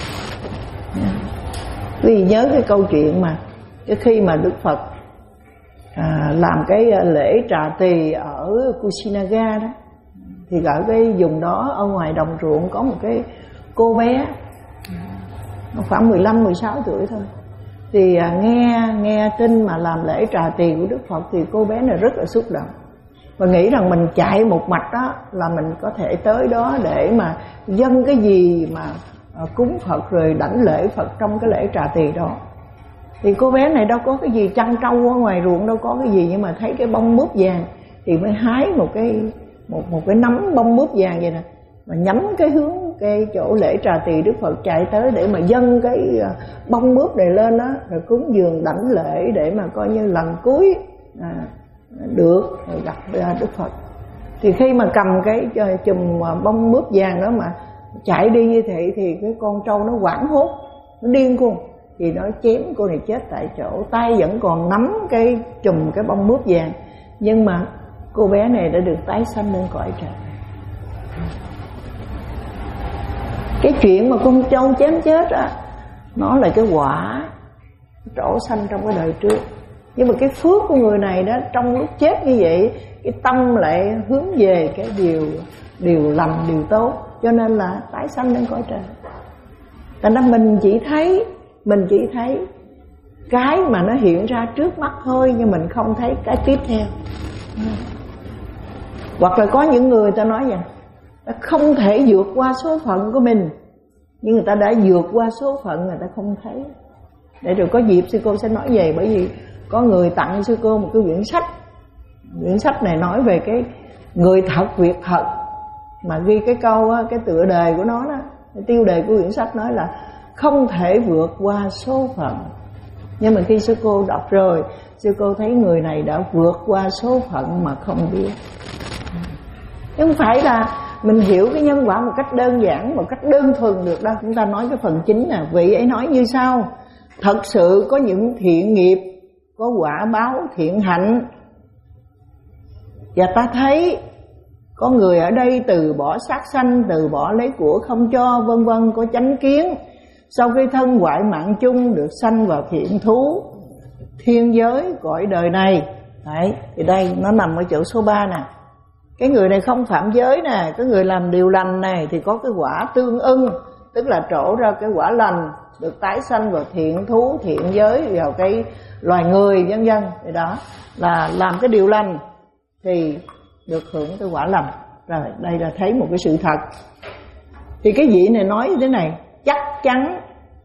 Vì nhớ cái câu chuyện mà cái khi mà Đức Phật à, làm cái lễ trà tỳ ở Kusinaga đó, thì ở cái vùng đó ở ngoài đồng ruộng có một cái cô bé khoảng mười lăm mười sáu tuổi thôi. Thì à, nghe nghe tin mà làm lễ trà tỳ của Đức Phật thì cô bé này rất là xúc động và nghĩ rằng mình chạy một mạch đó là mình có thể tới đó để mà dâng cái gì mà à, cúng Phật rồi đảnh lễ Phật trong cái lễ trà tỳ đó. Thì cô bé này đâu có cái gì chăn trâu ở ngoài ruộng, đâu có cái gì, nhưng mà thấy cái bông mướp vàng thì mới hái một cái một một cái nắm bông mướp vàng vậy nè, mà nhắm cái hướng cái chỗ lễ trà tỳ Đức Phật chạy tới để mà dâng cái bông mướp này lên đó, rồi cúng dường đảnh lễ để mà coi như lần cuối à, được gặp Đức Phật. Thì khi mà cầm cái chùm bông mướp vàng đó mà chạy đi như thế thì cái con trâu nó hoảng hốt, nó điên cuồng, thì nó chém cô này chết tại chỗ, tay vẫn còn nắm cái chùm cái bông mướp vàng, nhưng mà cô bé này đã được tái sanh lên cõi trời. Cái chuyện mà con trâu chém chết á, nó là cái quả trổ sanh trong cái đời trước. Nhưng mà cái phước của người này đó, trong lúc chết như vậy, cái tâm lại hướng về cái điều điều lành, điều tốt, cho nên là tái sanh lên cõi trời. Thành ra mình chỉ thấy mình chỉ thấy cái mà nó hiện ra trước mắt thôi, nhưng mình không thấy cái tiếp theo. Hoặc là có những người ta nói vậy, ta không thể vượt qua số phận của mình, nhưng người ta đã vượt qua số phận, người ta không thấy. Để rồi có dịp sư cô sẽ nói về, bởi vì có người tặng sư cô một cái quyển sách. Quyển sách này nói về cái người thật việc thật, mà ghi cái câu á, cái tựa đề của nó đó, cái tiêu đề của quyển sách nói là không thể vượt qua số phận. Nhưng mà khi sư cô đọc rồi, sư cô thấy người này đã vượt qua số phận mà không biết. Chứ không phải là mình hiểu cái nhân quả một cách đơn giản, một cách đơn thuần được đâu. Chúng ta nói cái phần chính nè, vị ấy nói như sau: thật sự có những thiện nghiệp, có quả báo thiện hạnh. Và ta thấy có người ở đây từ bỏ sát sanh, từ bỏ lấy của không cho, vân vân, có chánh kiến. Sau khi thân hoại mạng chung được sanh vào thiện thú, thiên giới, cõi đời này. Đấy, thì đây nó nằm ở chỗ số ba nè. Cái người này không phạm giới nè, cái người làm điều lành này thì có cái quả tương ưng, tức là trổ ra cái quả lành, được tái sanh vào thiện thú, thiện giới, vào cái loài người, vân vân. Thì đó là làm cái điều lành thì được hưởng cái quả lành. Rồi đây là thấy một cái sự thật. Thì cái vị này nói như thế này: chắc chắn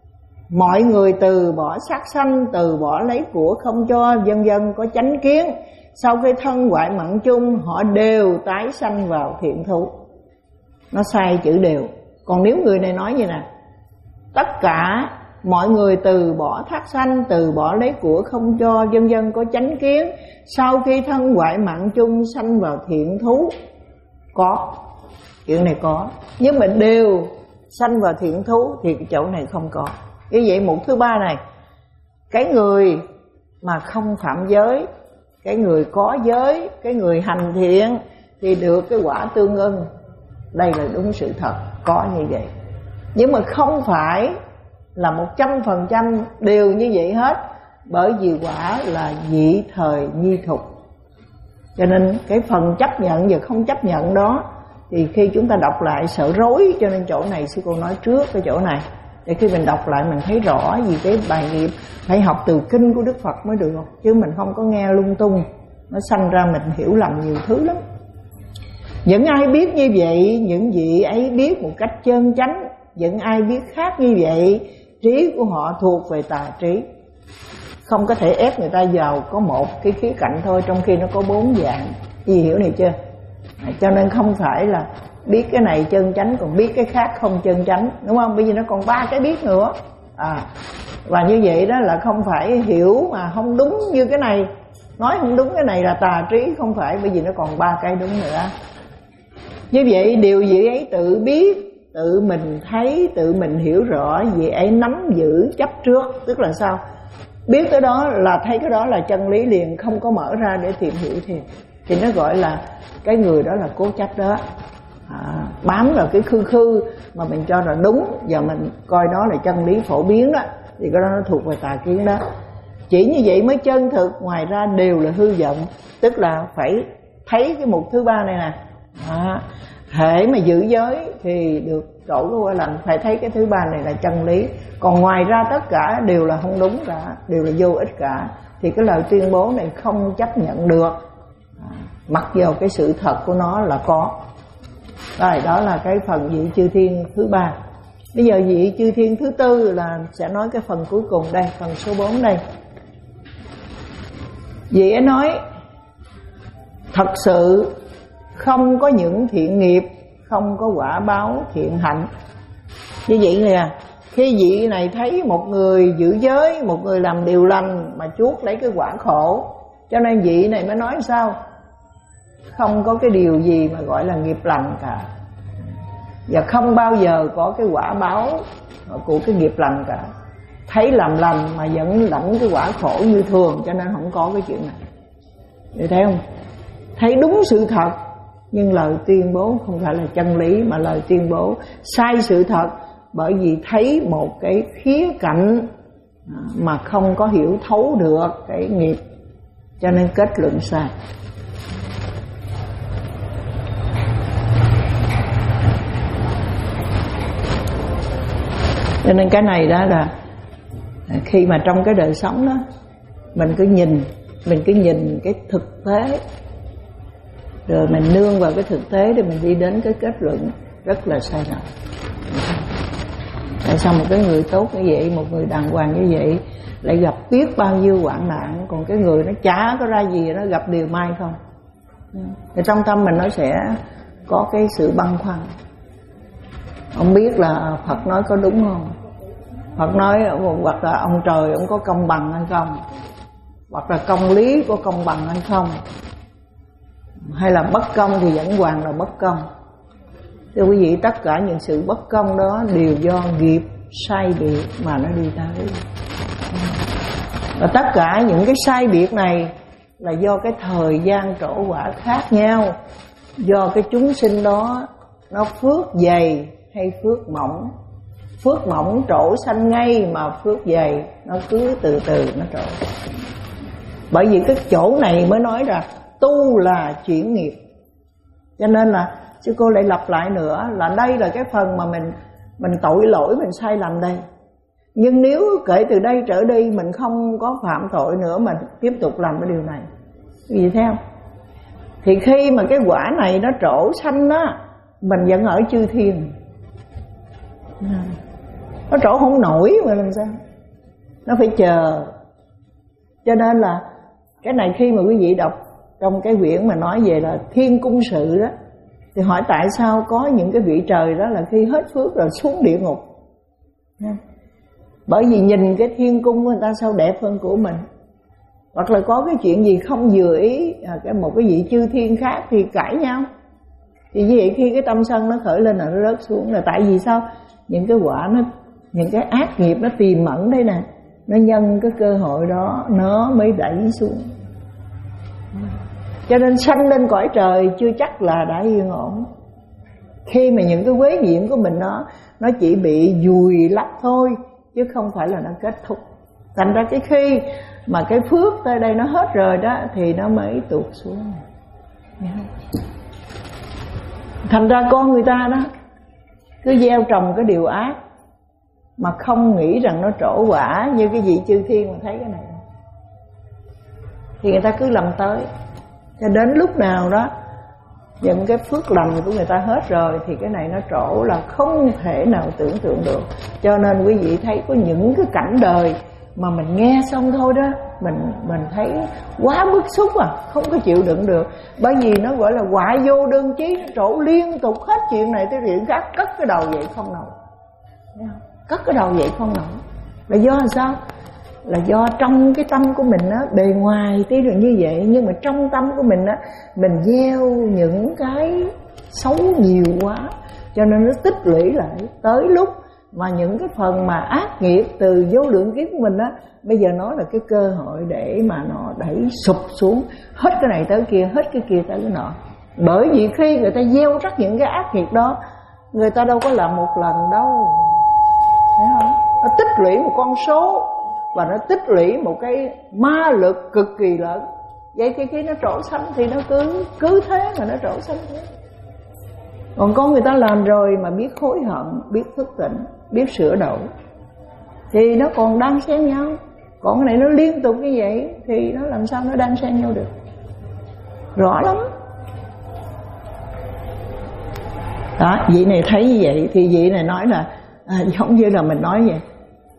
mọi người từ bỏ sát sanh, từ bỏ lấy của không cho, vân vân, có chánh kiến, sau khi thân hoại mạng chung họ đều tái sanh vào thiện thú. Nó sai chữ đều. Còn nếu người này nói như nè: tất cả mọi người từ bỏ thác sanh, từ bỏ lấy của không cho, vân vân, có chánh kiến, sau khi thân hoại mạng chung sanh vào thiện thú. Có, chuyện này có, nhưng mà đều sanh vào thiện thú thì cái chỗ này không có. Như vậy một thứ ba này, cái người mà không phạm giới, cái người có giới, cái người hành thiện thì được cái quả tương ưng. Đây là đúng sự thật, có như vậy. Nhưng mà không phải là một trăm phần trăm đều như vậy hết, bởi vì quả là dị thời nhi thục. Cho nên cái phần chấp nhận và không chấp nhận đó thì khi chúng ta đọc lại sợ rối. Cho nên chỗ này sư cô nói trước cái chỗ này, để khi mình đọc lại mình thấy rõ. Vì cái bài nghiệp phải học từ kinh của Đức Phật mới được, chứ mình không có nghe lung tung, nó sanh ra mình hiểu lầm nhiều thứ lắm. Những ai biết như vậy, những vị ấy biết một cách chân chánh. Những ai biết khác như vậy, trí của họ thuộc về tà trí. Không có thể ép người ta vào có một cái khía cạnh thôi, trong khi nó có bốn dạng. Gì hiểu này chưa? À, cho nên không phải là biết cái này chân chánh, còn biết cái khác không chân chánh, đúng không? Bây giờ nó còn ba cái biết nữa. À, và như vậy đó là không phải hiểu mà không đúng như cái này. Nói không đúng cái này là tà trí, không phải, bởi vì nó còn ba cái đúng nữa. Như vậy điều gì ấy tự biết, tự mình thấy, tự mình hiểu rõ, vị ấy nắm giữ chấp trước. Tức là sao? Biết cái đó là thấy cái đó là chân lý liền, không có mở ra để tìm hiểu thêm. Thì nó gọi là cái người đó là cố chấp đó. À, bám vào cái khư khư mà mình cho là đúng và mình coi đó là chân lý phổ biến đó, thì cái đó nó thuộc về tà kiến đó. Chỉ như vậy mới chân thực, ngoài ra đều là hư vọng. Tức là phải thấy cái mục thứ ba này nè. À, hễ mà giữ giới thì được trổ cái quả lành, phải thấy cái thứ ba này là chân lý. Còn ngoài ra tất cả đều là không đúng cả, đều là vô ích cả, thì cái lời tuyên bố này không chấp nhận được, à, mặc dù cái sự thật của nó là có. Rồi, đó là cái phần vị chư thiên thứ ba. Bây giờ vị chư thiên thứ tư là sẽ nói cái phần cuối cùng đây, phần số bốn đây. Vị ấy nói thật sự không có những thiện nghiệp, không có quả báo thiện hạnh. Như vậy nè, khi vị này thấy một người giữ giới, một người làm điều lành mà chuốc lấy cái quả khổ, cho nên vị này mới nói sao? Không có cái điều gì mà gọi là nghiệp lành cả, và không bao giờ có cái quả báo của cái nghiệp lành cả. Thấy làm lành mà vẫn lãnh cái quả khổ như thường, cho nên không có cái chuyện này. Được thấy không? Thấy đúng sự thật, nhưng lời tuyên bố không phải là chân lý, mà lời tuyên bố sai sự thật, bởi vì thấy một cái khía cạnh mà không có hiểu thấu được cái nghiệp, cho nên kết luận sai. Cho nên cái này đó là khi mà trong cái đời sống đó, mình cứ nhìn, mình cứ nhìn cái thực tế, rồi mình nương vào cái thực tế để mình đi đến cái kết luận rất là sai lầm. Tại sao một cái người tốt như vậy, một người đàng hoàng như vậy lại gặp biết bao nhiêu hoạn nạn, còn cái người nó chả có ra gì, nó gặp điều may không? Thì trong tâm mình nó sẽ có cái sự băn khoăn. Ông biết là Phật nói có đúng không? Phật nói hoặc là ông trời ông có công bằng hay không? Hoặc là công lý có công bằng hay không? Hay là bất công thì vẫn hoàn là bất công? Thưa quý vị, tất cả những sự bất công đó đều do nghiệp sai biệt mà nó đi tới. Và tất cả những cái sai biệt này là do cái thời gian trổ quả khác nhau, do cái chúng sinh đó nó phước dày hay phước mỏng. Phước mỏng trổ sanh ngay, mà phước dày nó cứ từ từ nó trổ. Bởi vì cái chỗ này mới nói là tu là chuyển nghiệp. Cho nên là sư cô lại lặp lại nữa là đây là cái phần mà mình mình tội lỗi, mình sai lầm đây. Nhưng nếu kể từ đây trở đi mình không có phạm tội nữa, mình tiếp tục làm cái điều này, gì theo, thì khi mà cái quả này nó trổ sanh á, mình vẫn ở chư thiên. Nó trổ không nổi mà làm sao? Nó phải chờ. Cho nên là cái này khi mà quý vị đọc trong cái quyển mà nói về là thiên cung sự đó, thì hỏi tại sao có những cái vị trời đó là khi hết phước rồi xuống địa ngục. Bởi vì nhìn cái thiên cung của người ta sao đẹp hơn của mình, hoặc là có cái chuyện gì không vừa ý cái một cái vị chư thiên khác thì cãi nhau. Thì như vậy khi cái tâm sân nó khởi lên là nó rớt xuống, là tại vì sao? Những cái quả nó, những cái ác nghiệp nó tiềm ẩn đây nè, nó nhân cái cơ hội đó nó mới đẩy xuống. Cho nên sanh lên cõi trời chưa chắc là đã yên ổn. Khi mà những cái quế nhiễm của mình nó nó chỉ bị vùi lấp thôi, chứ không phải là nó kết thúc. Thành ra cái khi mà cái phước tới đây nó hết rồi đó, thì nó mới tụt xuống. Thành ra con người ta đó cứ gieo trồng cái điều ác mà không nghĩ rằng nó trổ quả như cái vị chư thiên mà thấy cái này, thì người ta cứ lầm tới. Cho đến lúc nào đó những cái phước lành của người ta hết rồi thì cái này nó trổ là không thể nào tưởng tượng được. Cho nên quý vị thấy có những cái cảnh đời mà mình nghe xong thôi đó, mình mình thấy quá bức xúc à, không có chịu đựng được. Bởi vì nó gọi là quả vô đơn chí, nó trổ liên tục hết chuyện này tới chuyện khác, cất cái đầu vậy không nổi. Cất cái đầu vậy không nổi. Là do làm sao? Là do trong cái tâm của mình á, bề ngoài tí là như vậy, nhưng mà trong tâm của mình á, mình gieo những cái xấu nhiều quá, cho nên nó tích lũy lại. Tới lúc mà những cái phần mà ác nghiệp từ vô lượng kiếp của mình á, bây giờ nó là cái cơ hội để mà nó đẩy sụp xuống hết cái này tới kia, hết cái kia tới cái nọ. Bởi vì khi người ta gieo rắc những cái ác nghiệp đó, người ta đâu có làm một lần đâu, thấy không? Nó tích lũy một con số và nó tích lũy một cái ma lực cực kỳ lớn. Vậy thì khi nó trổ sanh thì nó cứ cứ thế mà nó trổ sanh thế. Còn con người ta làm rồi mà biết hối hận, biết thức tỉnh, biết sửa đổi thì nó còn đan xen nhau. Còn cái này nó liên tục như vậy thì nó làm sao nó đan xen nhau được? Rõ lắm. Đó, vị này thấy như vậy thì vị này nói là à, giống như là mình nói vậy,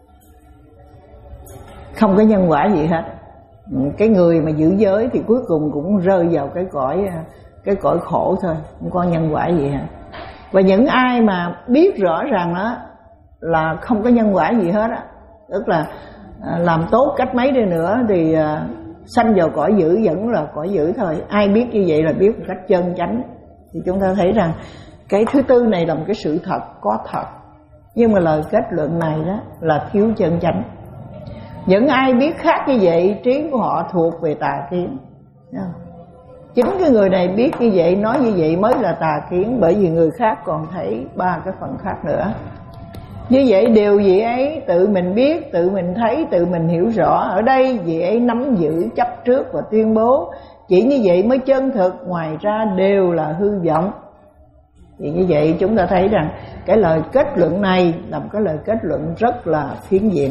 không có nhân quả gì hết. Cái người mà giữ giới thì cuối cùng cũng rơi vào cái cõi cái cõi khổ thôi, không có nhân quả gì hết. Và những ai mà biết rõ ràng đó là không có nhân quả gì hết á, tức là làm tốt cách mấy đi nữa thì sanh vào cõi dữ vẫn là cõi dữ thôi. Ai biết như vậy là biết một cách chân chánh. Thì chúng ta thấy rằng cái thứ tư này là một cái sự thật, có thật. Nhưng mà lời kết luận này đó là thiếu chân chánh. Những ai biết khác như vậy, trí của họ thuộc về tà kiến. Chính cái người này biết như vậy, nói như vậy mới là tà kiến. Bởi vì người khác còn thấy ba cái phần khác nữa. Như vậy điều vị ấy tự mình biết, tự mình thấy, tự mình hiểu rõ. Ở đây vị ấy nắm giữ, chấp trước và tuyên bố chỉ như vậy mới chân thực, ngoài ra đều là hư vọng. Thì như vậy chúng ta thấy rằng cái lời kết luận này là một cái lời kết luận rất là phiến diện.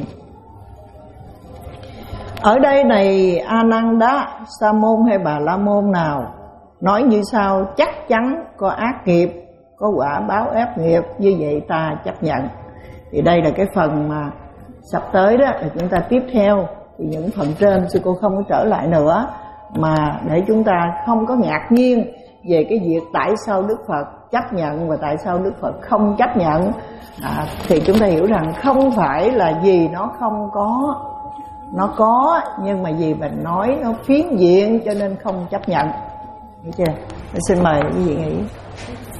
Ở đây này Ananda, Sa môn hay Bà La môn nào nói như sau: chắc chắn có ác nghiệp, có quả báo ép nghiệp, như vậy ta chấp nhận. Thì đây là cái phần mà sắp tới đó là chúng ta tiếp theo. Thì những phần trên sư cô không có trở lại nữa, mà để chúng ta không có ngạc nhiên về cái việc tại sao Đức Phật chấp nhận và tại sao Đức Phật không chấp nhận. à, Thì chúng ta hiểu rằng không phải là vì nó không có, nó có, nhưng mà vì mình nói nó phiến diện cho nên không chấp nhận. Hiểu chưa? Xin mời quý vị nghĩ.